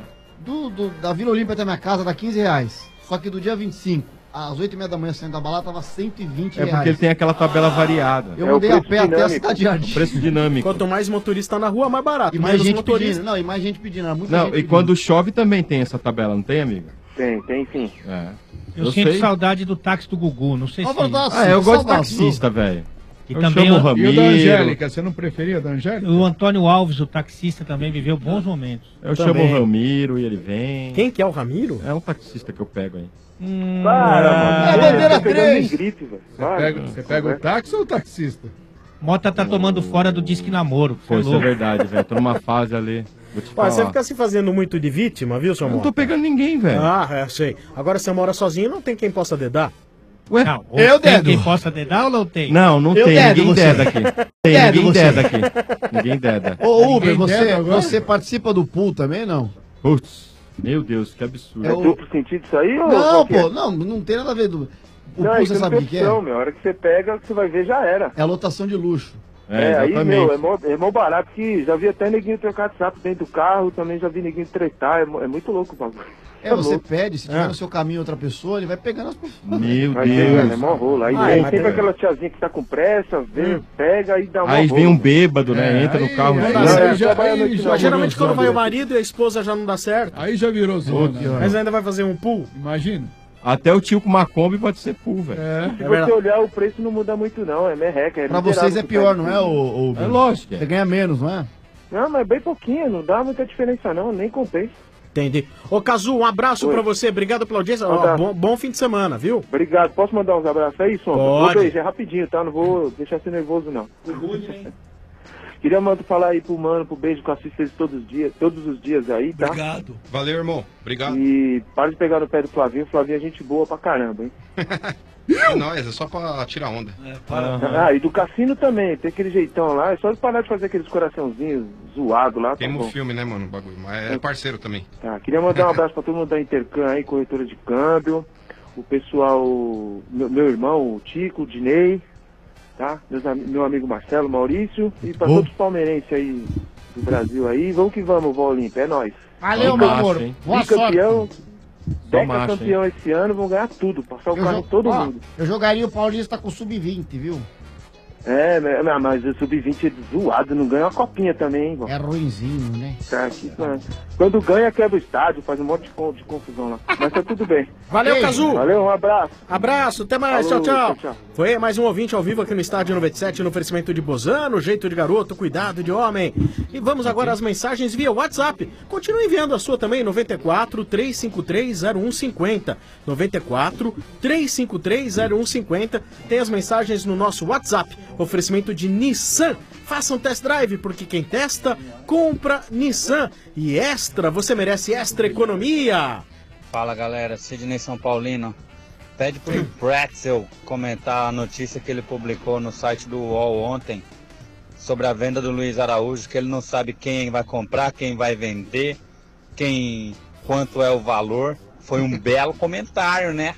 Da Vila Olímpia até minha casa dá 15 reais. Só que do dia 25 às 8h30 da manhã saindo da balada tava 120 reais. É porque ele tem aquela tabela variada. Eu mandei a pé até a cidade de Jardim. Preço dinâmico. Quanto mais motorista na rua, mais barato. E mais gente pedindo. Não, e mais gente pedindo. E quando chove também tem essa tabela, não tem, amigo? Tem sim. Eu sinto saudade do táxi do Gugu, não sei se... eu gosto de taxista, velho. E também o Ramiro. E o da Angélica, você não preferia da Angélica? O Antônio Alves, o taxista, também viveu bons momentos. Eu chamo o Ramiro e ele vem. Quem que é o Ramiro? É um taxista que eu pego aí. Para, é bandeira 3. Você pega o táxi ou o taxista? Mota tá tomando fora do Disque Namoro. Pô, isso é verdade, velho. Tô numa fase ali. Você fica se fazendo muito de vítima, viu, seu amor? Não tô pegando ninguém, velho. Sei. Agora você mora sozinho, não tem quem possa dedar. Ué, não, eu tem quem possa dedar ou não tem? Não tem. Ninguém deda aqui. Ninguém deda aqui. Ninguém deda. Ô, Uber, você participa do pool também, não? Putz, meu Deus, que absurdo. É duplo sentido isso aí? Não, pô, não tem nada a ver. O pool, você sabe o que é? A hora que você pega, você vai ver, já era. É a lotação de luxo. Aí, é mó barato, que já vi até neguinho trocar de sapo dentro do carro, também já vi neguinho tretar, é muito louco o bagulho. Você pede, se tiver no seu caminho outra pessoa, ele vai pegando as pessoas. Meu Deus. É mó rolo. Aí tem aquela tiazinha que tá com pressa, pega e dá uma Aí vem um bêbado, né? Entra no carro. Geralmente quando vai o marido e a esposa já não dá certo. Aí já virou zona. Mas ainda vai fazer um pool? Imagina. Até o tio com uma Kombi pode ser pool, velho. Se você olhar, o preço não muda muito não, é merreca. Pra vocês é pior, não é, o É lógico. Você ganha menos, não é? Não, mas bem pouquinho, não dá muita diferença não, nem compensa. Entendi. Ô, Cazu, um abraço pra você, obrigado pela audiência. Bom fim de semana, viu? Obrigado, posso mandar uns abraços aí, Sombra? Pode. Beijo, é rapidinho, tá? Não vou deixar você nervoso, não. Queria falar aí pro mano, pro beijo que eu assisto eles todos os dias aí, tá? Obrigado. Valeu, irmão. Obrigado. E para de pegar no pé do Flavinho. O Flavinho é gente boa pra caramba, hein? É nóis, é só pra tirar onda. E do Cassino também, tem aquele jeitão lá. É só parar de fazer aqueles coraçãozinhos zoados lá. Queima o filme, né, mano, o bagulho. Mas é parceiro também. Tá, queria mandar um abraço pra todo mundo da Intercam aí, corretora de câmbio. O pessoal, meu irmão, o Tico, o Dinei. Tá? Meu amigo Marcelo, Maurício e pra todos os palmeirenses aí do Brasil aí. Vamos que vamos, Vó Olímpia, é nóis. Valeu, meu amor. Boa campeão, campeão esse ano, vão ganhar tudo, passar o carro em todo mundo. Eu jogaria o Paulista com sub-20, viu? Mas o sub-20 é zoado, não ganha uma copinha também, hein, Vó? É ruinzinho, né? Quando ganha, quebra o estádio, faz um monte de confusão lá. Mas tá tudo bem. Valeu, Cazu. Valeu, um abraço. Abraço, até mais. Falou, tchau. Foi mais um ouvinte ao vivo aqui no Estádio 97, no oferecimento de Bozano, jeito de garoto, cuidado de homem. E vamos agora às mensagens via WhatsApp. Continue enviando a sua também, 94 353 0150. 94 353 0150. Tem as mensagens no nosso WhatsApp. Oferecimento de Nissan. Faça um test drive, porque quem testa, compra Nissan. E Extra, você merece Extra Economia. Fala, galera, Sidney São Paulino. Pede pro Pretzel comentar a notícia que ele publicou no site do UOL ontem sobre a venda do Luiz Araújo, que ele não sabe quem vai comprar, quem vai vender, quanto é o valor. Foi um belo comentário, né?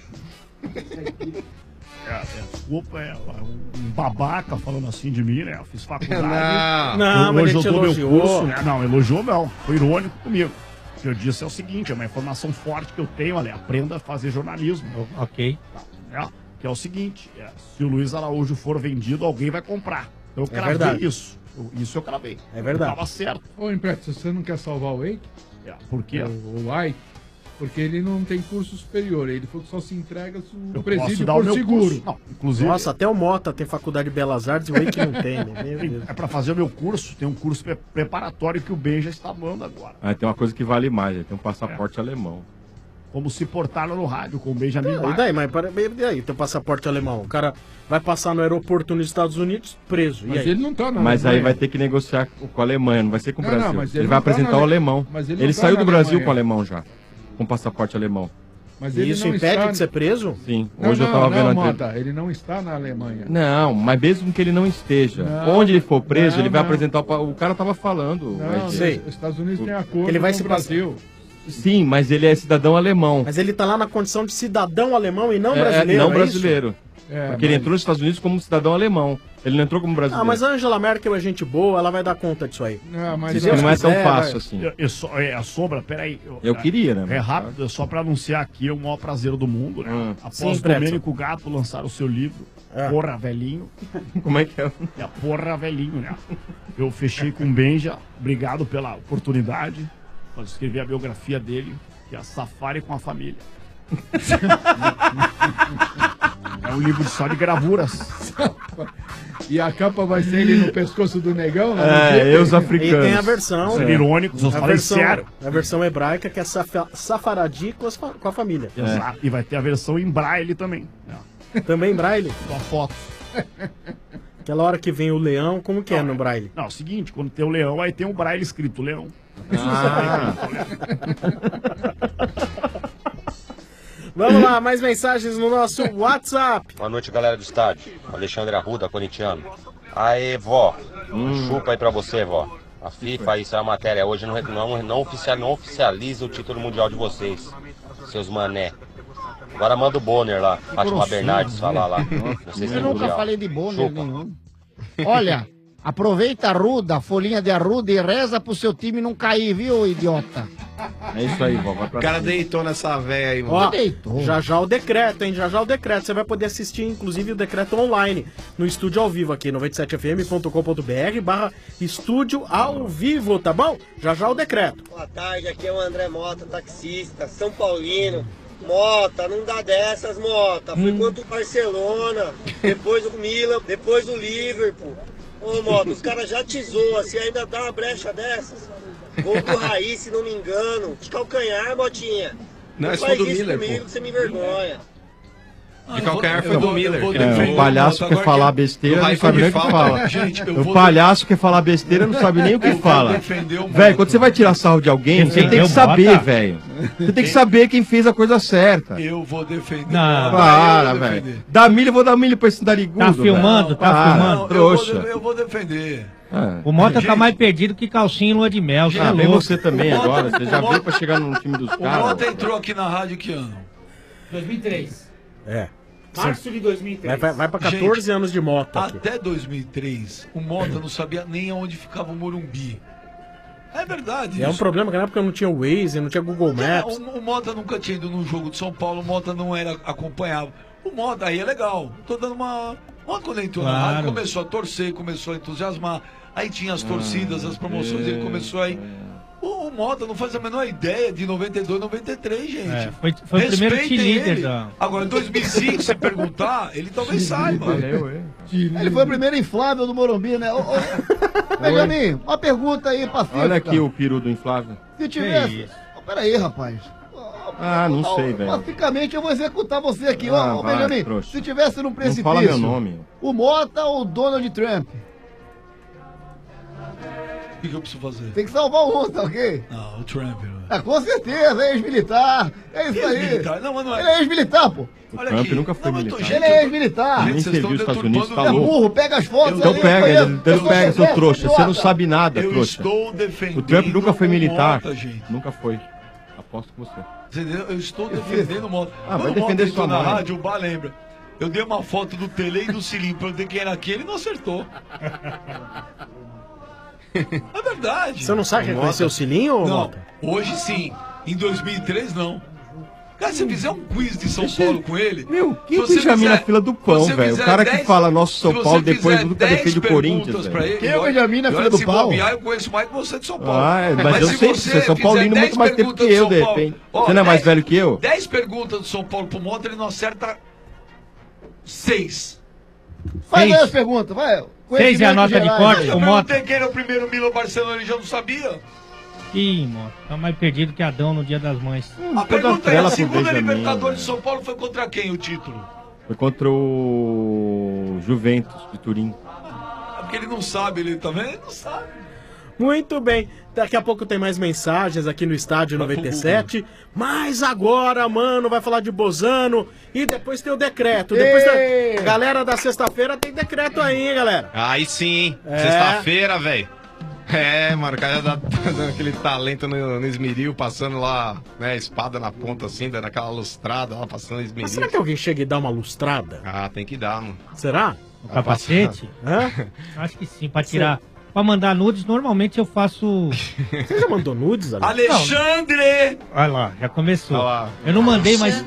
Desculpa, um babaca falando assim de mim, né? Eu fiz faculdade. Não, mas ele te elogiou. Curso, né? Não, elogiou não. Foi irônico comigo. O que eu disse é o seguinte, é uma informação forte que eu tenho, olha, aprenda a fazer jornalismo. Ok. Que é o seguinte, se o Luiz Araújo for vendido, alguém vai comprar. Eu cravei verdade. isso. Isso eu cravei. É verdade. Tava certo. Ô, Império, você não quer salvar o Eike? Por quê? O Ike? Porque ele não tem curso superior. Ele falou que só se entrega se o Eu presídio posso dar for o meu seguro. curso. Não, inclusive... Nossa, até o Mota tem faculdade de Belas Artes e o Eike não tem, né? Meu Deus. É pra fazer o meu curso, tem um curso preparatório que o Ben já está dando agora. Tem uma coisa que vale mais, tem um passaporte alemão. Como se portar no rádio com o Benjamin E daí, mas e aí, teu passaporte alemão? O cara vai passar no aeroporto nos Estados Unidos preso. Mas ele não tá na Mas aí Alemanha. vai ter que negociar com a Alemanha, não vai ser com o Não, Brasil. não, mas ele ele vai não tá apresentar na o Ale- alemão. mas ele Ele não tá saiu na do Brasil Alemanha. com o alemão já, com passaporte alemão. Mas E ele isso não impede está... de ser preso? Sim, Não, hoje eu não, tava não, vendo a Mota, ele não está na Alemanha. Não, mas mesmo que ele não esteja, Não, onde ele for preso, não, ele vai não. apresentar o cara tava falando. Não, mas- os Estados Unidos têm acordo Ele vai com se o Brasil. Sim, mas ele é cidadão alemão. Mas ele tá lá na condição de cidadão alemão e não brasileiro, não é brasileiro. Porque ele entrou nos Estados Unidos como cidadão alemão. Ele não entrou como brasileiro. Ah, mas a Angela Merkel é gente boa, ela vai dar conta disso aí. Não, mas não é tão fácil assim. A Sombra, peraí. Eu queria, né? É rápido, só pra anunciar aqui, é o maior prazer do mundo, né? Após Sim, o Domênico Gato lançar o seu livro, Porra Velhinho. Como é que é? É a Porra Velhinho, né? Eu fechei com o Benja, obrigado pela oportunidade, para escrever a biografia dele, que é a Safari com a Família. É um livro só de gravuras. E a capa vai ser ele no pescoço do negão? Né? Os africanos. E tem a versão... Ser irônicos, eu falei sério. A versão hebraica que é Safaradi com a família. Exato. E vai ter a versão em braille também. Também em braille? Com a foto. Aquela hora que vem o leão, como que é no braille? Não, é o seguinte, quando tem o leão, aí tem um braille escrito leão. Vamos lá, mais mensagens no nosso WhatsApp. Boa noite, galera do estádio. Alexandre Arruda, corintiano. Aê, vó. Chupa aí pra você, vó. A FIFA, isso é a matéria. Hoje não oficializa o título mundial de vocês, seus mané. Agora manda o Bonner lá, Fátima Bernardes falar lá. Não sei se Eu tem nunca mundial. falei de Bonner nenhum. Olha, aproveita a Arruda, a folhinha de Arruda e reza pro seu time não cair, viu, idiota? É isso aí, vó. O cara deitou nessa véia aí, mano. Ó, já o decreto, hein? Já o decreto. Você vai poder assistir, inclusive, o decreto online no estúdio ao vivo aqui, 97fm.com.br/estúdio ao vivo, tá bom? Já o decreto. Boa tarde, aqui é o André Mota, taxista, São Paulino. Mota, não dá dessas, Mota. Foi contra o Barcelona, depois o Milan, depois o Liverpool. Ô, Mota, os caras já te zoam, você ainda dá uma brecha dessas? Gol do Raiz, se não me engano. De calcanhar, Motinha. Não, esse faz foi do isso Miller, comigo, pô. você me envergonha. De calcanhar foi do Miller. O palhaço quer falar besteira, não sabe nem o que fala. Gente, O palhaço quer falar besteira, não sabe nem o que fala. Velho, quando você vai tirar sarro de alguém, você tem que saber, velho. Você tem que saber quem fez a coisa certa. Eu vou defender. Não, para, velho. Dá milho, vou dar milho pra esse narigudo. Tá filmando, tá filmando. Trouxa. Eu vou defender. O Mota tá mais perdido que calcinha em lua de mel. Ah, vem você também agora. Você já veio pra chegar no time dos O caras. Mota entrou aqui na rádio que ano? 2003. É. Março de 2003. Vai pra 14 anos de moto aqui. Até 2003, o Mota não sabia nem aonde ficava o Morumbi. É verdade. É um isso. problema que na época não tinha Waze, não tinha Google Maps. O Mota nunca tinha ido num jogo de São Paulo, o Mota não era acompanhava. O Mota aí é legal. Tô dando uma. Olha quando ele entrou na rádio, começou a torcer, começou a entusiasmar. Aí tinha as torcidas, as promoções, ele começou aí. O Mota não faz a menor ideia de 92, 93, gente. É, foi o primeiro T-líder ele. da... Agora, em 2005, se perguntar, ele talvez saiba. Ele foi o primeiro inflável do Morumbi, né? Benjamin, uma pergunta aí pra FIFA. Olha aqui o peru do inflável. Se tivesse... Peraí, rapaz. Ah, não sei, velho. Basicamente, eu vou executar você aqui. Ah, Ô, vai, Benjamin, trouxa. se tivesse num precipício... Não fala meu nome. O Mota ou o Donald Trump? O que eu preciso fazer? Tem que salvar um, tá ok? Não, o Trump. Com certeza, ex-militar. É isso aí. Ex-militar? Não, mas não é. Ele é ex-militar, pô. O Trump nunca foi militar. Ele é ex-militar. Nem serviu os Estados Unidos, É falou. burro, pega as fotos. Então ali, pega, eu então sou pega, seu chefe, trouxa. Você não idiota. sabe nada, Eu trouxa. estou defendendo O Trump nunca foi o militar. Mota, gente. Nunca foi. Aposto com você. Você entendeu? Eu estou defendendo o Mota. Ah, vai Quando o defender Mota entrou sua na mãe. rádio, o Bar lembra. Eu dei uma foto do Tele e do Cilim pra eu ver quem era aquele, ele não acertou. É verdade. Você não sabe reconhecer o Cilinho, ou Não, Mota? hoje sim. Em 2003, não. Cara, se você fizer um quiz de São Paulo com ele... Meu, quem deixa a mim na fila do pão, velho? O cara que fala nosso São Paulo depois do nunca defende o Corinthians, velho. Quem é o Benjamin na fila do pão? Eu conheço mais que você de São Paulo. Mas eu sei, você é São Paulino muito mais tempo que eu, de repente. Você não é mais velho que eu? 10 perguntas do São Paulo pro Mota, ele não acerta 6. Faz aí as perguntas, vai. 6 é a nota de corte, Eu o Mota. perguntei quem era o primeiro Milan Barcelona, ele já não sabia. Ih, Mota, tá mais perdido que Adão no Dia das Mães. A pergunta é, a segunda Libertadores de São Paulo foi contra quem o título? Foi contra o Juventus de Turim. É porque ele não sabe, ele também ele não sabe. Muito bem. Daqui a pouco tem mais mensagens aqui no Estádio 97. Mas agora, mano, vai falar de Bozano. E depois tem o decreto. Depois da... Galera da sexta-feira tem decreto aí, hein, galera? Aí sim, sexta-feira, velho. Mano, o cara dando aquele talento no esmeril, passando lá, né, espada na ponta assim, dando aquela lustrada lá, passando esmeril. Mas será que alguém chega e dá uma lustrada? Ah, tem que dar, mano. Será? O capacete? Acho que sim, pra tirar... Pra mandar nudes, normalmente eu faço... Você já mandou nudes, Ale? Alexandre! Olha lá, já começou. Olha lá. Eu não mandei, mas...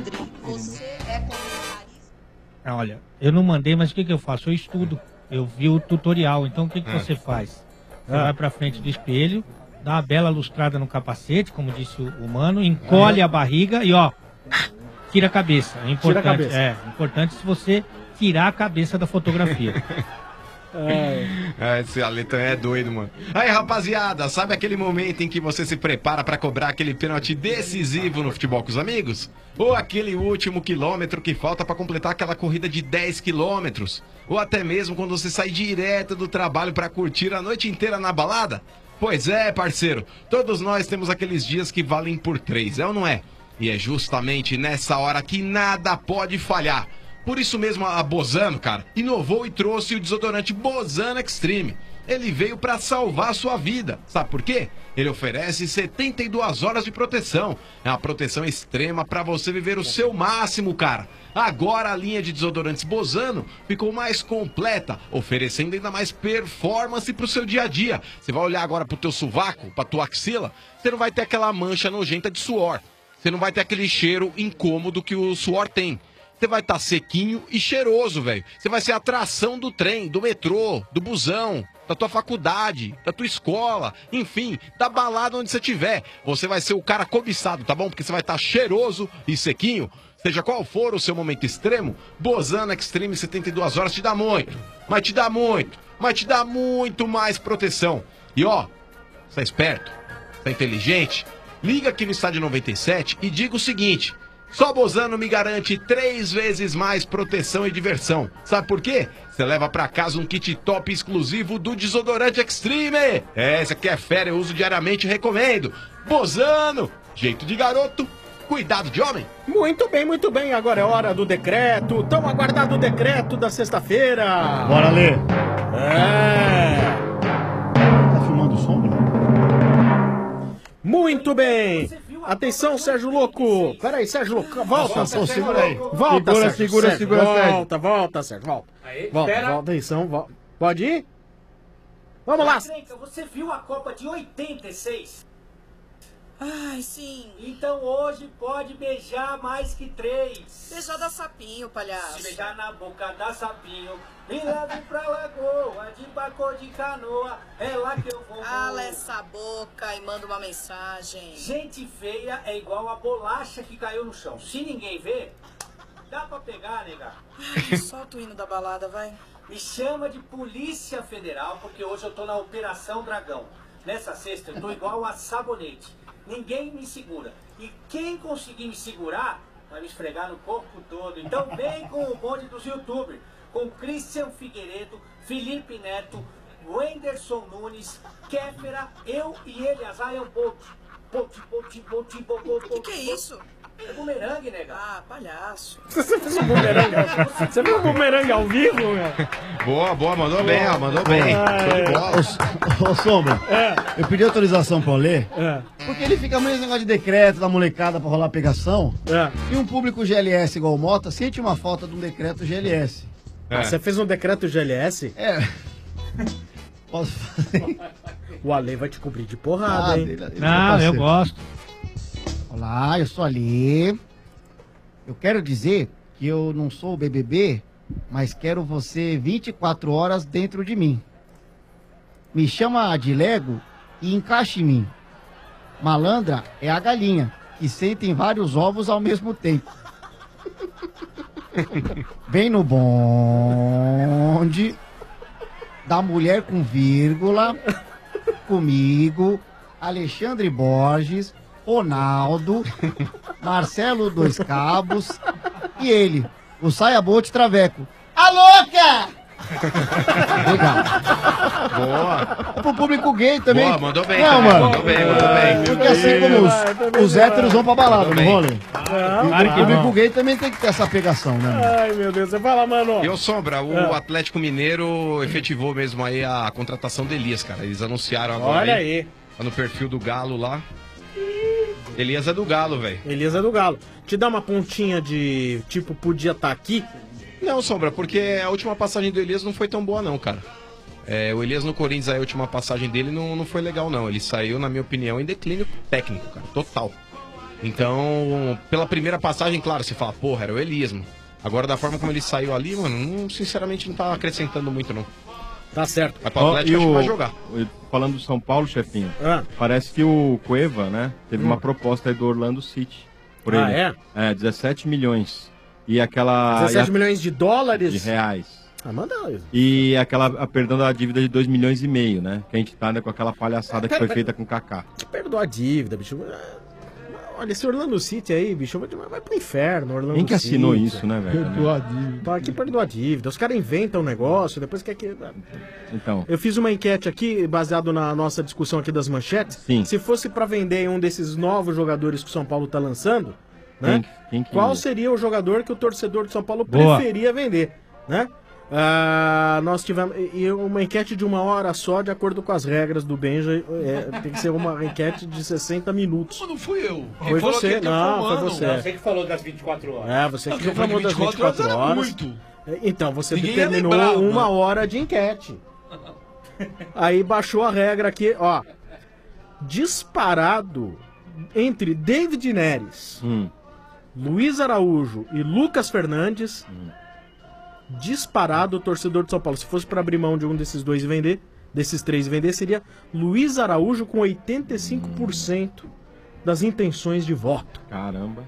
Olha, eu não mandei, mas o que eu faço? Eu estudo. Eu vi o tutorial. Então o que você faz? Você vai pra frente do espelho, dá uma bela lustrada no capacete, como disse o mano, encolhe a barriga e ó, tira a cabeça. É importante, Tira a cabeça. É importante se você tirar a cabeça da fotografia. Esse Ale também é doido, mano. Aí, rapaziada, sabe aquele momento em que você se prepara pra cobrar aquele pênalti decisivo no futebol com os amigos? Ou aquele último quilômetro que falta pra completar aquela corrida de 10 quilômetros? Ou até mesmo quando você sai direto do trabalho pra curtir a noite inteira na balada? Pois é, parceiro, todos nós temos aqueles dias que valem por 3, é ou não é? E é justamente nessa hora que nada pode falhar. Por isso mesmo a Bozano, cara, inovou e trouxe o desodorante Bozano Extreme. Ele veio pra salvar a sua vida. Sabe por quê? Ele oferece 72 horas de proteção. É uma proteção extrema pra você viver o seu máximo, cara. Agora a linha de desodorantes Bozano ficou mais completa, oferecendo ainda mais performance pro seu dia a dia. Você vai olhar agora pro teu sovaco, pra tua axila, você não vai ter aquela mancha nojenta de suor. Você não vai ter aquele cheiro incômodo que o suor tem. Você vai estar sequinho e cheiroso, velho. Você vai ser a atração do trem, do metrô, do busão, da tua faculdade, da tua escola, enfim, da balada onde você estiver. Você vai ser o cara cobiçado, tá bom? Porque você vai estar cheiroso e sequinho. Seja qual for o seu momento extremo, Bozano Extreme 72 horas te dá muito. Mas te dá muito. Mas te dá muito mais proteção. E ó, você é esperto? Você é inteligente? Liga aqui no Estádio 97 e diga o seguinte... Só Bozano me garante 3 vezes mais proteção e diversão. Sabe por quê? Você leva pra casa um kit top exclusivo do Desodorante Extreme. Esse aqui é fera, eu uso diariamente e recomendo. Bozano, jeito de garoto, cuidado de homem. Muito bem, muito bem. Agora é hora do decreto. Tão aguardado o decreto da sexta-feira. Bora ler. Tá filmando o som? Muito bem. Atenção, Sérgio Louco. Peraí, Sérgio Louco, volta. Segura aí. Volta, Sérgio. Segura, Sérgio. Volta, Sérgio, volta. Aí, Volta, atenção, volta. Pode ir? Vamos lá. Você viu a Copa de 86? Ai, sim. Então hoje pode beijar mais que 3. Beijar da Sapinho, palhaço. Se beijar na boca da Sapinho, me leve pra Lagoa, de barco de canoa, é lá que eu vou. Cala essa boca e manda uma mensagem. Gente feia é igual a bolacha que caiu no chão. Se ninguém vê, dá pra pegar, nega. Ai, solta o hino da balada, vai. Me chama de Polícia Federal, porque hoje eu tô na Operação Dragão. Nessa sexta eu tô igual a Sabonete. Ninguém me segura. E quem conseguir me segurar, vai me esfregar no corpo todo. Então vem com o bonde dos youtubers. Com Christian Figueiredo, Felipe Neto, Wenderson Nunes, Kéfera, eu e Eleazar Bolt. O que é isso? É bumerangue, nega. Ah, palhaço. Você fez um bumerangue? Você viu um bumerangue ao vivo, meu? Boa, mandou bem, ó, mandou bem. Show de bola. Ô, Sombra, eu pedi autorização pra eu ler, porque ele fica meio esse negócio de decreto da molecada pra rolar pegação, e um público GLS igual o Mota sente uma falta de um decreto GLS. Você fez um decreto GLS? Posso fazer? O Ale vai te cobrir de porrada, hein? Não, eu gosto. Olá, eu sou Ali. Eu quero dizer que eu não sou o BBB, mas quero você 24 horas dentro de mim. Me chama de Lego e encaixe em mim. Malandra é a galinha, que senta em vários ovos ao mesmo tempo. Vem no bonde da mulher com vírgula, comigo, Alexandre Borges, Ronaldo, Marcelo Dois Cabos e ele, o Saia Bote Traveco. A louca! Legal. Boa. Pro público gay também. Boa, mandou bem, Não, também, mano. mandou bem, mandou bem. Porque assim como os héteros vão pra balada, Mandou não bem. rola? Claro O que público não. gay também tem que ter essa pegação, né? mano? Ai, meu Deus, você fala, mano. E o Sombra, o Atlético Mineiro efetivou mesmo aí a contratação do Elias, cara. Eles anunciaram agora. Olha aí. Tá no perfil do Galo lá. Elias é do Galo, velho. Elias é do Galo. Te dá uma pontinha de, tipo, podia estar aqui? Não, Sombra, porque a última passagem do Elias não foi tão boa não, cara. O Elias no Corinthians, a última passagem dele não foi legal não. Ele saiu, na minha opinião, em declínio técnico, cara. Total. Então, pela primeira passagem, claro, você fala, porra, era o Elias, mano. Agora, da forma como ele saiu ali, mano, sinceramente não tá acrescentando muito, não. Tá certo. Mas pro Atlético acho que vai jogar. Falando do São Paulo, chefinho, parece que o Cueva, né, teve uma proposta aí do Orlando City por ele. É? 17 milhões. E aquela... 17 milhões de dólares? De reais. Manda isso. E a perdão da dívida de 2,5 milhões, né? Que a gente tá, né, com aquela palhaçada que foi feita com o Kaká. Perdoa a dívida, bicho. Olha, esse Orlando City aí, bicho, vai pro inferno, Orlando Quem que assinou City. isso, né, velho? Perdoa a dívida. Aqui perdoa a dívida. Os caras inventam um negócio, depois quer que... Então. Eu fiz uma enquete aqui, baseado na nossa discussão aqui das manchetes. Sim. Se fosse pra vender um desses novos jogadores que o São Paulo tá lançando, né? Qual seria o jogador que o torcedor de São Paulo preferia vender, né? Nós tivemos uma enquete de 1 hora só, de acordo com as regras do Benja. Tem que ser uma enquete de 60 minutos. Não fui eu. Foi você, não, foi você. Você que falou das 24 horas. Você que reclamou das 24 horas. Muito. Então, você Ninguém ia determinou lembrar, 1 mano. hora de enquete. Aí baixou a regra aqui, ó. Disparado entre David Neres, Luiz Araújo e Lucas Fernandes. Disparado o torcedor de São Paulo. Se fosse para abrir mão de um desses dois e vender, desses três e vender, seria Luiz Araújo com 85% das intenções de voto. Caramba.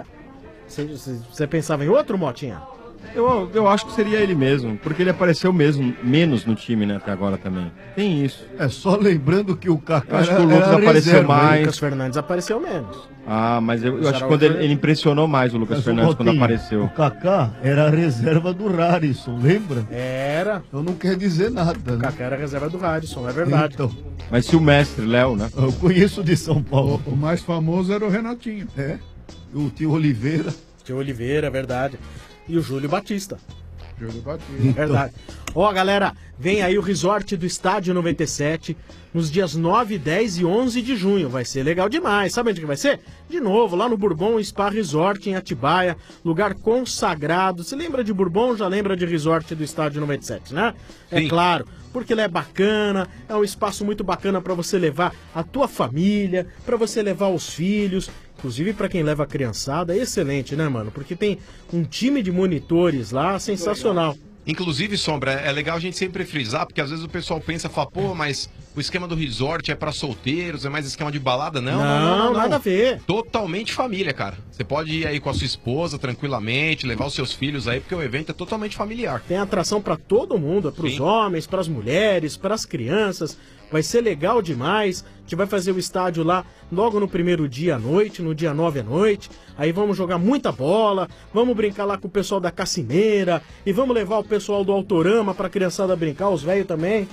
Você pensava em outro, Motinha? Eu acho que seria ele mesmo, porque ele apareceu menos no time, né, até agora também. Tem isso. É só lembrando que o Kaká acho que o Lucas apareceu mais. O Lucas Fernandes apareceu menos. Mas eu acho que quando ele impressionou mais o Lucas Fernandes quando apareceu. O Kaká era a reserva do Rarisson, lembra? Era. Então não quer dizer nada. O Kaká era a reserva do Rarisson, é verdade. Então, mas se o mestre Léo, né? Eu conheço de São Paulo. O mais famoso era o Renatinho. O tio Oliveira. Tio Oliveira, é verdade. E o Júlio Batista. Júlio Batista. Verdade. Ó, galera, vem aí o resort do Estádio 97 nos dias 9, 10 e 11 de junho. Vai ser legal demais. Sabe onde que vai ser? De novo, lá no Bourbon Spa Resort, em Atibaia. Lugar consagrado. Você lembra de Bourbon, já lembra de resort do Estádio 97, né? É claro. Porque ele é bacana, é um espaço muito bacana para você levar a tua família, para você levar os filhos, inclusive para quem leva a criançada, é excelente, né, mano? Porque tem um time de monitores lá sensacional. Inclusive, Sombra, é legal a gente sempre frisar, porque às vezes o pessoal pensa, fala, pô, mas o esquema do resort é pra solteiros, é mais esquema de balada? Não, nada a ver. Totalmente família, cara. Você pode ir aí com a sua esposa tranquilamente, levar os seus filhos aí, porque o evento é totalmente familiar. Tem atração pra todo mundo, é pros homens, pras mulheres, pras crianças. Vai ser legal demais. A gente vai fazer o estádio lá logo no primeiro dia à noite, no dia 9 à noite. Aí vamos jogar muita bola, vamos brincar lá com o pessoal da Cassineira e vamos levar o pessoal do Autorama pra criançada brincar, os velhos também.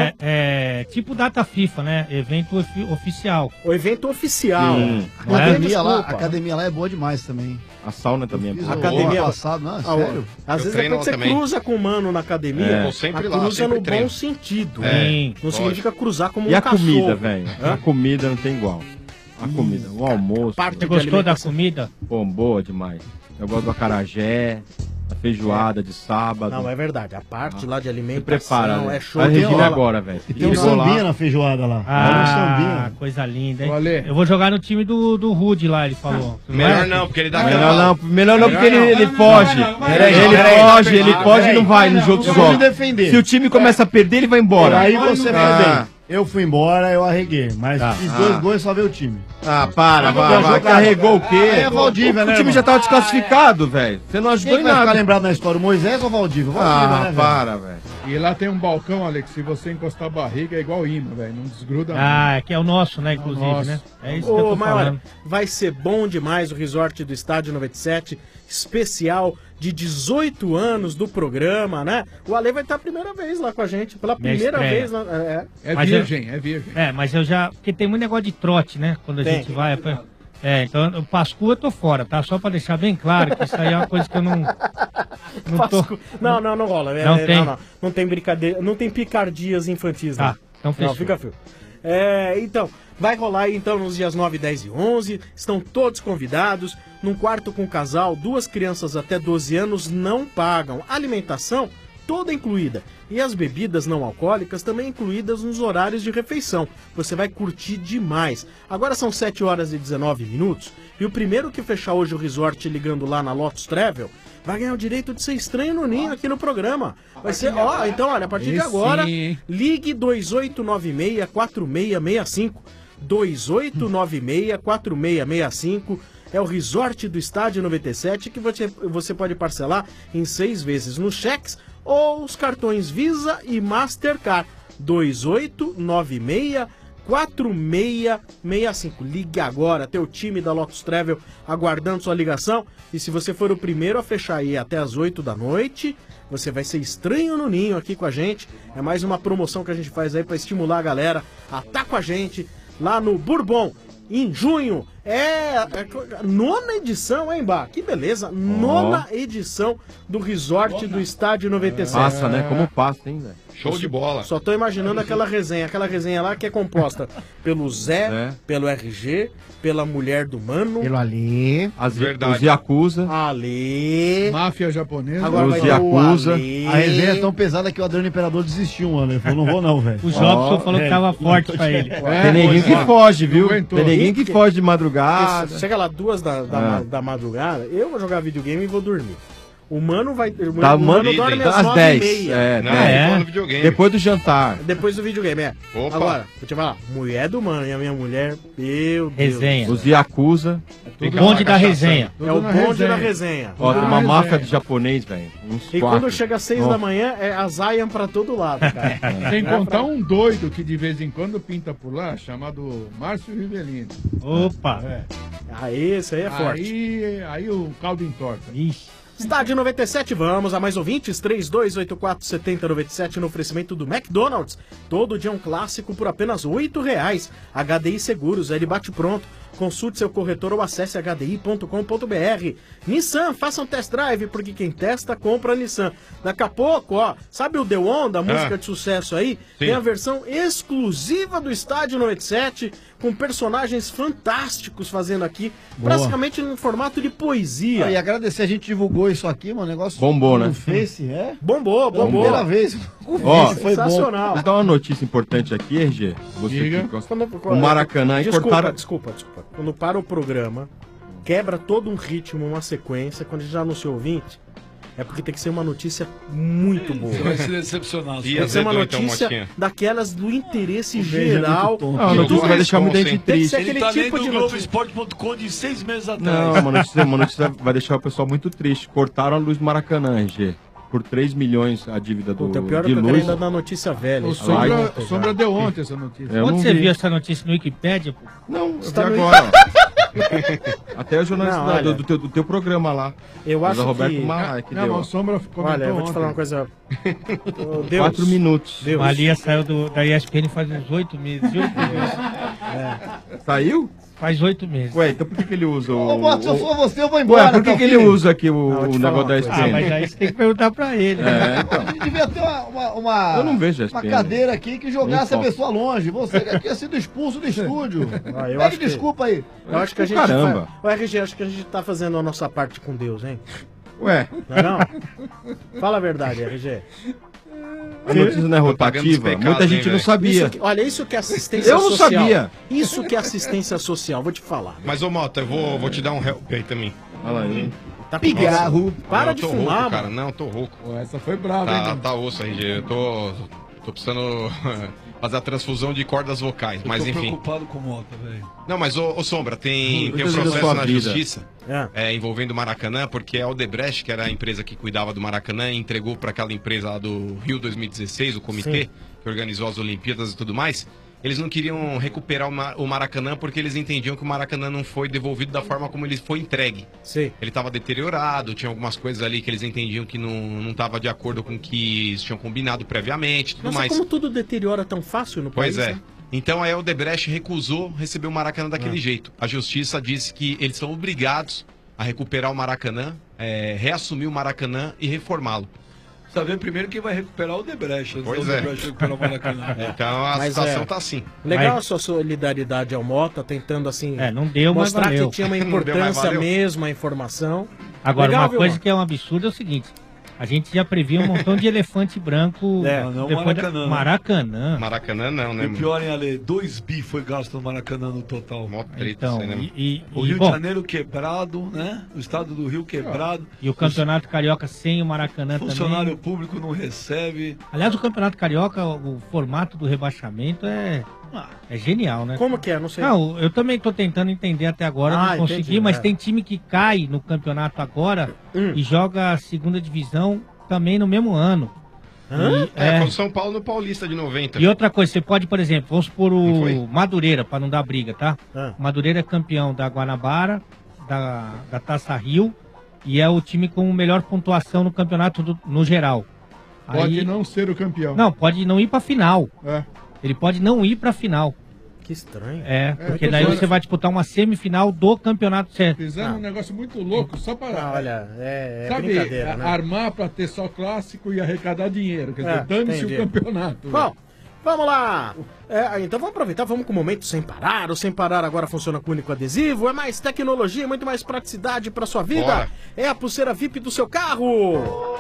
É tipo data FIFA, né? Evento oficial. O evento oficial. A academia lá é boa demais também. A sauna também é boa. A academia passado, não, sério. Às vezes depois que você cruza com o mano na academia, cruza no bom sentido. Não significa cruzar como e um a cachorro. comida, velho? A comida não tem igual. A comida, o almoço. Você gostou da comida? Pô, boa demais. Eu gosto do acarajé. A feijoada de sábado. Não, é verdade. A parte lá de Se alimentação prepara, né? é show A de Regina bola. agora, velho. E tem um sambinha na feijoada lá. Olha o sambinha. Coisa linda, hein? Olha. Eu vou jogar no time do Rude lá, ele falou. Melhor não, porque ele dá Melhor não, porque ele foge. Ele foge e não vai no jogo de Eu vou me jogos. defender. Se o time começa a perder, ele vai embora. Aí você foi bem. Eu fui embora, eu arreguei. Mas fiz 2 gols e só veio o time. Vai. Carregou o quê? Aí é Valdívia, né, O time irmão? já tava desclassificado, velho. Você não ajudou Quem em vai ficar nada. lembrado na história? O Moisés ou o Valdívia? Valdívia, né, velho. E lá tem um balcão, Alex, se você encostar a barriga é igual imã, velho. Não desgruda nada. Que é o nosso, né, inclusive, nosso. né? É isso que eu tô Mas olha, falando. vai ser bom demais o resort do Estádio 97, especial de 18 anos do programa, né? O Ale vai estar a primeira vez lá com a gente, pela Minha primeira estreia. vez. É Mas virgem. Mas eu já... Porque tem muito negócio de trote, né? Quando a Tem. gente vai... então, o Pascu eu tô fora, tá? Só pra deixar bem claro que isso aí é uma coisa que eu não... Não tô... Não rola. Não tem. Não tem brincadeira, não tem picardias infantis, Tá, não. então fechou. Não, fica frio. Então, vai rolar aí então nos dias 9, 10 e 11. Estão todos convidados. Num quarto com casal, 2 crianças até 12 anos não pagam. Alimentação toda incluída. E as bebidas não alcoólicas também incluídas nos horários de refeição. Você vai curtir demais. Agora são 7 horas e 19 minutos. E o primeiro que fechar hoje o resort ligando lá na Lotus Travel vai ganhar o direito de ser estranho no ninho aqui no programa. Vai ser, então olha, a partir de agora, ligue 2896-4665. 2896-4665. É o resort do Estádio 97 que você pode parcelar em 6 vezes nos cheques ou os cartões Visa e Mastercard. 2896-4665. Ligue agora, teu time da Lotus Travel aguardando sua ligação. E se você for o primeiro a fechar aí até as 8 da noite, você vai ser estranho no ninho aqui com a gente. É mais uma promoção que a gente faz aí para estimular a galera a estar com a gente lá no Bourbon. Em junho, nona edição, hein, Bah? Que beleza, nona edição do Resort do Estádio 97. Passa, né? Como passa, hein, velho? Show de bola. Só tô imaginando aquela resenha lá que é composta pelo Zé, pelo RG, pela mulher do Mano, Pelo Ali. Os Yakuza. Ale, Máfia japonesa. agora vai Os ter o Yakuza. Ale. A resenha é tão pesada que o Adriano Imperador desistiu, mano. Ele falou, não vou não, velho. O Jobson falou que tava forte pra ele. Tem neguinho que foge, viu? aguentou. Tem neguinho que foge de madrugada. Chega lá 2 da madrugada, eu vou jogar videogame e vou dormir. O Mano vai. O Tá, Mano mano, dorme às às 10. 9h30. Não, É. eu tô no videogame. Depois do jantar. Depois do videogame, Opa. Agora, vou te falar, mulher do Mano e a minha mulher, meu Deus. Resenha. Os Yakuza. O bonde da resenha. É o bonde da resenha. Ó, tem uma máfia de japonês, velho. Uns E 4. quando chega às 6 da manhã, é a Zion pra todo lado, cara. Sem contar um doido que de vez em quando pinta por lá, chamado Márcio Rivelino. Opa. Aí, esse aí é forte. Aí o caldo entorta. Ixi. Estádio 97, vamos a mais ouvintes, 3284-7097 no oferecimento do McDonald's. Todo dia um clássico por apenas R$ 8,00. HDI Seguros, ele bate pronto. Consulte seu corretor ou acesse hdi.com.br. Nissan, faça um test drive, porque quem testa, compra Nissan. Daqui a pouco, ó, sabe o The One, da música de sucesso aí? Sim. Tem a versão exclusiva do Estádio 97, com personagens fantásticos fazendo aqui, praticamente em formato de poesia. E agradecer, a gente divulgou isso aqui, mano. Negócio Bombou, né? no Face, Bombou. Primeira vez. Ó, Foi bom. Sensacional. Vou dar uma notícia importante aqui, RG. Você Diga. que gosta. O Maracanã e cortaram. Desculpa. Quando para o programa, quebra todo um ritmo, uma sequência, quando a gente já anunciou o ouvinte, é porque tem que ser uma notícia muito boa. Você vai se decepcionar. Tem que ser uma notícia daquelas do interesse geral. Não, a notícia vai deixar muita gente Tem que ser triste. aquele Ele tá tipo lendo de o notícia. Globoesporte.com de 6 meses atrás. Não, uma notícia vai deixar o pessoal muito triste. Cortaram a luz do Maracanã, RG. Por 3 milhões a dívida do Puta, o pior é de que eu luz. quero ainda dar notícia velha. O Isso Sombra, aí. Sombra deu ontem essa notícia. Eu Onde não você vi. viu essa notícia no Wikipédia? Pô? Não, eu vi Está no- agora. Até o jornalista Não, olha, do teu programa lá. Eu Mas acho a Roberto que... Maia que Não, deu. mas o Sombra comentou Olha, eu vou te ontem. falar uma coisa. Ô, Deus. 4 minutos. Deus. Malia saiu da ESPN faz uns 8 meses. Juro por Deus. Saiu? Faz 8 meses. Ué, então por que ele usa o... Ô, Boto, se eu for você, eu vou embora. Ué, por que, tá, que ele filho? usa aqui Não, vou o te falar negócio da uma ESPN? Ah, mas aí você tem que perguntar pra ele. É, então. Ele devia ter uma Eu não vejo a uma ESPN. cadeira aqui que jogasse a Nem pessoa longe. Você que tinha sido expulso do estúdio. Ah, eu Pede acho que- desculpa aí. Eu acho que a gente. Caramba. O RG, acho que a gente tá fazendo a nossa parte com Deus, hein? Ué. Não? Fala a verdade, RG. A notícia não é rotativa, muita gente não sabia. Olha, isso que é assistência Eu não social. sabia. Isso que é assistência social, vou te falar. Mas, ô Mota, eu vou te dar um help aí também. Olha aí. Tá Pigarro. Para Não, de tô fumar, rouco, cara. mano. Não, tô rouco. Essa foi brava, hein? Tá osso, RG. Eu tô precisando fazer a transfusão de cordas vocais, mas Eu tô enfim. preocupado com Mota, velho. Não, mas ô Sombra, tem um da processo sua na vida. justiça envolvendo o Maracanã, porque a Odebrecht, que era a empresa que cuidava do Maracanã, entregou para aquela empresa lá do Rio 2016, o comitê Sim. que organizou as Olimpíadas e tudo mais. Eles não queriam recuperar o Maracanã porque eles entendiam que o Maracanã não foi devolvido da forma como ele foi entregue. Sim. Ele estava deteriorado, tinha algumas coisas ali que eles entendiam que não estava de acordo com o que eles tinham combinado previamente, tudo Nossa, mais. como tudo deteriora tão fácil no Pois país, é. né? Então a Odebrecht recusou receber o Maracanã daquele jeito. A justiça disse que eles são obrigados a recuperar o Maracanã, reassumir o Maracanã e reformá-lo. Saber primeiro quem vai recuperar o Debrecht. Pois é. Recuperar o Maracanã. Então a Mas situação tá assim. Legal a sua solidariedade ao Mota, tentando assim não deu, mas mostrar valeu. que tinha uma Não deu, mas importância valeu. mesmo a informação. Agora, Legal, uma viu, coisa Mota? que é um absurdo é o seguinte: a gente já previa um montão de elefante branco não depois Maracanã. Maracanã. Maracanã não, né? E pior, hein, Ale? 2 bi foi gasto no Maracanã no total. Então, o Rio de Janeiro quebrado, né? O estado do Rio quebrado. E o Campeonato Carioca sem o Maracanã Funcionário também. público não recebe. Aliás, o Campeonato Carioca, o formato do rebaixamento é genial, né? Como que é? Não sei. Não, eu também tô tentando entender até agora, não consegui, entendi, mas é. tem time que cai no campeonato agora e joga a segunda divisão também no mesmo ano. Com o São Paulo no Paulista de 90. E outra coisa, você pode, por exemplo, vamos supor Não foi? o Madureira, para não dar briga, tá? O Madureira é campeão da Guanabara, da Taça Rio, e é o time com melhor pontuação no campeonato no geral. Pode Aí- não ser o campeão. Não, pode não ir pra final. É. Ele pode não ir pra final. Que estranho. Porque daí você vai disputar uma semifinal do campeonato certo. Fizeram um negócio muito louco só para. Olha, é sabe, brincadeira, né? armar para ter só clássico e arrecadar dinheiro. Quer dizer, dane-se entendi. o campeonato. Bom, vamos lá. Então vamos aproveitar, vamos com o momento sem parar. O sem parar agora funciona com único adesivo. É mais tecnologia, muito mais praticidade para sua vida. Bora. É a pulseira VIP do seu carro.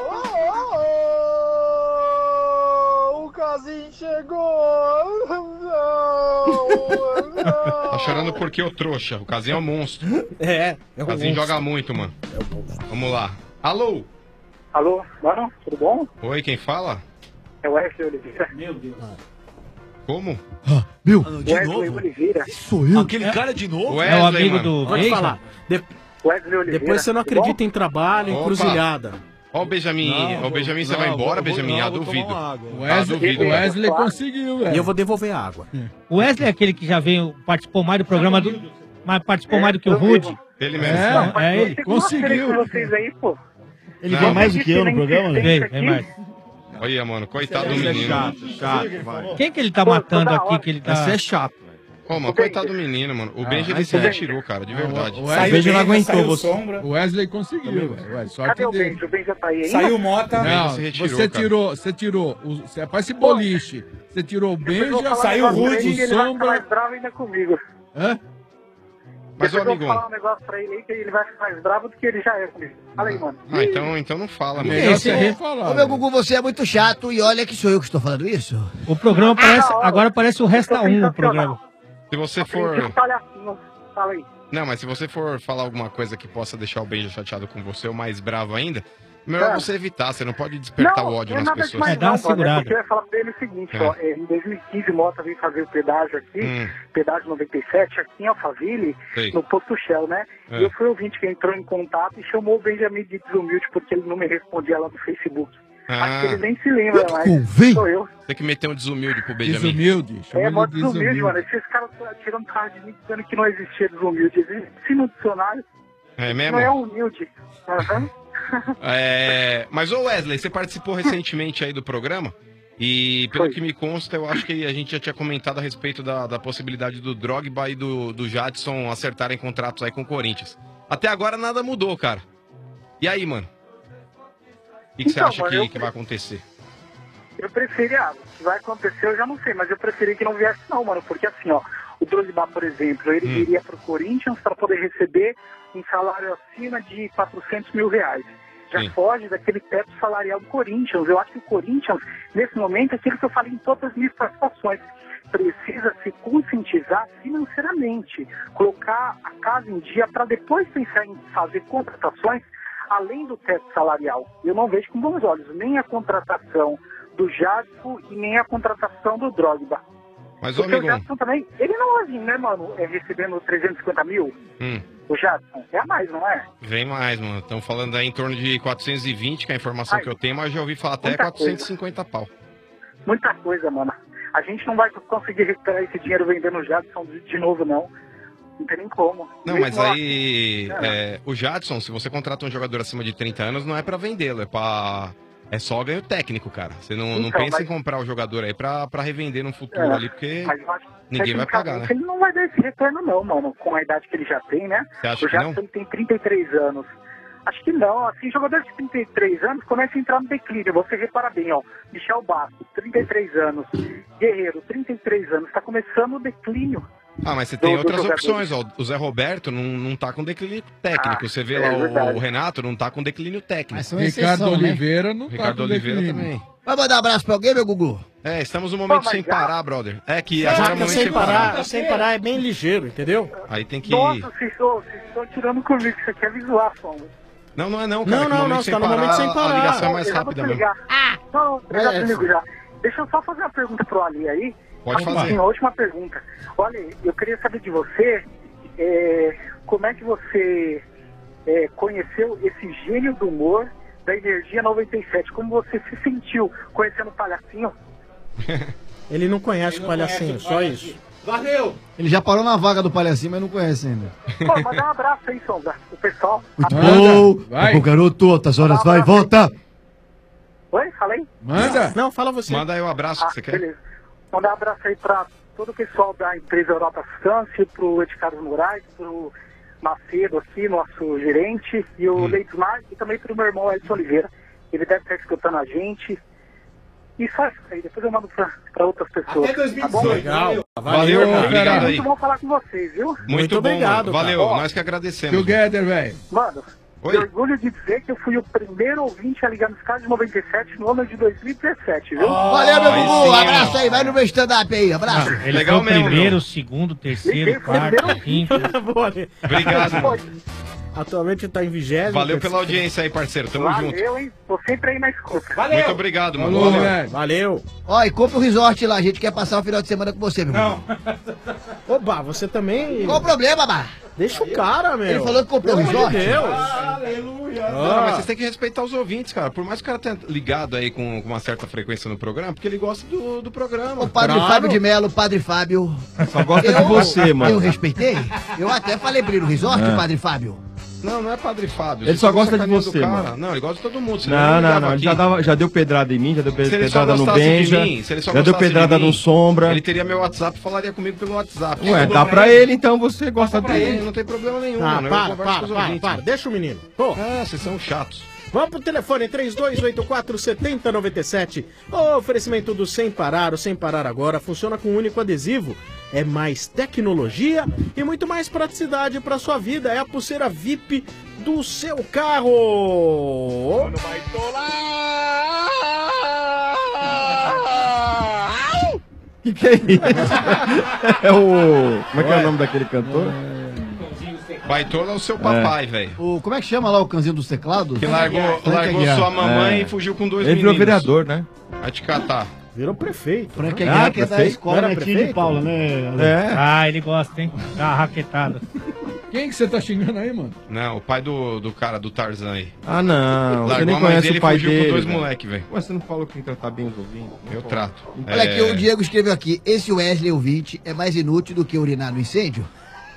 O Casim chegou! Tá chorando porque o trouxa. O Casinho é um monstro. O Casinho joga muito, mano. Vamos lá. Alô? Alô, mano, tudo bom? Oi, quem fala? É o Wesley Oliveira. Meu Deus. Como? Meu, Wesley Oliveira. Sou eu? Aquele cara de novo? Wesley, É o amigo mano. do Pode Bacon? falar. Wesley Oliveira. Depois você não tudo bom? acredita em trabalho, Opa. encruzilhada. Ó o Benjamin. Ó o Benjamin, você vai embora, Benjamin? Ah, duvido. O Wesley conseguiu, velho. E eu vou devolver a água. O Wesley é aquele que já veio, participou mais do programa mas participou mais do que o Rude. Ele mesmo. É ele. Conseguiu. Vocês aí, pô. Ele veio mais do que eu no programa, né? Vem mais. Olha, mano, coitado do Esse é menino. chato, vai. Quem que ele tá matando aqui que ele tá... Esse é chato, velho. Ô, mano, coitado do menino, mano. O Benjamin mas se é. retirou, cara, de verdade. O Saiu Benja não aguentou você. O Wesley conseguiu, velho. Sorte Cadê o dele. Benjo? O Benjo já tá aí ainda? Saiu Mota. Não, se retirou, você cara. tirou. Você parece boliche. Você tirou o Depois eu vou Benja, falar saiu um negócio pra Rude, ele, ele vai ficar Sombra. mais bravo ainda comigo. Hã? Mas, ô, Depois eu vou amigão. falar um negócio pra ele aí que ele vai ficar mais bravo do que ele já é comigo. Fala aí, mano. Ah, então não fala, mano. Melhor você nem falar. Ô meu Gugu, você é muito chato e olha que sou eu que estou falando isso. O programa parece... Agora parece o Resta 1, o programa. Se você for... Princípio palhacinho. Fala aí. Não, mas se você for falar alguma coisa que possa deixar o Benja chateado com você ou mais bravo ainda, melhor você evitar. Você não pode despertar o ódio nas nada pessoas. demais Dá uma não, mano, segurada. porque eu ia falar pra ele o seguinte, É. ó, em 2015 Mota veio fazer o pedágio aqui, pedágio 97, aqui em Alphaville, Sei. no Posto Shell, né? É. E eu fui ouvinte que entrou em contato e chamou o Benjamin de desumilde porque ele não me respondia lá no Facebook. Acho que ele nem se lembra mais. Sou eu. Tem que meter um desumilde pro Benjamin. Desumilde. É, mó desumilde, mano. Esses caras estão tirando carro de mim dizendo que não existia desumilde. Existe no dicionário. É mesmo? Não é humilde. Aham. Mas, ô Wesley, você participou recentemente aí do programa e, pelo que me consta, eu acho que a gente já tinha comentado a respeito da possibilidade do Drogba e do Jadson acertarem contratos aí com o Corinthians. Até agora nada mudou, cara. E aí, mano? O que você Então, acha mano, que vai acontecer? Eu preferi, o que vai acontecer eu já não sei, mas eu preferi que não viesse não, mano, porque assim, ó, o Drogba, por exemplo, ele iria pro Corinthians para poder receber um salário acima de 400 mil reais. já foge daquele teto salarial do Corinthians. Eu acho que o Corinthians, nesse momento, é aquilo que eu falei em todas as minhas participações, precisa se conscientizar financeiramente, colocar a casa em dia para depois pensar em fazer contratações além do teto salarial. Eu não vejo com bons olhos nem a contratação do Jadson e nem a contratação do Drogba. Mas, porque amigo... o Jadson também, ele não vai vir, né, mano, recebendo 350 mil? O Jadson, é a mais, não é? Vem mais, mano. Estão falando aí em torno de 420, que é a informação que eu tenho, mas já ouvi falar até muita 450 pau. Muita coisa, mano. A gente não vai conseguir recuperar esse dinheiro vendendo o Jadson de novo, não. Não tem nem como. Não, mas aí o Jadson, se você contrata um jogador acima de 30 anos, não é pra vendê-lo, é só ganho técnico, cara. Você não pensa em comprar o jogador aí pra revender no futuro ali, porque ninguém vai pagar, né? Ele não vai dar esse retorno não, mano, com a idade que ele já tem, né? Você acha o Jadson que não? Ele tem 33 anos. Acho que não, assim, jogador de 33 anos começa a entrar no declínio. Você repara bem, ó, Michel Bastos, 33 anos, Guerreiro, 33 anos, tá começando o declínio. Ah, mas você tem outras opções, ó. O Zé Roberto não tá com declínio técnico. Você vê lá o Renato, não tá com declínio técnico. Ricardo Oliveira não Ricardo tá com Oliveira declínio. também. Vai mandar um abraço pra alguém, meu Gugu? Estamos num momento sem parar, brother. É que agora é o momento sem parar é bem ligeiro, entendeu? Aí tem que... Nossa, vocês estão tirando comigo, isso aqui é visual, Fomos. Não é não, cara. Não, você tá no momento sem parar. A ligação é mais rápida mesmo. Não, eu já desligo já. Deixa eu só fazer uma pergunta pro Ali aí. Pode fazer. Uma última pergunta. Olha, eu queria saber de você, como é que você conheceu esse gênio do humor da Energia 97? Como você se sentiu conhecendo o Palhacinho? Ele não conhece o Palhacinho, só isso. Valeu! Ele já parou na vaga do Palhacinho, mas não conhece ainda. Pô, manda um abraço aí, Sonza, o pessoal. Muito bom! O garoto, altas horas, vai, volta! Oi, falei? Manda! Não, fala você. Manda aí o abraço que você quer. Beleza. Mandar um abraço aí pra todo o pessoal da empresa Europa Substância, pro Ed Carlos Moraes, pro Macedo aqui, nosso gerente, e o Leitmar, e também pro meu irmão Edson Oliveira. Ele deve estar escutando a gente. E só isso aí, depois eu mando pra outras pessoas. Até 2018. Tá bom? Legal. Valeu, cara. Obrigado aí. Muito bom falar com vocês, viu? Muito bom, obrigado. Mano. Valeu, Ó, nós que agradecemos. Together, velho. Mano, tenho orgulho de dizer que eu fui o primeiro ouvinte a ligar no Escádio 97 no ano de 2017, viu? Valeu, meu Gugu, abraço aí, vai no meu stand-up aí, abraço. Ele Legal foi o mesmo, primeiro, meu. o segundo, terceiro, quarto, quinto. Obrigado, mano. Atualmente tá em 20º. Valeu pela audiência aí, parceiro. Tamo junto. Valeu, hein? Tô sempre aí na escuta. Muito obrigado, mano. Falou, Valeu. velho. Valeu. Ó, e compra o resort lá, a gente quer passar o final de semana com você, meu irmão. Oba, você também... Qual o problema, Bar? Deixa o cara, meu. Ele falou que comprou o Pelo amor resort. de Deus. Aleluia. Não, mas vocês têm que respeitar os ouvintes, cara. Por mais que o cara tenha ligado aí com uma certa frequência no programa, porque ele gosta do programa. O Padre Fábio de Melo, Padre Fábio. Só gosta de você, mano. Eu respeitei. Eu até falei pra ele no resort, Padre Fábio. Não é Padre Fábio. Ele só tá gosta de sacaneando você, o cara. mano. Não, ele gosta de todo mundo. Não. Ele já deu pedrada em mim, já deu Se ele só pedrada no gostasse de Benja. mim, se ele só Já deu gostasse pedrada de mim, no Sombra. Ele teria meu WhatsApp e falaria comigo pelo WhatsApp. Ué, dá pra ele, então você gosta Pra ele, dele. não tem problema nenhum, Ah, mano. Eu converso com os ouvintes, para. mano. Deixa o menino. Pô. Vocês são chatos. Vamos pro telefone 3284-7097. O oferecimento do Sem Parar, o Sem Parar agora funciona com um único adesivo. É mais tecnologia e muito mais praticidade para sua vida. É a pulseira VIP do seu carro. Que é isso? É o... Como é que é o nome daquele cantor? Baitola é o seu papai, velho. Como é que chama lá o canzinho dos teclados? Que largou sua mamãe e fugiu com dois Ele meninos. virou vereador, né? Vai te catar. Virou prefeito. Frank Aguiar, que é da prefeito? escola Era Netinho de prefeito? Paula, né? Ah, ele gosta, hein? Dá uma raquetada. Quem que você tá xingando aí, mano? Não, o pai do cara, do Tarzan aí. Ah, não. Você Largou nem a mãe conhece dele o pai e fugiu dele. com dois velho. moleque, velho. Ué, você não falou que tem que tratar bem os ouvintes? Eu trato. Olha aqui, o Diego escreveu aqui. Esse Wesley ouvinte é mais inútil do que urinar no incêndio?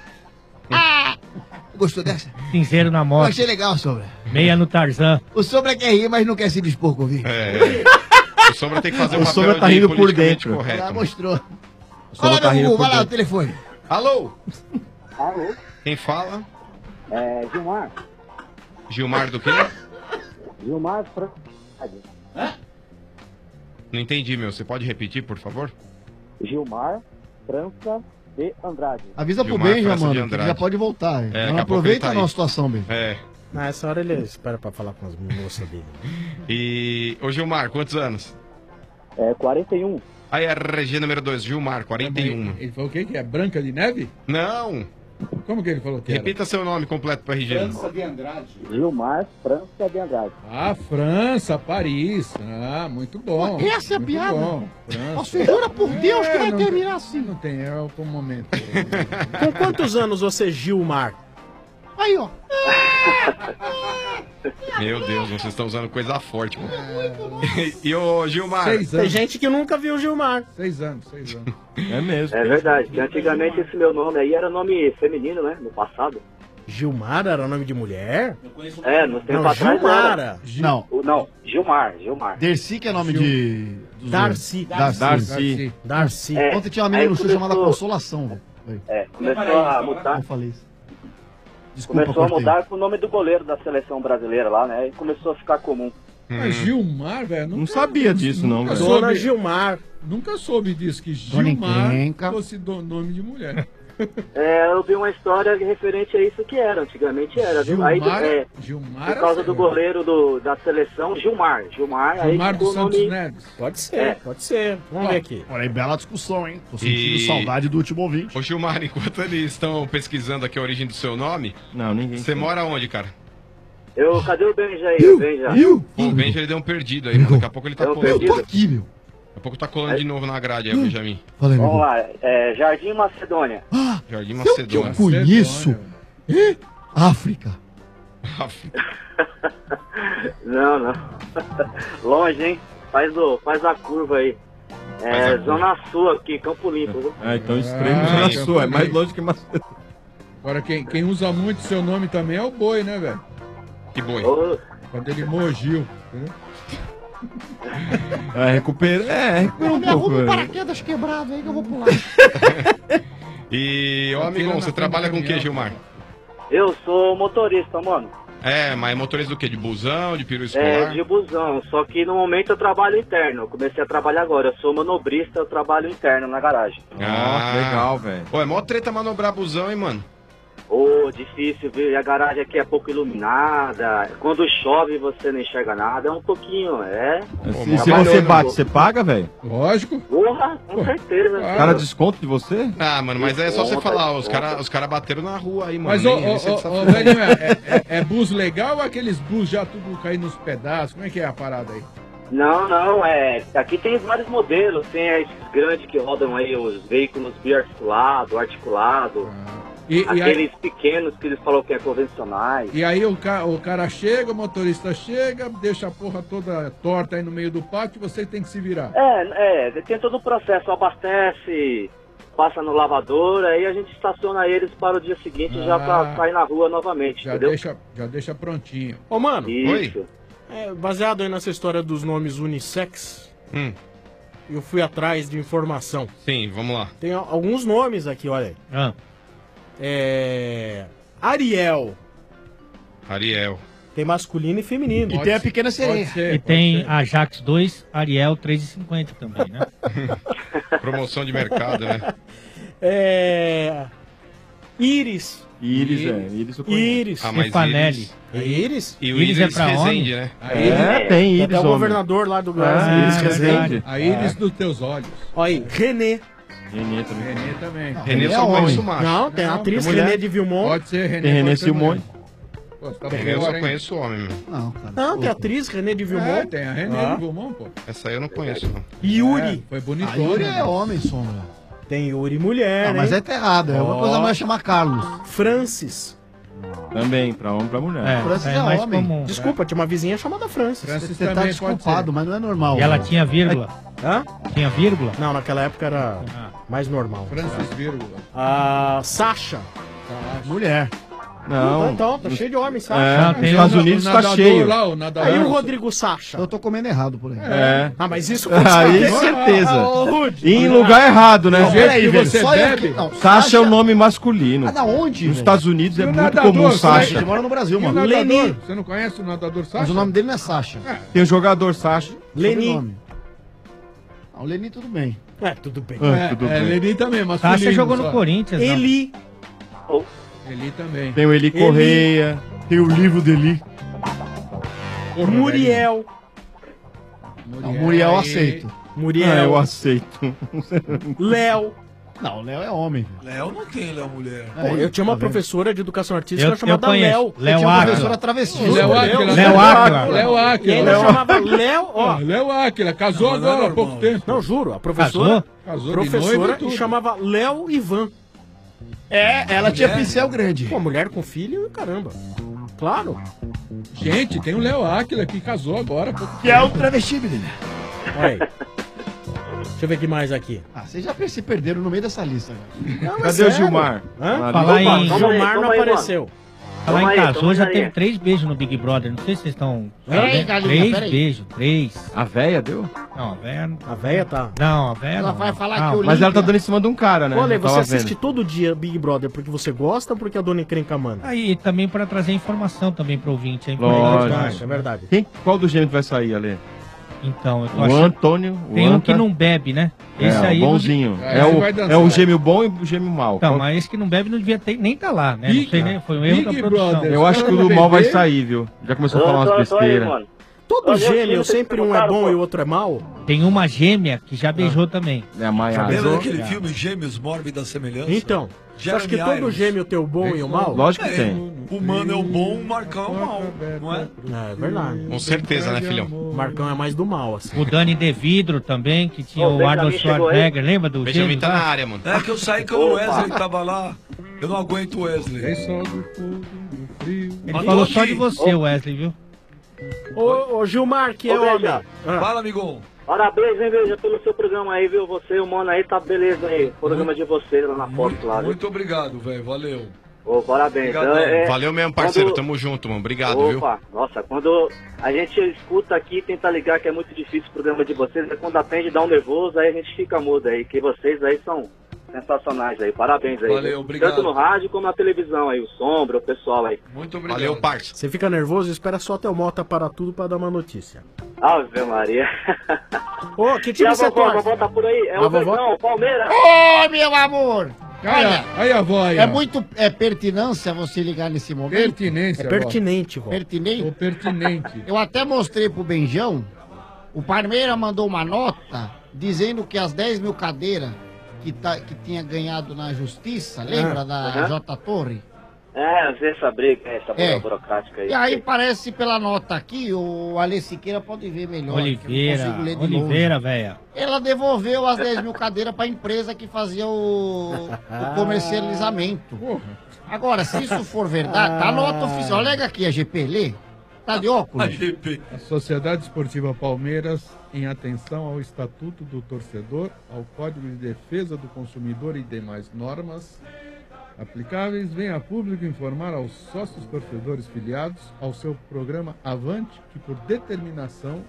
Gostou dessa? Cinzeiro na Eu moto. achei legal, Sombra. Meia no Tarzan. O Sombra quer rir, mas não quer se dispor com ouvir. O Sombra tem que fazer O um papel Sombra tá de rindo por politicamente dentro. correto. Já mostrou. Sombra Olha, tá meu rindo Gugu, por vai lá o dentro. telefone. Alô? Alô? Quem fala? Gilmar. Gilmar do quê? Gilmar França. Não entendi, meu. Você pode repetir, por favor? Gilmar França de Andrade. Avisa pro Gilmar Benja, França de mano, que ele Andrade. já pode voltar. daqui Não a pouco ele aproveita tá a nossa aí. situação, Benja. Nessa hora ele espera pra falar com as moças dele. E, ô Gilmar, quantos anos? 41. Aí a RG número 2, Gilmar, 41. Ele falou o quê? Que é Branca de Neve? Não. Como que ele falou que era? Repita seu nome completo pro RG. França de Andrade. Gilmar França de Andrade. Ah, França, Paris. Ah, muito bom. Essa é a muito piada. bom. França. Você jura por Deus que vai não terminar tem- assim? Não tem, é o momento. Com quantos anos você, Gilmar? Aí, ó. Meu Deus, vocês estão usando coisa forte, mano. E ô Gilmar. 6 anos. Tem gente que nunca viu o Gilmar. 6 anos, 6 anos. É mesmo. É verdade, que antigamente esse meu nome aí era nome feminino, né? No passado. Gilmar era nome de mulher? É, no tempo Não, atrás Gilmara. era. Não. Não, Gilmar. Dercy, que é nome de... dos Darcy. Darcy. Darcy. É, Ontem tinha uma menina aí no show chamada começou- Consolação, velho. Começou a mudar. Eu falei isso. Desculpa, Começou a cortei. mudar com o nome do goleiro da seleção brasileira lá, né? E começou a ficar comum. Mas Gilmar, velho, Não sabia disso, não, nunca velho. soube- Dona Gilmar. Nunca soube disso, que Dona Gilmar Encrenca. fosse nome de mulher. Eu vi uma história referente a isso que era, antigamente era. viu? Aí, Gilmar por causa é do goleiro da seleção, Gilmar. Gilmar, aí Gilmar ficou dos o Santos nome... Neves. Pode ser, pode ser. Vamos ver aqui. Olha aí, bela discussão, hein? Tô sentindo E- saudade do último ouvinte. Ô Gilmar, enquanto eles estão pesquisando aqui a origem do seu nome, Não, ninguém. você mora onde, cara? Cadê o Benja aí? O Benja. Pô, o Benja ele deu um perdido aí, mano. Daqui a pouco ele tá Deu um colando. perdido? Daqui Aqui, meu. a pouco tá colando de novo na grade aí, o Benjamin. Fala aí, meu. Vamos lá, Jardim Macedônia. Jardim Sabe o que eu Macedônia. conheço? África. Não. Longe, hein? Faz a curva aí. Zona Sul aqui, Campo Limpo. Viu? Ah, então extremo na sua, é mais longe que Macedônia. Agora, quem usa muito seu nome também é o Boi, né, velho? Que boi? Quando ele morgiu. Entendeu? Recupera um Me pouco. arruma um velho. paraquedas quebrado aí que eu vou pular. E, ô amigão, você trabalha com o que, Gilmar? Eu sou motorista, mano. É, mas motorista do quê? De busão, de peru escolar? De busão, só que no momento eu trabalho interno. Eu comecei a trabalhar agora. Eu sou manobrista, eu trabalho interno na garagem. Ah, legal, velho. Pô, é mó treta manobrar busão, hein, mano? Difícil, viu? E a garagem aqui é pouco iluminada. Quando chove você não enxerga nada. É um pouquinho, E se você bate, você paga, velho? Lógico. Porra, com certeza. O cara desconto de você? Ah, mano, mas é só você falar, os cara bateram na rua aí, mano. Mas, velho, é bus legal ou aqueles bus já tudo caindo nos pedaços? Como é que é a parada aí? Não, aqui tem vários modelos. Tem esses grandes que rodam aí, os veículos biarticulado, articulado. Aqueles pequenos que eles falam que é convencionais. E aí o cara chega, o motorista chega, deixa a porra toda torta aí no meio do pátio, você tem que se virar. Tem todo o processo, abastece, passa no lavador, aí a gente estaciona eles para o dia seguinte já pra sair na rua novamente, entendeu? Já deixa prontinho. Ô, mano. Isso. Baseado aí nessa história dos nomes unissex, eu fui atrás de informação. Sim, vamos lá. Tem alguns nomes aqui, olha aí. Ariel. Tem masculino e feminino. E tem a Pequena Sereia. E tem Ajax 2, Ariel 3,50 também, né? Promoção de mercado, né? Íris. Íris eu conheço. Íris. Ah, mas Stefanelli. Íris? E o Íris Íris é pra Rezende, homem? né? Tem Íris, Até o homem. governador lá do Brasil. Íris Rezende. A íris dos teus olhos. Olha aí, Renê. Renê também. Renê também. Renê só conheço o macho. Não, tem a atriz tem mulher. Renê de Vilmont. Pode ser Renê. Tem Renê pode ser Silmone. mulher. Pô, você tá Renê eu pior, só hein? conheço o homem, meu. Não, cara. Não, tem a atriz Renê de Vilmont. Tem a Renê de Vilmont, pô. Essa aí eu não conheço, não. Yuri. Foi A bonitona. Yuri é né? homem, sombra. Tem Yuri mulher, Não, mas hein? tá errado. É uma coisa a mulher chamar Carlos. Francis. Também, pra homem e pra mulher. Francis é mais homem. comum. Desculpa, tinha uma vizinha chamada Francis. Francis Você tá também pode desculpado, mas não é normal. E ela tinha vírgula? Hã? Tinha vírgula? Não, naquela época era mais normal. Francis vírgula. Sasha. Mulher. Não. Então, tá cheio de homem, Sasha. Não, tem nos Estados Unidos tá nadador cheio. Lá, o nadador. Aí o Rodrigo Sasha. Eu tô comendo errado por aí. É. Ah, mas isso Aí, certeza. E em lugar errado, né? Do jeito que velho, você só eu bebe. que- não, Sasha é o nome masculino. Ah, da onde? Nos velho? Estados Unidos é E o muito nadador, comum você vai- Ele Sasha. mora no Brasil, E o mano. nadador? Leni. Você não conhece o nadador Sasha? Mas o nome dele não é Sasha. Tem o jogador Sasha. Leni. Sobrenome. Ah, o Leni tudo bem. Tudo bem. Tudo bem. Leni também, masculino. Sasha jogou no só. Corinthians. não. Eli. Eli também. Tem o Eli Correia. Tem o livro dele. Muriel. Não, Muriel eu aceito. Muriel. Ah, eu aceito. Léo. Não, o Léo é homem. Léo não tem Léo mulher. Pô, eu tinha uma professora de educação artística Eu chamada conheço. Léo. Léo Eu tinha uma Áquila. professora travesti. Léo Áquila. Léo Áquila. Léo E Áquila. ainda chamava Léo, ó. Léo Áquila, casou agora há pouco tempo. Não, juro, a professora. Casou de Professora noiva e e tudo. chamava Léo Ivan. Ela tinha pincel grande. Pô, mulher com filho, caramba. Claro. Gente, tem o Léo Áquila que casou agora há pouco tempo. Que é o travesti, menina. Olha aí. Deixa eu ver o que mais aqui. Ah, vocês já se perderam no meio dessa lista. Não, Cadê o Gilmar? Hã? Falar em Gilmar não apareceu. Falar em casou, já teve 3 beijos no Big Brother. Não sei se vocês estão. Peraí, galinha, 3 peraí. beijos, 3. A véia deu? Não, a véia. A véia tá. Não, a véia. Ela não. vai falar Não, que o Mas ela tá Olímpia- dando em cima de um cara, né? Olha, Eu você tava assiste vendo. todo dia Big Brother porque você gosta ou porque a dona encrenca manda? Aí também pra trazer informação também pro ouvinte. É Lógico. importante. É verdade. Qual dos gêmeos vai sair, Ale? Então, eu tô O achando. Antônio. o Tem um Anta. que não bebe, né? Esse É, aí. o bonzinho. Aí É você o, vai dançar. é o gêmeo bom e o gêmeo mau. Então, Qual- mas esse que não bebe não devia nem tá lá, né? Não sei, né? Foi um erro da Big produção. Brother. Eu acho que o do mal vai sair, viu? Já começou a falar umas besteiras. Todo gêmeo, sempre um é bom e o outro é mau? Tem uma gêmea que já beijou também. É a Maiara. Lembra daquele filme Gêmeos Mórbida Semelhança? Então, você acha que Jeremy todo Irons. gêmeo tem o bom e o mal? Lógico que tem. O Mano é o bom, o Marcão é o mal, não é? É verdade. Com certeza, né, filhão? O Marcão é mais do mal, assim. O Dani De Vidro também, que tinha Ô, o Benjamin Arnold chegou Schwarzenegger, lembra do Benjamin gêmeo? tá na área, mano. É que eu saí quando o Wesley tava lá. Eu não aguento o Wesley. Tem sol do fogo, do frio. Ele Mas falou tô só aqui. de você, Wesley, viu? Ô, Gilmar, que é Ô, homem. Benja. Fala, amigão. Parabéns, hein, Veja, pelo seu programa aí, viu? Você e o Mano aí, tá beleza aí. O programa de vocês lá na foto, lá, viu? Muito obrigado, velho. Valeu. Ô, parabéns. Obrigadão. Valeu mesmo, parceiro. quando- Tamo junto, mano. Obrigado, viu? Opa, nossa, quando a gente escuta aqui e tenta ligar que é muito difícil o programa de vocês, é quando atende dá um nervoso, aí a gente fica mudo aí, que vocês aí são sensacionais aí, parabéns aí. Valeu, viu? obrigado. Tanto no rádio como na televisão aí, o Sombra, o pessoal aí. Muito obrigado. Valeu, parça. Você fica nervoso, espera só até o Mota parar tudo pra dar uma notícia. Ave Maria. Ô, que E time a você vovó, a torce? vovó tá por aí? É A o vovó- Verdão, o Palmeiras. Ô, meu amor! Olha, Aí a vó aí. é ó. muito pertinência você ligar nesse momento. Pertinência. É pertinente, vó. Pertinente? Ô, pertinente. Eu até mostrei pro Benjão. O Parmeira mandou uma nota dizendo que as 10 mil cadeiras que tinha ganhado na justiça, lembra da Aham. J Torre? É, às vezes essa briga, essa É. burocrática aí. E aí parece pela nota aqui, o Ale Siqueira pode ver melhor. que eu Oliveira, não consigo ler de Oliveira, velho. longe. Ela devolveu as 10 mil cadeiras pra empresa que fazia o comercializamento. Agora, se isso for verdade, tá a nota oficial. Olha aqui, a GP, lê. Tá de óculos? A Sociedade Esportiva Palmeiras, em atenção ao Estatuto do Torcedor, ao Código de Defesa do Consumidor e demais normas aplicáveis, vem a público informar aos sócios torcedores filiados ao seu programa Avante que, por determinação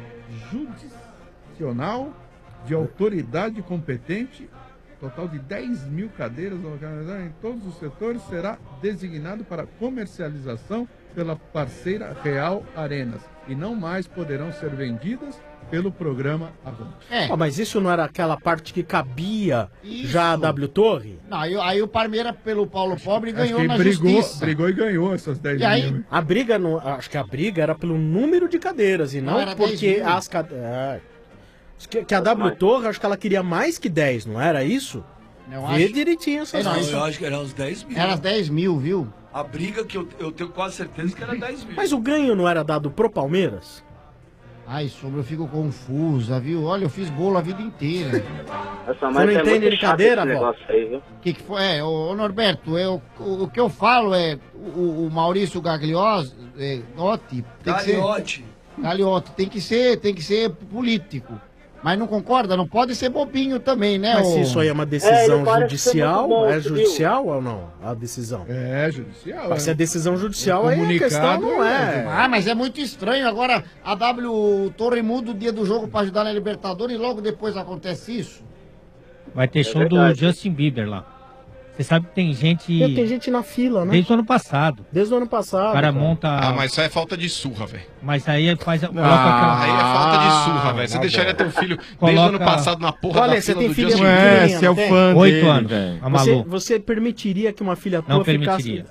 judicional de autoridade competente, total de 10 mil cadeiras localizadas em todos os setores será designado para comercialização pela parceira Real Arenas e não mais poderão ser vendidas pelo programa Avante. Ó, mas isso não era aquela parte que cabia Isso. já a W Torre? Não, aí o Parmeira, pelo Paulo Pobre, Acho ganhou que na ele justiça. brigou e ganhou essas 10 E aí? mil. A briga, não, acho que a briga era pelo número de cadeiras e Não, não, era 10 porque mil. as cadeiras... Que a W Torre, acho que ela queria mais que 10, não era isso? Eu Vê acho- direitinho essas Não, coisas. isso- Eu acho que eram uns 10 mil. Era as 10 mil, viu? A briga que eu tenho quase certeza que era 10 mil. Mas o ganho não era dado pro Palmeiras? Ai, Sombra, eu fico confusa, viu? Olha, eu fiz bolo a vida inteira. Essa, Você não é entende muito de chato cadeira, esse vó? negócio aí, viu? O que foi? Ô Norberto, o que eu falo é o Maurício Gagliotti tem que ser... Gagliotti. Gagliotti tem que ser político. Mas não concorda? Não pode ser bobinho também, né? Mas ô? se isso aí é uma ele decisão parece ser judicial, muito bom, é viu? judicial ou não? A decisão. É, judicial. Mas se é decisão judicial, O aí a comunicado questão não é... Ah, mas é muito estranho. Agora a W Torre muda o dia do jogo pra ajudar na Libertadores e logo depois acontece isso. Vai ter show do verdade. Justin Bieber lá. Você sabe que tem gente. Tem gente na fila, né? Desde o ano passado. Desde o ano passado. O cara cara. monta. Ah, mas isso aí é falta de surra, velho. Mas aí faz. Coloca Aí aquela. é falta de surra, velho. Você tá deixaria bom. teu filho desde o Coloca- ano passado na porra Olha, da você fila tem do filha Justin de Bieber. pequenininha, você é o não tem? fã 8 dele, anos. velho. A Você, maluco. você permitiria que uma filha Não tua permitiria.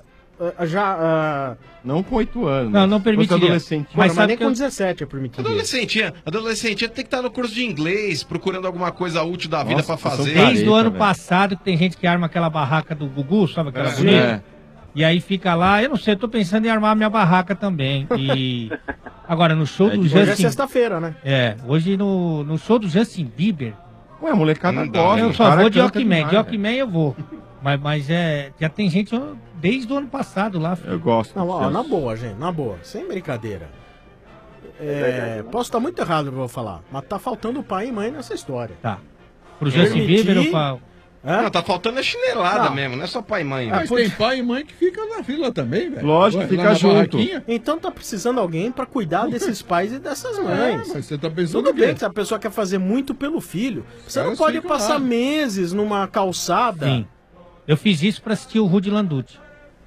Não com 8 anos. Não permitiria. Adolescente. Mas nem com 17 é permitido. Adolescentinha tem que estar no curso de inglês, procurando alguma coisa útil da vida pra fazer. Desde o ano passado que tem gente que arma aquela barraca do Gugu, sabe aquela bonita? E aí fica lá, eu não sei, eu tô pensando em armar minha barraca também. E agora no show do Justin... Hoje é sexta-feira, né? Hoje no show do Justin Bieber... Ué, a molecada gosta. Eu só vou de Walkman, eu vou. Mas já tem gente desde o ano passado lá. Eu gosto. Não, ó, na boa, gente, na boa, sem brincadeira. Posso estar muito errado no que eu vou falar, mas tá faltando pai e mãe nessa história. Tá. Pro Justin Bieber ou pra... Não, tá faltando a chinelada mesmo, não é só pai e mãe. Mas tem pai e mãe que ficam na fila também, velho. Lógico, fica junto. Então tá precisando alguém pra cuidar desses pais e dessas mães. Mas você tá pensando Tudo bem que se a pessoa quer fazer muito pelo filho, você não pode passar meses numa calçada. Sim. Eu fiz isso pra assistir o Rudy Landucci.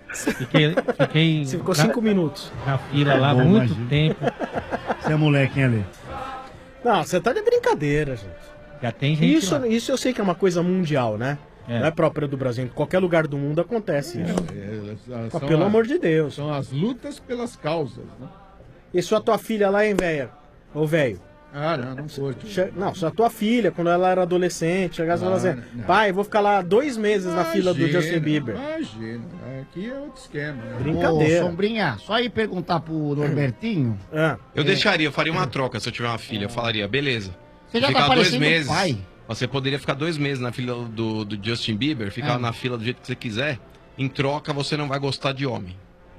Fiquei você ficou 5 minutos. Na fila lá, muito tempo. Você é moleque, hein, Ale? Não, você tá de brincadeira, gente. Já tem gente isso eu sei que é uma coisa mundial, né? Não é própria do Brasil. Em qualquer lugar do mundo acontece isso. Pelo amor de Deus. São as lutas pelas causas, né? E sua tua filha lá, hein, velho? Ô, velho? Não curto. Não, sua tua filha, quando ela era adolescente, chegasse e falasse assim, pai, eu vou ficar lá 2 meses na fila do Justin Bieber. Imagina, aqui é outro esquema. Né? Brincadeira. Ô, Sombrinha, só ir perguntar pro Norbertinho. Eu deixaria, eu faria uma troca se eu tiver uma filha. Eu falaria, beleza. Você já ficar tá 2 parecendo meses. pai. Você poderia ficar 2 meses na fila do Justin Bieber, ficar na fila do jeito que você quiser. Em troca, você não vai gostar de homem.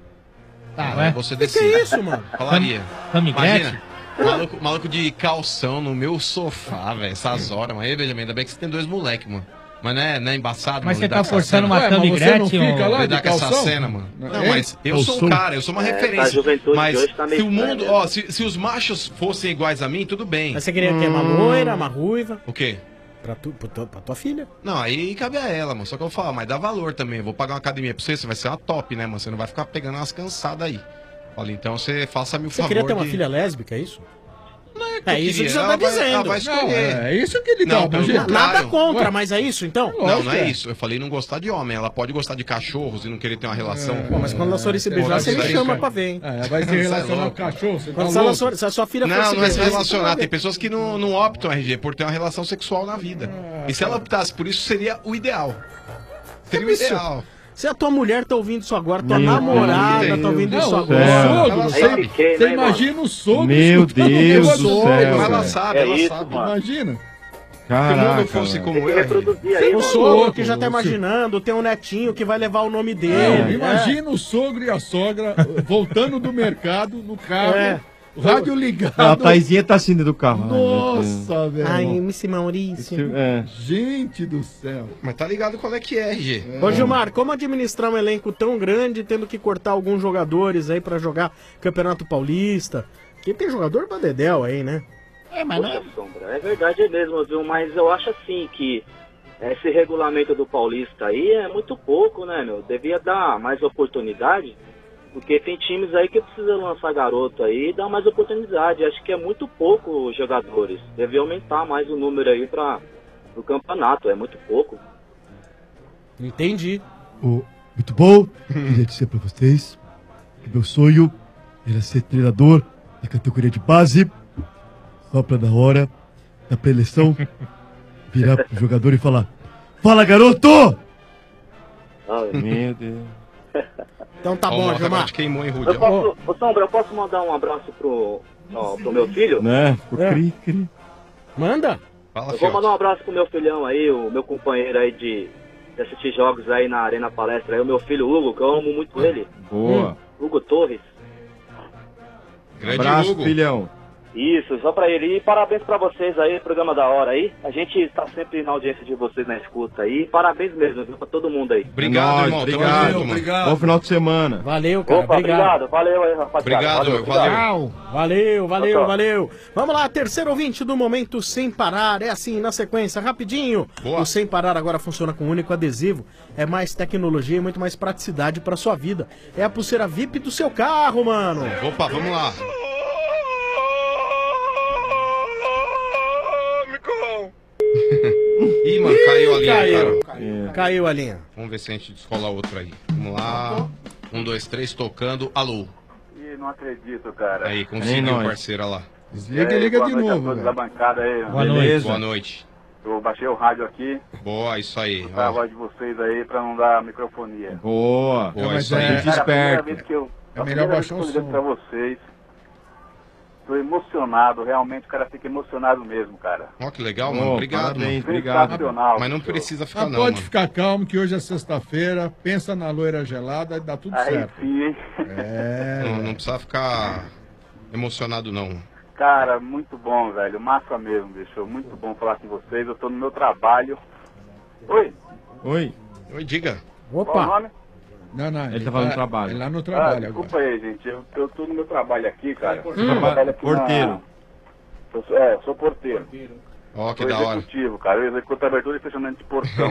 Tá, você que decide. é isso, mano? Falaria. Imagina. Maluco de calção no meu sofá, velho, essas horas. Mas aí, Benjamin, ainda bem que você tem 2 moleques, mano. Mas não é embaçado, mas mano. você tá forçando uma Tammy Gretchen, lidar com essa cena, mano. Não, mas eu sou um cara, eu sou uma referência. Mas se o mundo, se os machos fossem iguais a mim, tudo bem. Mas você queria ter uma loira, uma ruiva? O quê? Pra tua filha? Não, aí cabe a ela, mano. Só que eu falo, mas dá valor também. Eu vou pagar uma academia pra você vai ser uma top, né, mano? Você não vai ficar pegando umas cansadas aí. Olha, então você faça-me o favor. Você queria ter uma filha lésbica, é isso? É isso que você tá dizendo. Ela vai escolher. É isso que ele tá dizendo. Nada contra, mas é isso então? Não é isso. Eu falei não gostar de homem. Ela pode gostar de cachorros e não querer ter uma relação. Mas quando ela for se beijar, você me chama pra ver, hein? Vai se relacionar com o cachorro, você se a sua filha for não é se relacionar. Tem pessoas que não optam, RG, por ter uma relação sexual na vida. E se ela optasse por isso, seria o ideal. Seria o ideal. Se a tua mulher tá ouvindo isso agora, tua namorada tá ouvindo isso agora. Você imagina o sogro. Meu Deus do céu. Ela sabe. Imagina. Caraca, se o mundo fosse como eu. O sogro que já tá imaginando, tem um netinho que vai levar o nome dele. Imagina o sogro e a sogra voltando do mercado no carro. Rádio ligado. A Taizinha tá assim do carro. Nossa, velho. Ai, MC Maurício. Gente do céu. Mas tá ligado qual é que é, RG. Ô, Gilmar, como administrar um elenco tão grande, tendo que cortar alguns jogadores aí pra jogar Campeonato Paulista? Que tem jogador pra dedéu aí, né? Mas não é... Sombra, é verdade mesmo, viu? Mas eu acho assim que esse regulamento do Paulista aí é muito pouco, né, meu? Devia dar mais oportunidade. Porque tem times aí que precisam lançar garoto aí e dar mais oportunidade. Acho que é muito pouco jogadores. Deve aumentar mais o número aí para o campeonato. É muito pouco. Entendi. Muito bom. Queria dizer para vocês que meu sonho era ser treinador da categoria de base. Só para na hora da pré-eleição virar pro jogador e falar: "Fala, garoto!" Meu Deus. Então tá bom, Gilmar. Sombra, eu posso mandar um abraço pro meu filho? Né? Pro Cri. Manda. Eu vou mandar um abraço pro meu filhão aí, o meu companheiro aí de assistir jogos aí na Arena Palestra. Aí o meu filho Hugo, que eu amo muito ele. Boa. Hugo Torres. Grande abraço, Hugo. filhão. Isso, só pra ele. E parabéns pra vocês aí, programa da hora aí. A gente tá sempre na audiência de vocês na escuta aí. Parabéns mesmo, viu, pra todo mundo aí. Obrigado, irmão. Obrigado. Bom final de semana. Valeu, cara. Opa, obrigado. Valeu aí, rapaziada. Obrigado. Valeu. Vamos lá, terceiro ouvinte do Momento Sem Parar. É assim, na sequência, rapidinho. Boa. O Sem Parar agora funciona com um único adesivo. É mais tecnologia e muito mais praticidade pra sua vida. É a pulseira VIP do seu carro, mano. Opa, vamos lá. Ih, mano, caiu a linha, cara. Caiu a linha. Vamos ver se a gente descola outra aí. Vamos lá. 1, 2, 3, tocando. Alô. Ih, não acredito, cara. Aí, conseguiu, parceiro, olha lá. Desliga e liga de novo. Da bancada aí. Boa noite. Boa noite. Eu baixei o rádio aqui. Boa, isso aí. Botar a voz de vocês aí pra não dar microfonia. Boa. Boa, Mas isso aí. Cara, a primeira Desperto. vez que eu... É melhor baixar o som. Pra vocês. Tô emocionado, realmente o cara fica emocionado mesmo, cara. Ó, que legal, mano. Obrigado, parabéns, mano. Sensacional. Mas não precisa ficar, Mas não, pode mano. ficar calmo que hoje é sexta-feira, pensa na loira gelada e dá tudo Aí certo. sim, hein? Não precisa ficar emocionado, não. Cara, muito bom, velho. Massa mesmo, bicho. Muito bom falar com vocês. Eu tô no meu trabalho. Oi? Oi. Oi, diga. Qual o nome? Não, Ele tá falando trabalho. Ele lá no trabalho agora. Desculpa aí, gente. Eu tô no meu trabalho aqui, cara. Eu Porteiro. trabalho aqui Porteiro. eu sou porteiro. Ó, que Sou da hora. executivo, cara. Eu executo abertura e fechamento de portão.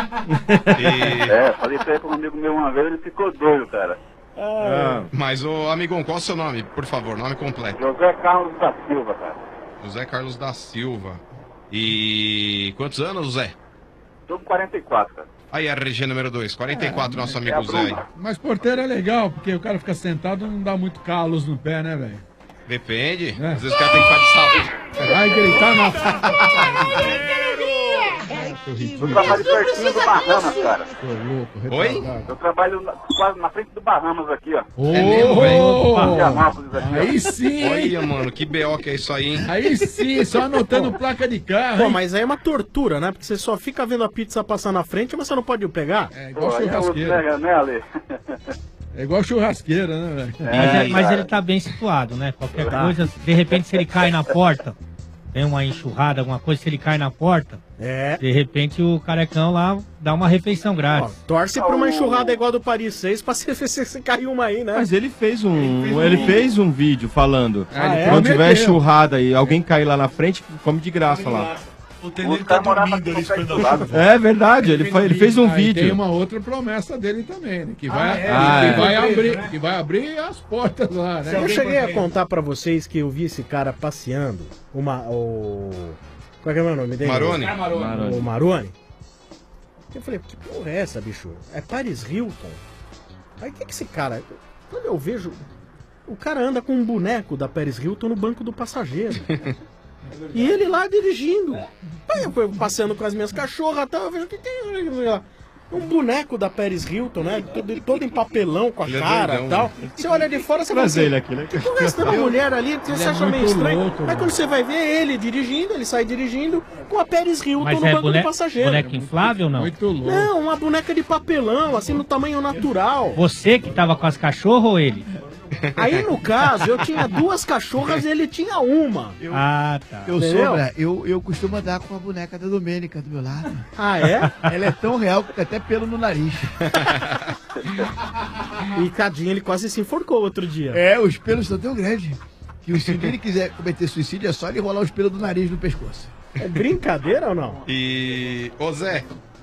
E- Falei isso aí pra um amigo meu uma vez, ele ficou doido, cara. Mas, ô, amigão, qual é o seu nome, por favor? Nome completo. José Carlos da Silva, cara. José Carlos da Silva. E quantos anos, José? Tô com 44, cara. Aí, RG número 2, 44, nosso amigo Zé aí. Mas porteiro é legal, porque o cara fica sentado não dá muito calos no pé, né, velho? Depende. Às vezes o cara tem que fazer salto. Vai gritar na... Eu trabalho pertinho do Bahamas, cara. Tô louco, Oi? retardado. Eu trabalho quase na frente do Bahamas aqui, ó. É mesmo, velho? Indianápolis aqui, ó. Aí sim, hein? Olha, mano, que BO que é isso aí, hein? Aí sim, só anotando placa de carro, Pô, hein? mas aí é uma tortura, né? Porque você só fica vendo a pizza passar na frente, mas você não pode pegar. É igual Pô, aí é outro, churrasqueira. né, Ale? É igual churrasqueira, né, velho? Mas ele tá bem situado, né? Qualquer coisa, de repente, se ele cai na porta, tem uma enxurrada, alguma coisa, se ele cai na porta, de repente o carecão lá dá uma refeição grátis. Torce pra uma enxurrada igual a do Paris 6 pra se cair uma aí, né? Mas ele fez um vídeo falando. é? Quando tiver Prometeu. enxurrada e alguém cair lá na frente, come de graça lá. O Tenente tá dormindo ali esperando a chuva. É verdade, ele fez um Aí vídeo. tem uma outra promessa dele também, né? Que vai, que vai abrir as portas lá, né? Eu cheguei a contar pra vocês que eu vi esse cara passeando, qual é que é o meu nome dele? Maroni. O Maroni. Eu falei, que porra é essa, bicho? É Paris Hilton? Aí o que esse cara... Quando eu vejo... O cara anda com um boneco da Paris Hilton no banco do passageiro. E ele lá dirigindo. Aí eu fui passeando com as minhas cachorras e tal, eu vejo que tem um boneco da Paris Hilton, né? Todo em papelão com a Ele é cara e doidão, tal. né? Você olha de fora, você fala Trazer assim, ele aqui, né? que porra é essa? Tem uma mulher ali, você é acha meio muito estranho. louco, Aí mano. quando você vai ver ele dirigindo, ele sai dirigindo com a Paris Hilton Mas no é banco do passageiro. boneca inflável ou não? Muito louco. Não, uma boneca de papelão, assim, no tamanho natural. Você que tava com as cachorras ou ele? Aí, no caso, eu tinha 2 cachorras e ele tinha uma. Ah, tá. Eu Entendeu? sombra, eu costumo andar com a boneca da Domênica do meu lado. Ah, é? Ela é tão real que tem até pelo no nariz. E tadinho, ele quase se enforcou outro dia. É, os pelos são tão grandes que se ele quiser cometer suicídio é só ele rolar os pelos do nariz no pescoço. É brincadeira ou não? E... Ô, Zé.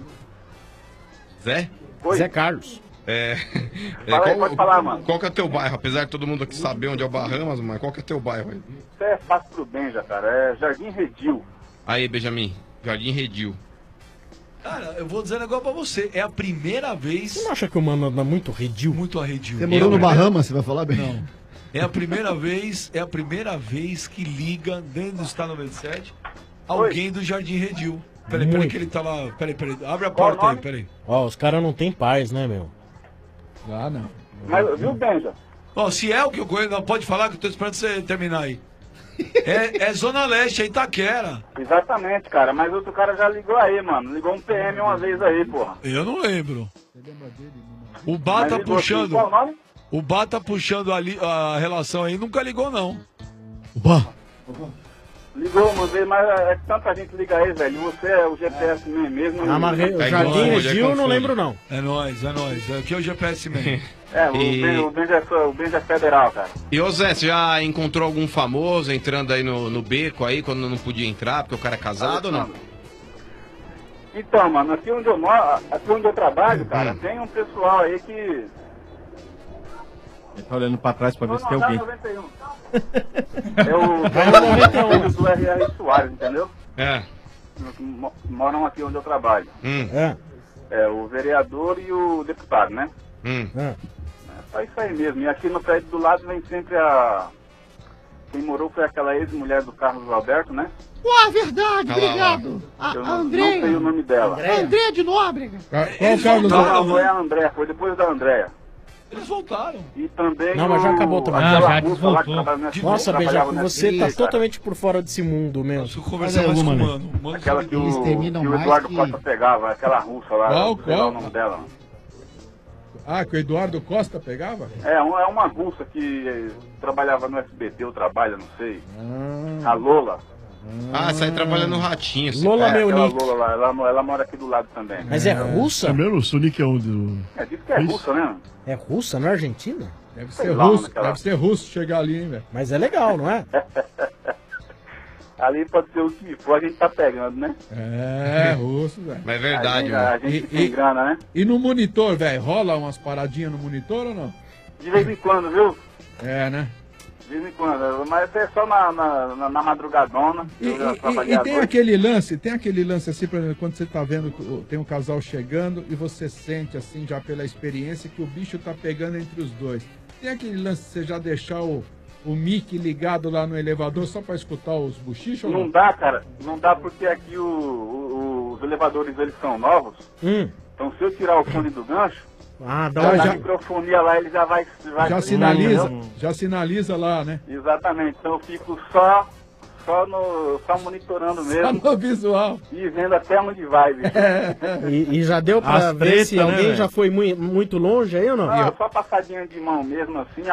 Zé? Oi. Zé Carlos. Fala aí, pode falar, mano. Qual que é o teu bairro? Apesar de todo mundo aqui saber onde é o Bahamas, mas qual que é o teu bairro aí? Isso é fácil pro Benja, cara. É Jardim Redil. Aí, Benjamin. Jardim Redil. Cara, eu vou dizer um negócio pra você. É a primeira vez. Você não acha que o mano anda muito redil? Muito arredio. Você morou no Bahamas, você vai falar bem? Não. É a primeira vez que liga dentro do Estado 97 alguém do Jardim Redil. Peraí que ele tá lá. Peraí. Abre a porta aí, peraí. Ó, os caras não tem paz, né, meu? Ah, não. Mas, viu, Benja? Ó, se é o que eu conheço, não pode falar que eu tô esperando você terminar aí. É Zona Leste, é Itaquera. Exatamente, cara. Mas outro cara já ligou aí, mano. Ligou um PM uma vez aí, porra. Eu não lembro. O Bá tá puxando. Qual o nome? O Bá tá puxando a relação aí, nunca ligou não. O Bá. Ligou, mandei, mas é que tanta gente liga aí, velho. Você é o GPS mesmo. Ah, mas o Jardim Redil eu não lembro, não. É nóis. Aqui é o GPS mesmo. É, o Benja é federal, cara. E, ô Zé, você já encontrou algum famoso entrando aí no beco aí, quando não podia entrar, porque o cara é casado ou não? Então, mano, aqui onde eu moro, aqui onde eu trabalho, cara, tem um pessoal aí que... Ele tá olhando pra trás pra ver se tem alguém. 91. É o filho do R.R. Soares, entendeu? É. Moram aqui onde eu trabalho. É. É, o vereador e o deputado, né? Só isso aí mesmo. E aqui no prédio do lado vem sempre a... Quem morou foi aquela ex-mulher do Carlos Alberto, né? Ué, verdade, obrigado. Eu A não Andréia. sei o nome dela. Andréia de Nóbrega. Qual Carlos Não, não é a Andréia, foi depois da Andréia. Eles voltaram. E também Não, mas já acabou também. aquela russa lá que trabalha nessa- Nossa, trabalhava Beija, nessa você tá empresa. totalmente por fora desse mundo mesmo. Conversar mais com o Mano. Aquela que Eles o terminam mais Eduardo que- Costa pegava, aquela russa lá. Qual? eu não sei lá o nome dela. Ah, que o Eduardo Costa pegava? É uma russa que trabalhava no SBT, ou trabalha, não sei. A Lola. Ah, essa aí trabalha no Ratinho. assim. Lola Aquela Meunique. Lola lá, ela mora aqui do lado também. Mas é russa? É mesmo? O Sonic é onde? Diz que é russa, né? É russa, não é argentina? Deve Sei ser lá, russo, naquela- deve ser russo chegar ali, hein, velho. Mas é legal, não é? Ali pode ser o que for, a gente tá pegando, né? É, russo, velho. Mas é verdade, A mano. gente tem grana, né? E no monitor, velho, rola umas paradinhas no monitor ou não? De vez em quando, viu? É, né? De vez em quando, mas é só na madrugadona. Eu já trabalhei E à tem noite. aquele lance assim, por exemplo, quando você tá vendo que tem um casal chegando e você sente assim, já pela experiência, que o bicho tá pegando entre os dois. Tem aquele lance de você já deixar o mic ligado lá no elevador só pra escutar os buchichos ou Não não? dá, cara. Não dá porque aqui os elevadores eles são novos. Então se eu tirar o fone do gancho, a microfonia lá ele já vai Já sinaliza, já sinaliza lá, né? Exatamente. Então eu fico só monitorando mesmo. Só no visual. E vendo até onde vai, bicho. E já deu pra As ver treta, se né, alguém velho? já foi muito longe aí ou não? Ah, só passadinha de mão mesmo, assim,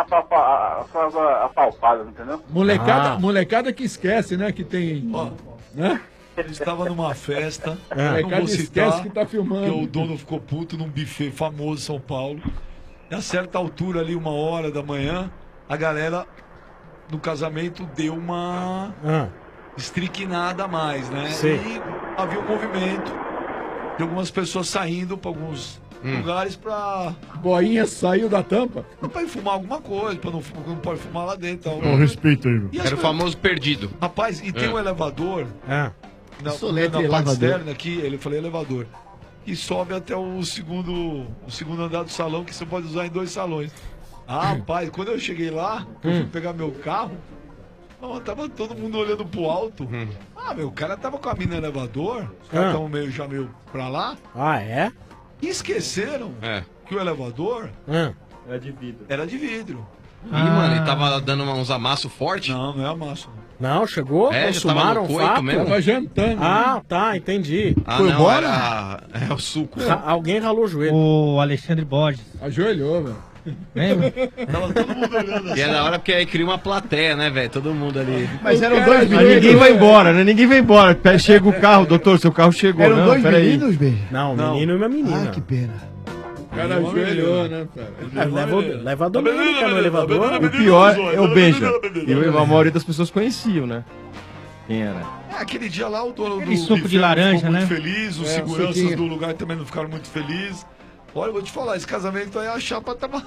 só apalpadas, entendeu? Molecada que esquece, né? Que tem. Né? Ele estava numa festa, É. não vou citar, Esquece que tá filmando. porque o dono ficou puto num buffet famoso em São Paulo. E a certa altura ali, 1h da manhã, a galera no casamento deu uma estriquinada a mais, né? Sim. E havia um movimento de algumas pessoas saindo para alguns lugares para... Boinha saiu da tampa? Para ir fumar alguma coisa, para não pode fumar lá dentro. Tal. Com respeito aí, meu. E as Era o coisas- famoso perdido. Rapaz, e tem um elevador na Solete parte elevador. externa aqui, ele falei elevador, que sobe até o segundo andar do salão, que você pode usar em 2 salões. Ah, rapaz, quando eu cheguei lá, eu fui pegar meu carro, tava todo mundo olhando pro alto. Ah, meu, o cara tava com a mina no elevador, os caras estavam meio pra lá. Ah, é? E esqueceram que o elevador Era de vidro. era de vidro. Ih, mano, ele tava dando uns amassos fortes? Não, não é amasso. Não, chegou? É, já tava Consumaram no o coito fato? mesmo? Tava jantando. Ah, tá, entendi. Ah, Foi não, embora? era o suco. Alguém ralou o joelho. O Alexandre Borges. Ajoelhou, velho. Lembra? Tava todo mundo olhando E é da hora porque aí cria uma plateia, né, velho? Todo mundo ali. Mas eram Mas dois meninos. ninguém vai embora, né? Ninguém vai embora. Chega o carro, doutor, seu carro chegou. Eram não, dois peraí. meninos, Beija? Não, um menino e uma menina. Ah, que pena. O cara ajoelhou, né, cara? Leva a Domênica no elevador. O pior é o Beija. E a maioria das pessoas conheciam, né? Quem era? Aquele dia lá, o dono Aquele do suco de buffet não laranja, ficou muito né? feliz, os É, seguranças suquinho. do lugar também não ficaram muito felizes. Olha, eu vou te falar, esse casamento aí, a chapa tava...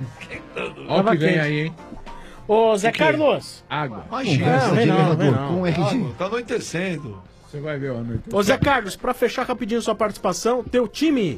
Olha o que vem aí, hein? Ô, Zé Carlos. Água. Imagina. Conversa de elevador com RG. Água, tá anoitecendo. Você vai ver, ó, noite. Ô, Zé Carlos, pra fechar rapidinho sua participação, teu time...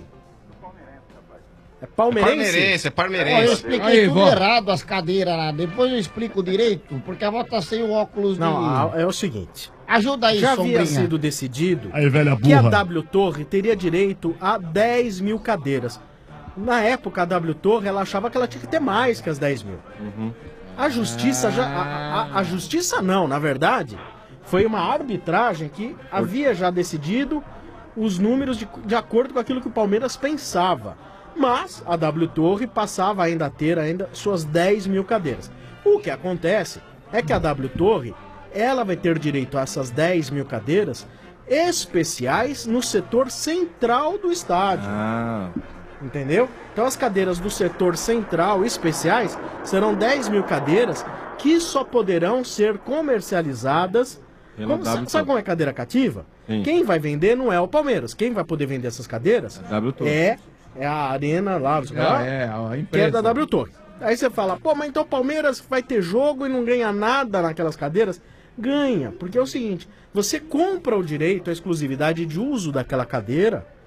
É palmeirense? É Ó, eu parmeirense. expliquei Aí, tudo vó. errado, as cadeiras lá. Depois eu explico direito, porque a vó tá sem o óculos Não, de... é o seguinte. Ajuda aí, Já sombrinha. havia sido decidido Aí, velha que a burra. W Torre teria direito a 10 mil cadeiras. Na época, a W Torre ela achava que ela tinha que ter mais que as 10 mil. A justiça a justiça não, na verdade, foi uma arbitragem que havia já decidido os números de acordo com aquilo que o Palmeiras pensava. Mas a W Torre passava ainda a ter suas 10 mil cadeiras. O que acontece é que a W Torre ela vai ter direito a essas 10 mil cadeiras especiais no setor central do estádio. Entendeu? Então as cadeiras do setor central especiais serão 10 mil cadeiras que só poderão ser comercializadas. Pela W Sabe Torre. como é cadeira cativa? Sim. Quem vai vender não é o Palmeiras. Quem vai poder vender essas cadeiras W Torre. é a Arena lá, não sei lá, a que empresa. é da W Torre. Aí você fala, pô, mas então o Palmeiras vai ter jogo e não ganha nada naquelas cadeiras? Ganha, porque é o seguinte, você compra o direito à exclusividade de uso daquela cadeira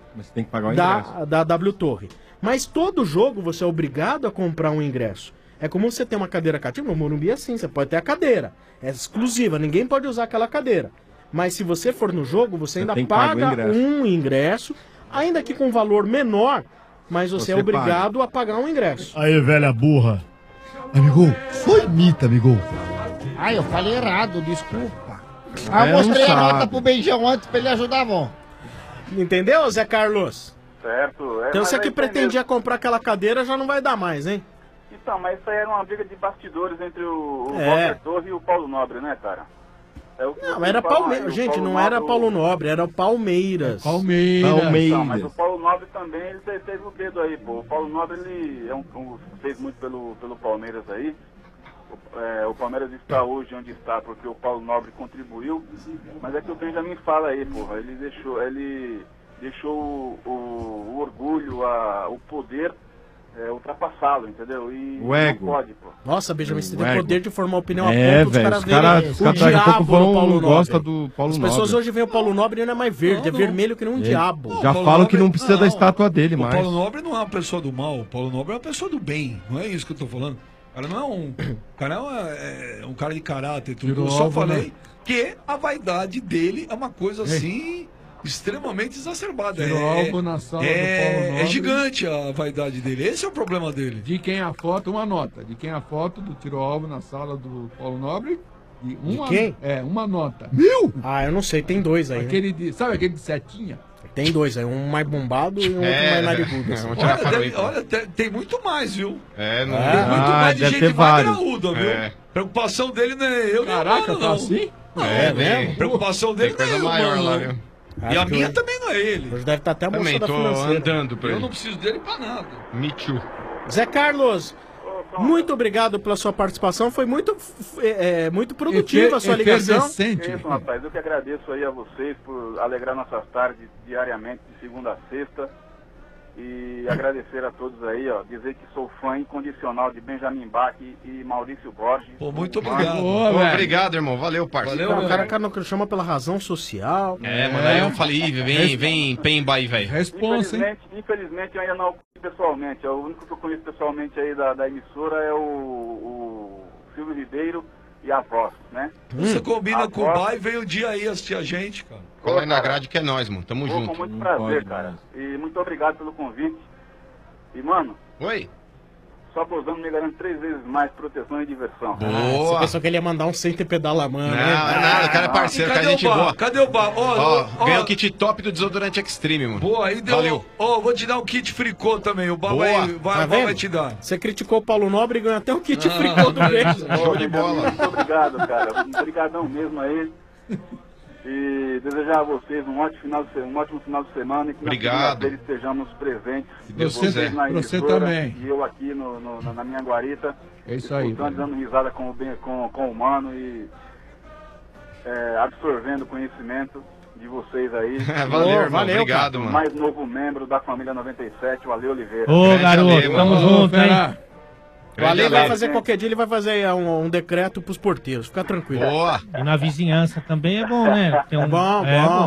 Mas você tem que pagar o ingresso. Da W Torre. Mas todo jogo você é obrigado a comprar um ingresso. É como você tem uma cadeira cativa, no Morumbi é assim, você pode ter a cadeira. É exclusiva, ninguém pode usar aquela cadeira. Mas se você for no jogo, você ainda paga um ingresso, ainda que com valor menor, mas você é obrigado a pagar um ingresso. Aí, velha burra. Amigo, só imita, amigo. Ah, eu falei errado, desculpa. Eu mostrei a nota pro Beijão antes pra ele ajudar a avó. Entendeu, Zé Carlos? Certo. Então você que pretendia comprar aquela cadeira já não vai dar mais, hein? Então, mas isso aí era uma briga de bastidores entre o Walter Torre e o Paulo Nobre, né, cara? Não, era Palmeiras. Gente, não era Paulo Nobre, era o Palmeiras. Palmeiras. Não, mas o Paulo Nobre também, ele teve o dedo aí, pô. O Paulo Nobre, ele fez muito pelo Palmeiras aí. O Palmeiras está hoje onde está porque o Paulo Nobre contribuiu. Mas é que o Benjamin fala aí, porra. Ele deixou o orgulho, o poder ultrapassá-lo, entendeu? E o ego. Não pode, pô. Nossa, Benjamin, você tem poder de formar opinião a ponto velho, dos caras verem o diabo do Paulo Nobre. Gosta do Paulo As pessoas hoje veem o Paulo Nobre e não é mais verde, é vermelho que nem um diabo. Já falam que não precisa da estátua dele mais. O Paulo Nobre não é uma pessoa do mal, o Paulo Nobre é uma pessoa do bem, não é isso que eu tô falando. O cara não é um... O cara é um cara de caráter, tudo. Eu só falei que a vaidade dele é uma coisa assim... extremamente exacerbada. Algo na sala do Paulo Nobre. É gigante a vaidade dele. Esse é o problema dele. De quem a foto, uma nota. De quem a foto do tiro alvo na sala do Paulo Nobre. De quem? Uma nota. Ah, eu não sei, tem dois aí. Sabe aquele de setinha? Tem dois aí, um mais bombado e um outro mais narigudo. Olha, tem muito mais, viu? Tem muito mais de gente mais graúda, viu? Preocupação dele não é eu, Caraca, não. Tá assim? Mesmo? Preocupação dele não é eu, maior lá, viu? E a minha também não é ele. Hoje deve estar até a moça também da financeira. Andando pra ele. Eu não preciso dele pra nada. Me too. Zé Carlos, muito obrigado pela sua participação. Foi muito produtiva a sua ligação. Isso, rapaz. Eu que agradeço aí a vocês por alegrar nossas tardes diariamente, de segunda a sexta. E agradecer a todos aí, ó. Dizer que sou fã incondicional de Benjamin Bach e Maurício Borges. Pô, muito obrigado. Obrigado, irmão. Valeu, parceiro. O cara não chama pela razão social. Mano, aí eu falei, vem Pemba aí, velho. Infelizmente eu ainda não conheço pessoalmente. O único que eu conheço pessoalmente aí da emissora é o Silvio Ribeiro e a voz, né? Você combina com o Bai e vem um dia aí assistir a gente, cara. Cola aí na grade que é nós, mano. Tamo junto. Com muito prazer, cara. E muito obrigado pelo convite. E, mano... Oi? Só pousando me garante 3 vezes mais proteção e diversão. Boa. Você pensou que ele ia mandar um cento e pedala mano, né? Não, nada, o cara é parceiro, cara, gente boa. Cadê o bar? Ganhou o kit top do desodorante Extreme, mano. Boa, aí deu. Valeu. Vou te dar um kit fricô também, o bar vai te dar. Você criticou o Paulo Nobre e ganhou até um kit fricô do beijo. Show de bola. Muito obrigado, cara. Obrigadão mesmo aí. E desejar a vocês um ótimo final de semana e que obrigado. Deles estejamos presentes. Se Deus quiser. Você também. E eu aqui na minha guarita. É isso aí. Dando risada com o mano e absorvendo o conhecimento de vocês aí. Valeu, obrigado, mano. Mais novo membro da família 97, o Ale Oliveira. Ô, garoto, tamo junto, hein? O Ale vai fazer qualquer dia, ele vai fazer um decreto pros porteiros, fica tranquilo. Boa! E na vizinhança também é bom, né? Tem bom.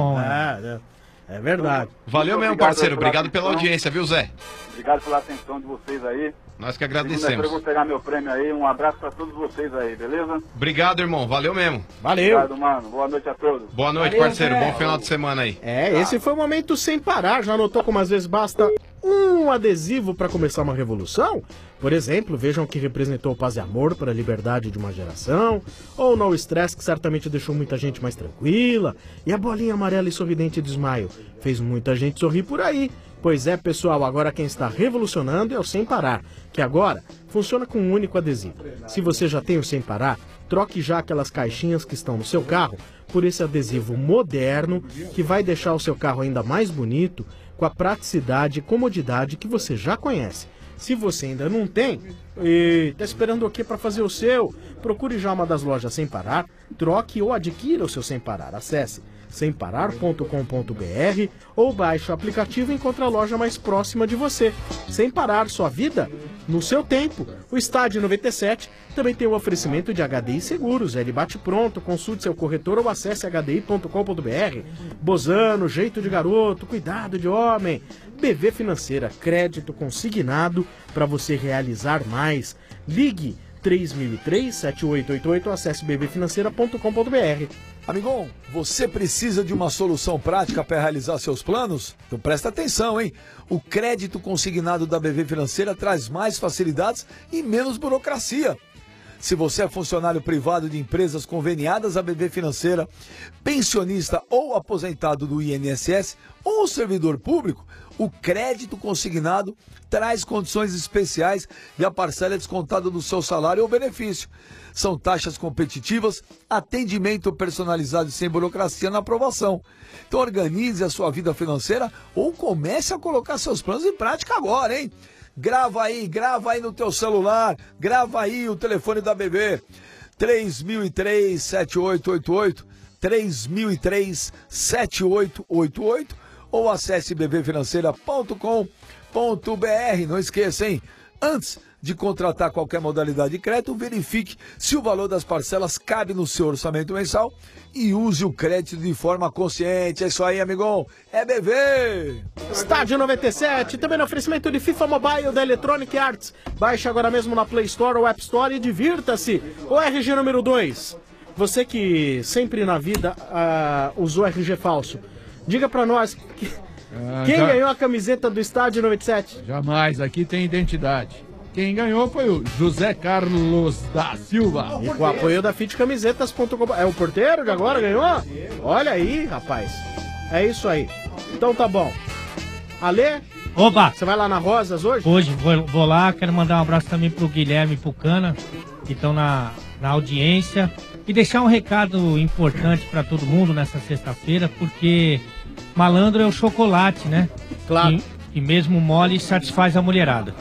É verdade. Valeu mesmo, parceiro. Obrigado pela audiência, viu, Zé? Obrigado pela atenção de vocês aí. Nós que agradecemos. Eu vou pegar meu prêmio aí. Um abraço pra todos vocês aí, beleza? Obrigado, irmão. Valeu mesmo. Valeu. Obrigado, mano. Boa noite a todos. Boa noite, parceiro. Bom final de semana aí. Esse foi o momento sem parar. Já notou como às vezes basta um adesivo para começar uma revolução? Por exemplo, vejam que representou paz e amor para a liberdade de uma geração, ou No Stress, que certamente deixou muita gente mais tranquila, e a bolinha amarela e sorridente de Smile fez muita gente sorrir por aí. Pois é, pessoal, agora quem está revolucionando é o Sem Parar, que agora funciona com um único adesivo. Se você já tem o Sem Parar, troque já aquelas caixinhas que estão no seu carro por esse adesivo moderno que vai deixar o seu carro ainda mais bonito, com a praticidade e comodidade que você já conhece. Se você ainda não tem, e está esperando o que para fazer o seu? Procure já uma das lojas Sem Parar, troque ou adquira o seu Sem Parar. Acesse semparar.com.br ou baixe o aplicativo e encontre a loja mais próxima de você. Sem Parar, sua vida no seu tempo. O Estádio 97 também tem o oferecimento de HDI Seguros. Ele bate pronto, consulte seu corretor ou acesse hdi.com.br. Bozano, jeito de garoto, cuidado de homem. BV Financeira, crédito consignado para você realizar mais. Ligue 3003-7888, acesse bbfinanceira.com.br. Amigão, você precisa de uma solução prática para realizar seus planos? Então presta atenção, hein? O crédito consignado da BV Financeira traz mais facilidades e menos burocracia. Se você é funcionário privado de empresas conveniadas à BV Financeira, pensionista ou aposentado do INSS ou servidor público, o crédito consignado traz condições especiais e a parcela é descontada do seu salário ou benefício. São taxas competitivas, atendimento personalizado e sem burocracia na aprovação. Então organize a sua vida financeira ou comece a colocar seus planos em prática agora, hein? Grava aí no teu celular, grava aí o telefone da BV, 3003-7888, 3003-7888, ou acesse bbfinanceira.com.br. Não esqueça, hein? Antes de contratar qualquer modalidade de crédito, verifique se o valor das parcelas cabe no seu orçamento mensal e use o crédito de forma consciente. É isso aí, amigão. É BV! Estádio 97, também no oferecimento de FIFA Mobile da Electronic Arts. Baixe agora mesmo na Play Store ou App Store e divirta-se. O RG número 2. Você que sempre na vida usou RG falso, diga pra nós quem ganhou a camiseta do Estádio 97? Jamais, aqui tem identidade. Quem ganhou foi o José Carlos da Silva. E com o apoio da fitcamisetas.com. É o porteiro que agora ganhou? Olha aí, rapaz. É isso aí. Então tá bom. Alê? Opa! Você vai lá na Rosas hoje? Hoje vou lá, quero mandar um abraço também pro Guilherme e pro Cana, que estão na audiência. E deixar um recado importante pra todo mundo nessa sexta-feira, porque malandro é o chocolate, né? Claro. E mesmo mole satisfaz a mulherada.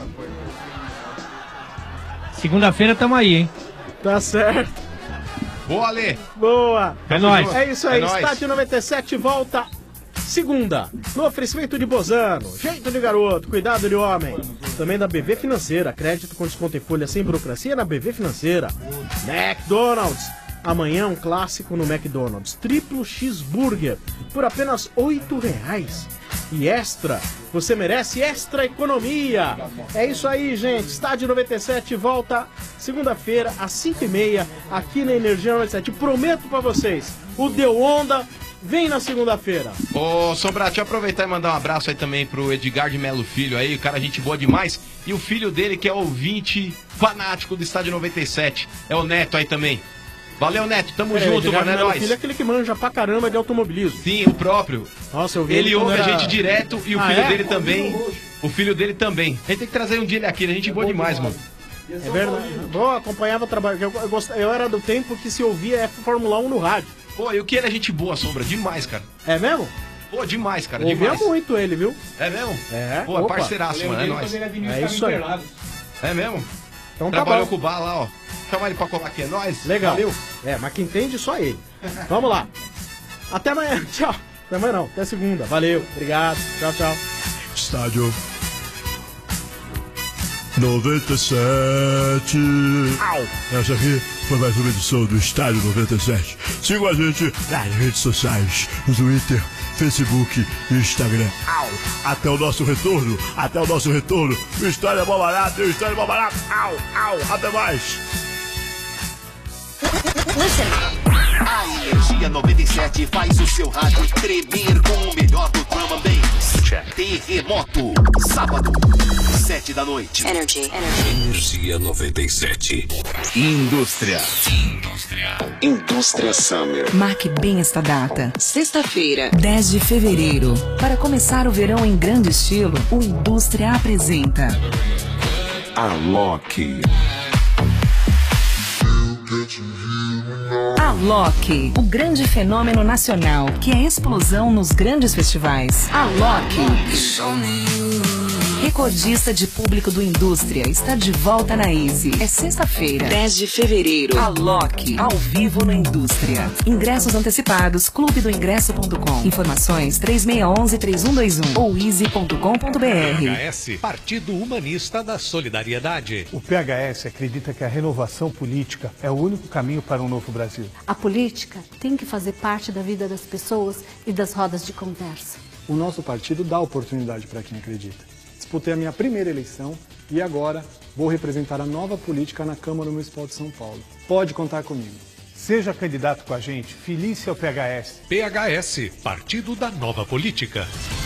Segunda-feira tamo aí, hein? Tá certo. Boa, Alê. Boa. É nóis. É isso aí, Estádio 97 volta segunda, no oferecimento de Bozano, jeito de garoto, cuidado de homem. Também da BV Financeira, crédito com desconto em folha sem burocracia na BV Financeira. McDonald's, amanhã um clássico no McDonald's, triplo cheeseburger por apenas R$8. E Extra, você merece Extra Economia. É isso aí, gente. Estádio 97 volta segunda-feira às 5h30 aqui na Energia 97. Prometo pra vocês, o Deu Onda vem na segunda-feira. Ô, Sombra, deixa eu aproveitar e mandar um abraço aí também pro Edgar de Melo Filho aí, o cara gente boa demais. E o filho dele que é ouvinte fanático do Estádio 97, é o Neto aí também. Valeu, Neto, tamo junto, mano, é nóis. Filho é aquele que manja pra caramba de automobilismo. Sim, o próprio. Nossa, eu vi ele ouve a gente direto e o filho dele também. O filho dele também. A gente tem que trazer um dia ele aqui, a gente boa demais, mano. É verdade. Bom, acompanhava o trabalho. Eu era do tempo que se ouvia Fórmula 1 no rádio. Pô, e o que ele é gente boa, Sombra, demais, cara. É mesmo? Pô, demais, cara, ouvia demais. muito ele, viu? É mesmo? É. Pô, é parceiraço, mano, é nóis. É isso aí. É mesmo? Então trabalhou tá com o bar lá, ó. Chama ele pra colar aqui, é nóis. Legal. Valeu. É, mas quem entende só ele. Vamos lá. Até amanhã. Tchau. Até amanhã não. Até segunda. Valeu. Obrigado. Tchau, tchau. Estádio 97. Essa aqui foi mais uma edição do Estádio 97. Siga a gente nas redes sociais, no Twitter, Facebook e Instagram. Até o nosso retorno. Até o nosso retorno. O História é mó barato. O História é mó barato. Até mais. A Energia 97 faz o seu rádio tremer com o melhor do drum and bass. Terremoto, sábado, 7 da noite. Energia 97. Indústria Summer. Marque bem esta data. Sexta-feira, 10 de fevereiro. Para começar o verão em grande estilo, o Indústria apresenta Alok. Alok, o grande fenômeno nacional, que é explosão nos grandes festivais. Alok. recordista de público do Indústria, está de volta na Easy. É sexta-feira, 10 de fevereiro. Alok, ao vivo na Indústria. Ingressos antecipados, clubedoingresso.com. Informações 3611-3121 ou easy.com.br. PHS, Partido Humanista da Solidariedade. O PHS acredita que a renovação política é o único caminho para um novo Brasil. A política tem que fazer parte da vida das pessoas e das rodas de conversa. O nosso partido dá oportunidade para quem acredita. Disputei a minha primeira eleição e agora vou representar a nova política na Câmara Municipal de São Paulo. Pode contar comigo. Seja candidato com a gente, feliz ao PHS. PHS, Partido da Nova Política.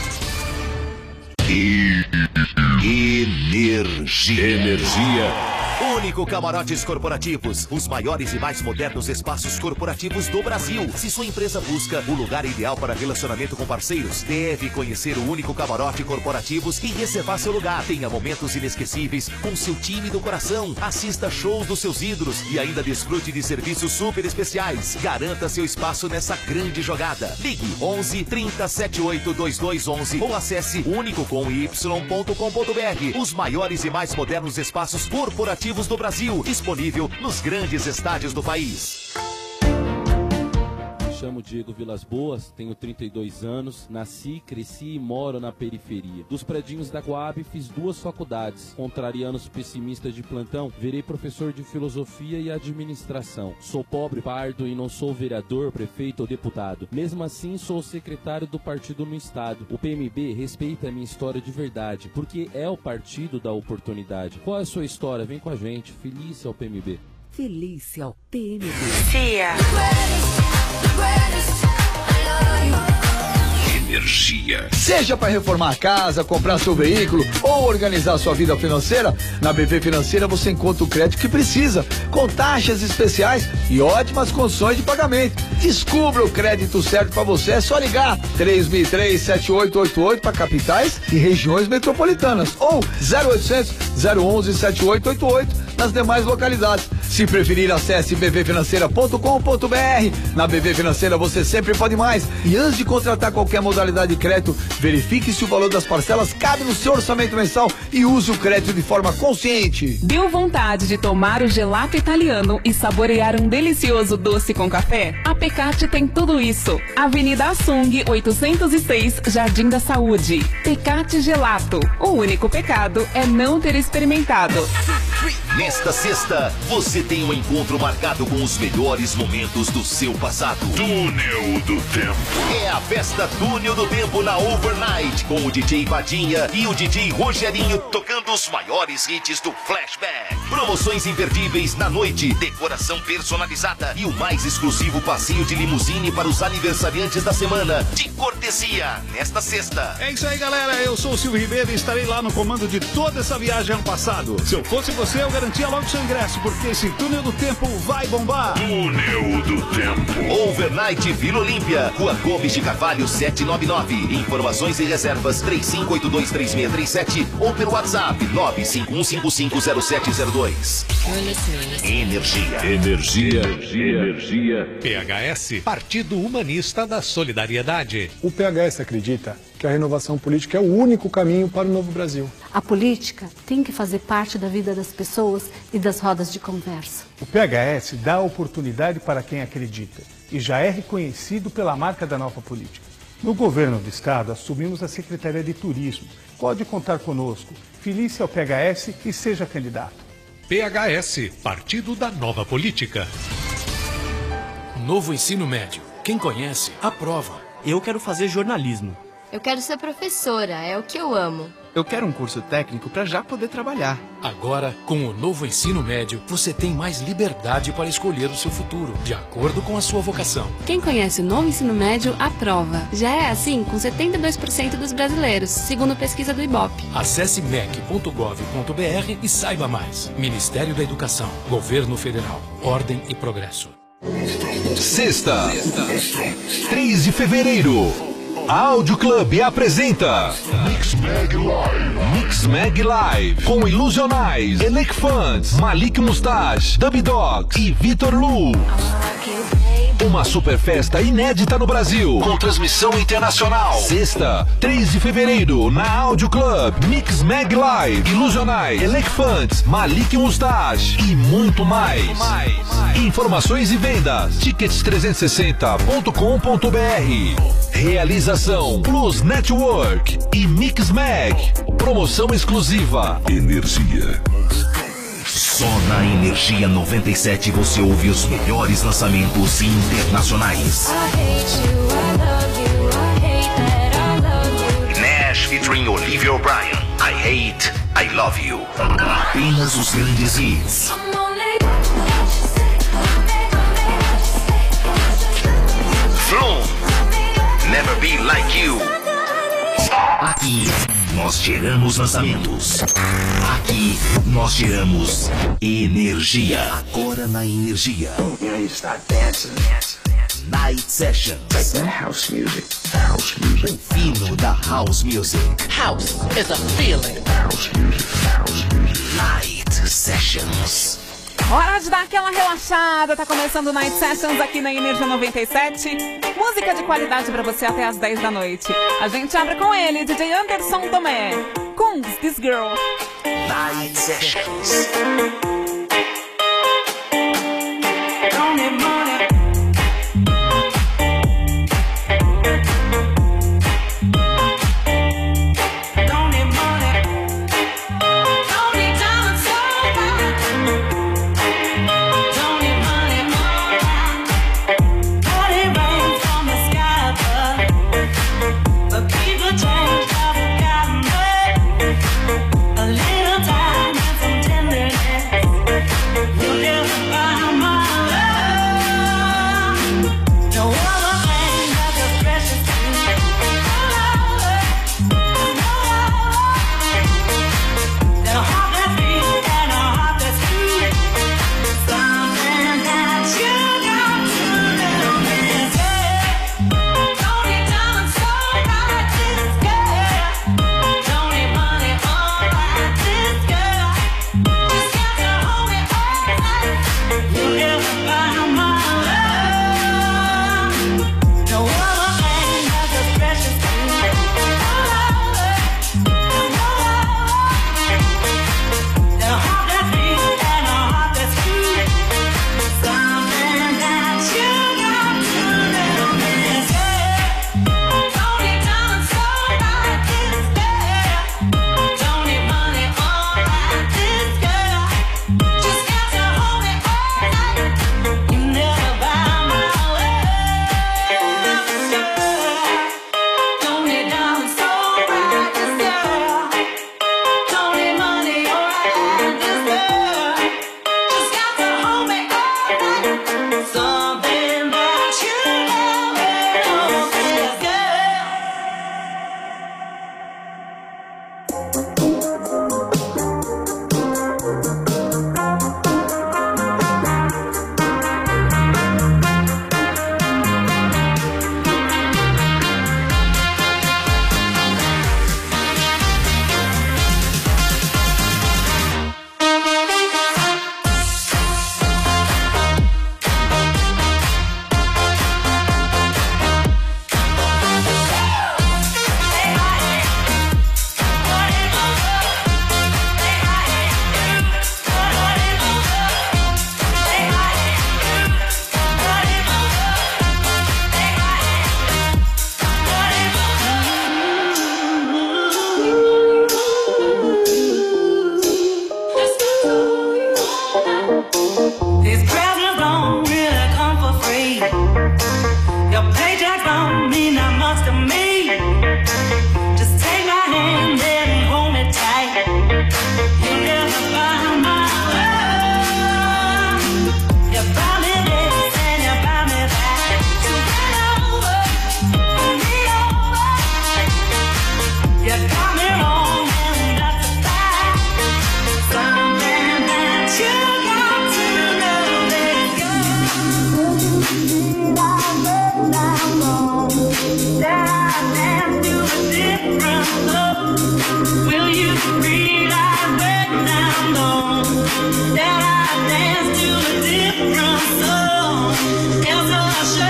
Energia. Único Camarotes Corporativos, os maiores e mais modernos espaços corporativos do Brasil. Se sua empresa busca o lugar ideal para relacionamento com parceiros, deve conhecer o Único Camarote Corporativos e reservar seu lugar. Tenha momentos inesquecíveis com seu time do coração. Assista shows dos seus ídolos e ainda desfrute de serviços super especiais. Garanta seu espaço nessa grande jogada. Ligue 11 30 78 2211 ou acesse unicocomy.com.br. Os maiores e mais modernos espaços corporativos do Brasil, disponível nos grandes estádios do país. Me chamo Diego Vilas Boas, tenho 32 anos, nasci, cresci e moro na periferia. Dos predinhos da Coab fiz 2 faculdades. Contrariando os pessimistas de plantão, virei professor de filosofia e administração. Sou pobre, pardo e não sou vereador, prefeito ou deputado. Mesmo assim, sou secretário do partido no estado. O PMB respeita a minha história de verdade, porque é o partido da oportunidade. Qual é a sua história? Vem com a gente. Feliz ao PMB. Feliz ao PMB. Energia. Seja para reformar a casa, comprar seu veículo ou organizar sua vida financeira, na BV Financeira você encontra o crédito que precisa, com taxas especiais e ótimas condições de pagamento. Descubra o crédito certo para você, é só ligar 3003-7888 para capitais e regiões metropolitanas ou 0800 011 7888 nas demais localidades. Se preferir, acesse bvfinanceira.com.br. Na BV Financeira você sempre pode mais. E antes de contratar qualquer modalidade de crédito, verifique se o valor das parcelas cabe no seu orçamento mensal e use o crédito de forma consciente. Deu vontade de tomar o gelato italiano e saborear um delicioso doce com café? A Pecati tem tudo isso. Avenida Assung, 806, Jardim da Saúde. Pecati Gelato. O único pecado é não ter experimentado. Nesta sexta, você tem um encontro marcado com os melhores momentos do seu passado. Túnel do Tempo. É a festa Túnel do Tempo na Overnight, com o DJ Vadinha e o DJ Rogerinho tocando os maiores hits do Flashback. Promoções imperdíveis na noite, decoração personalizada e o mais exclusivo passeio de limusine para os aniversariantes da semana, de cortesia, nesta sexta. É isso aí, galera. Eu sou o Silvio Ribeiro e estarei lá no comando de toda essa viagem ao passado. Se eu fosse você, eu garantia logo seu ingresso, porque esse Túnel do Tempo vai bombar. Túnel do Tempo. Overnight Vila Olímpia, Rua Gomes de Carvalho 799. Informações e reservas 35823637 ou pelo WhatsApp 951550702. Energia. PHS, Partido Humanista da Solidariedade. O PHS acredita que a renovação política é o único caminho para o novo Brasil. A política tem que fazer parte da vida das pessoas e das rodas de conversa. O PHS dá oportunidade para quem acredita e já é reconhecido pela marca da nova política. No governo do estado, assumimos a Secretaria de Turismo. Pode contar conosco. Feliz ao PHS e seja candidato. PHS, Partido da Nova Política. Novo ensino médio. Quem conhece, aprova. Eu quero fazer jornalismo. Eu quero ser professora, é o que eu amo. Eu quero um curso técnico para já poder trabalhar. Agora, com o novo ensino médio, você tem mais liberdade para escolher o seu futuro, de acordo com a sua vocação. Quem conhece o novo ensino médio, aprova. Já é assim com 72% dos brasileiros, segundo pesquisa do Ibope. Acesse mec.gov.br e saiba mais. Ministério da Educação, Governo Federal, Ordem e Progresso. Sexta, 3 de fevereiro. A Áudio Club apresenta Mix Mag Live com Ilusionais, Elec Fans, Malik Mustache, Dub Dogs e Vitor Lu. Uma super festa inédita no Brasil, com transmissão internacional. Sexta, 3 de fevereiro, na Audio Club, Mix Mag Live, Ilusionais, Elefantes, Malik Mustache e muito mais. Informações e vendas, tickets360.com.br. Realização Plus Network e Mix Mag. Promoção exclusiva. Energia. Só na Energia 97 você ouve os melhores lançamentos internacionais. Nash featuring Olivia O'Brien. I Hate, I Love You. Apenas os grandes hits. Flume, Never Be Like You. Aqui nós geramos lançamentos. Aqui nós geramos energia. Agora na Energia. Night Sessions. Like that house music. House music. O fino da house music. House is a feeling. House music. House music. Night Sessions. Hora de dar aquela relaxada. Tá começando o Night Sessions aqui na Energia 97. Música de qualidade pra você até as 10 da noite. A gente abre com ele, DJ Anderson Tomé, com This Girl. Night Sessions. That I dance to a different song.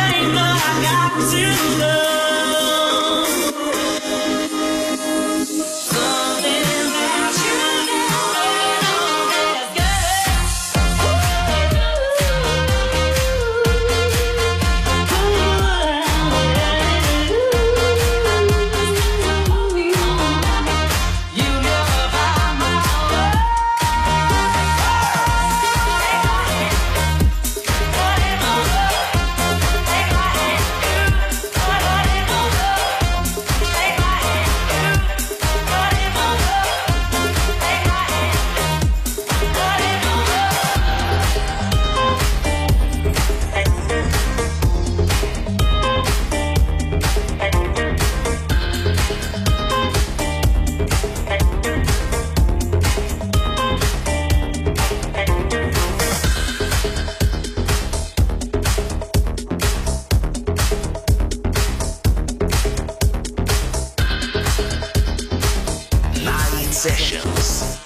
mais.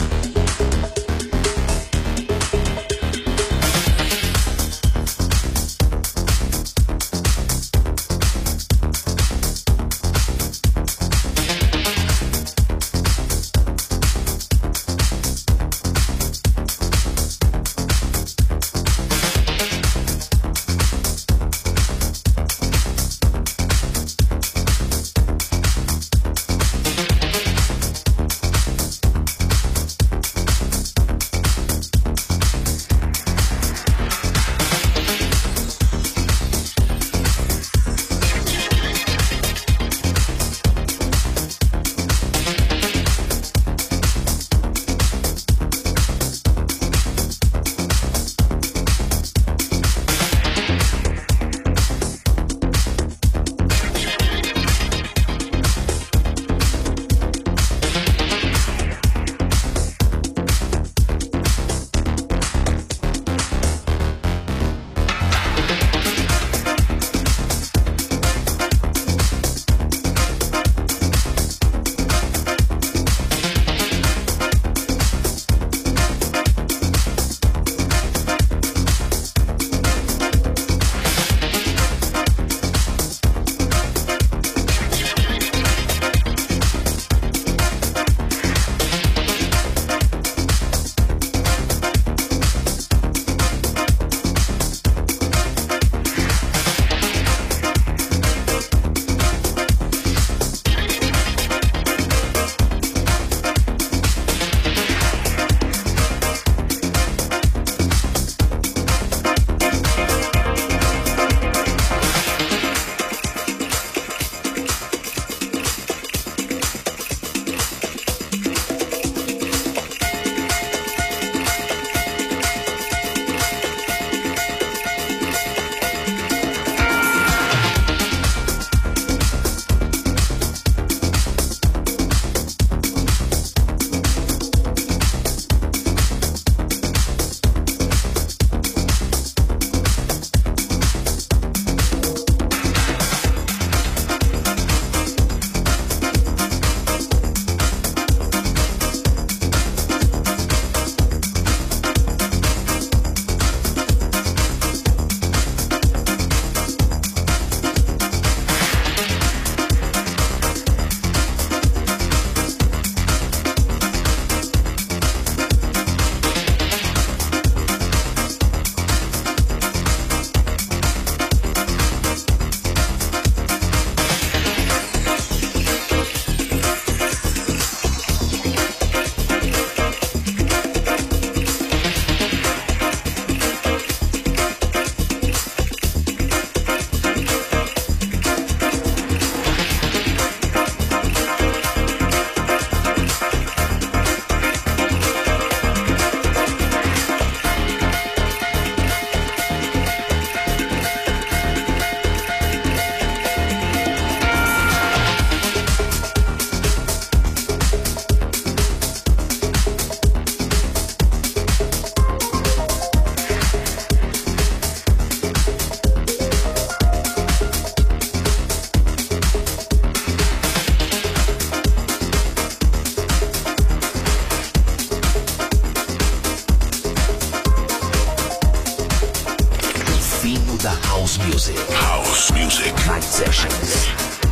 House Music. Night Sessions.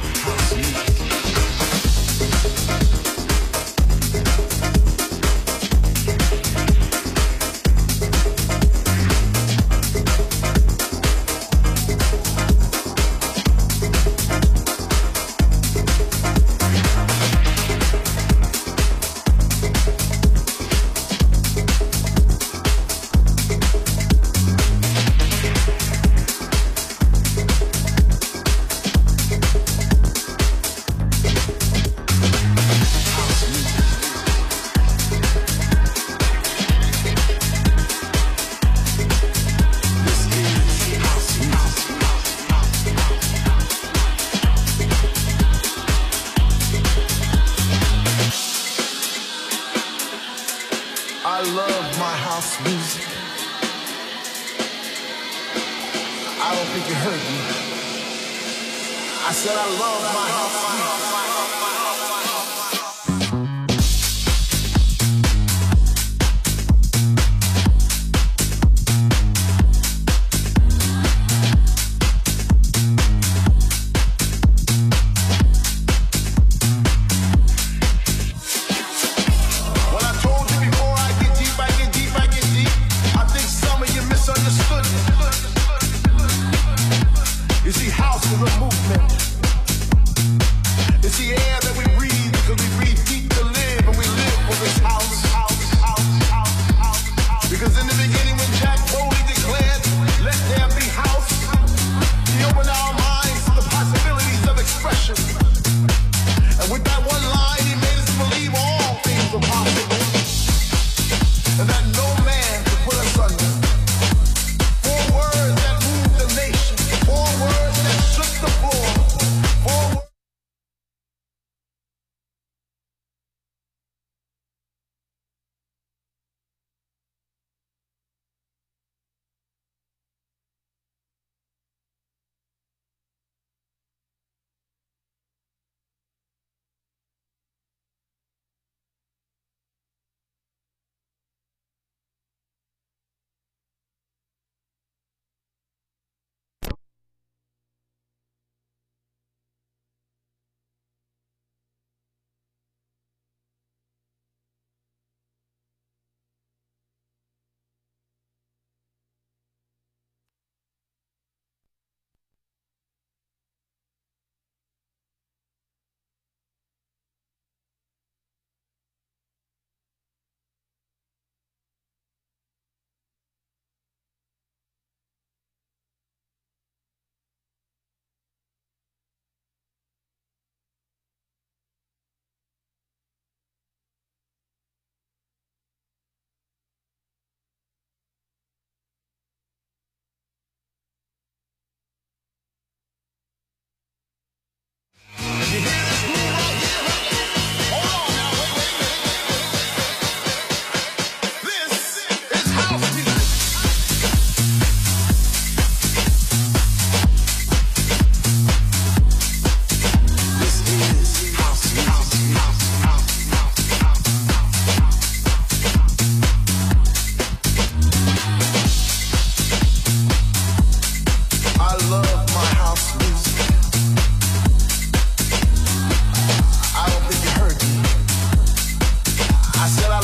I love my house music. I don't think you heard me. I said I love my house music.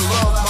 roll.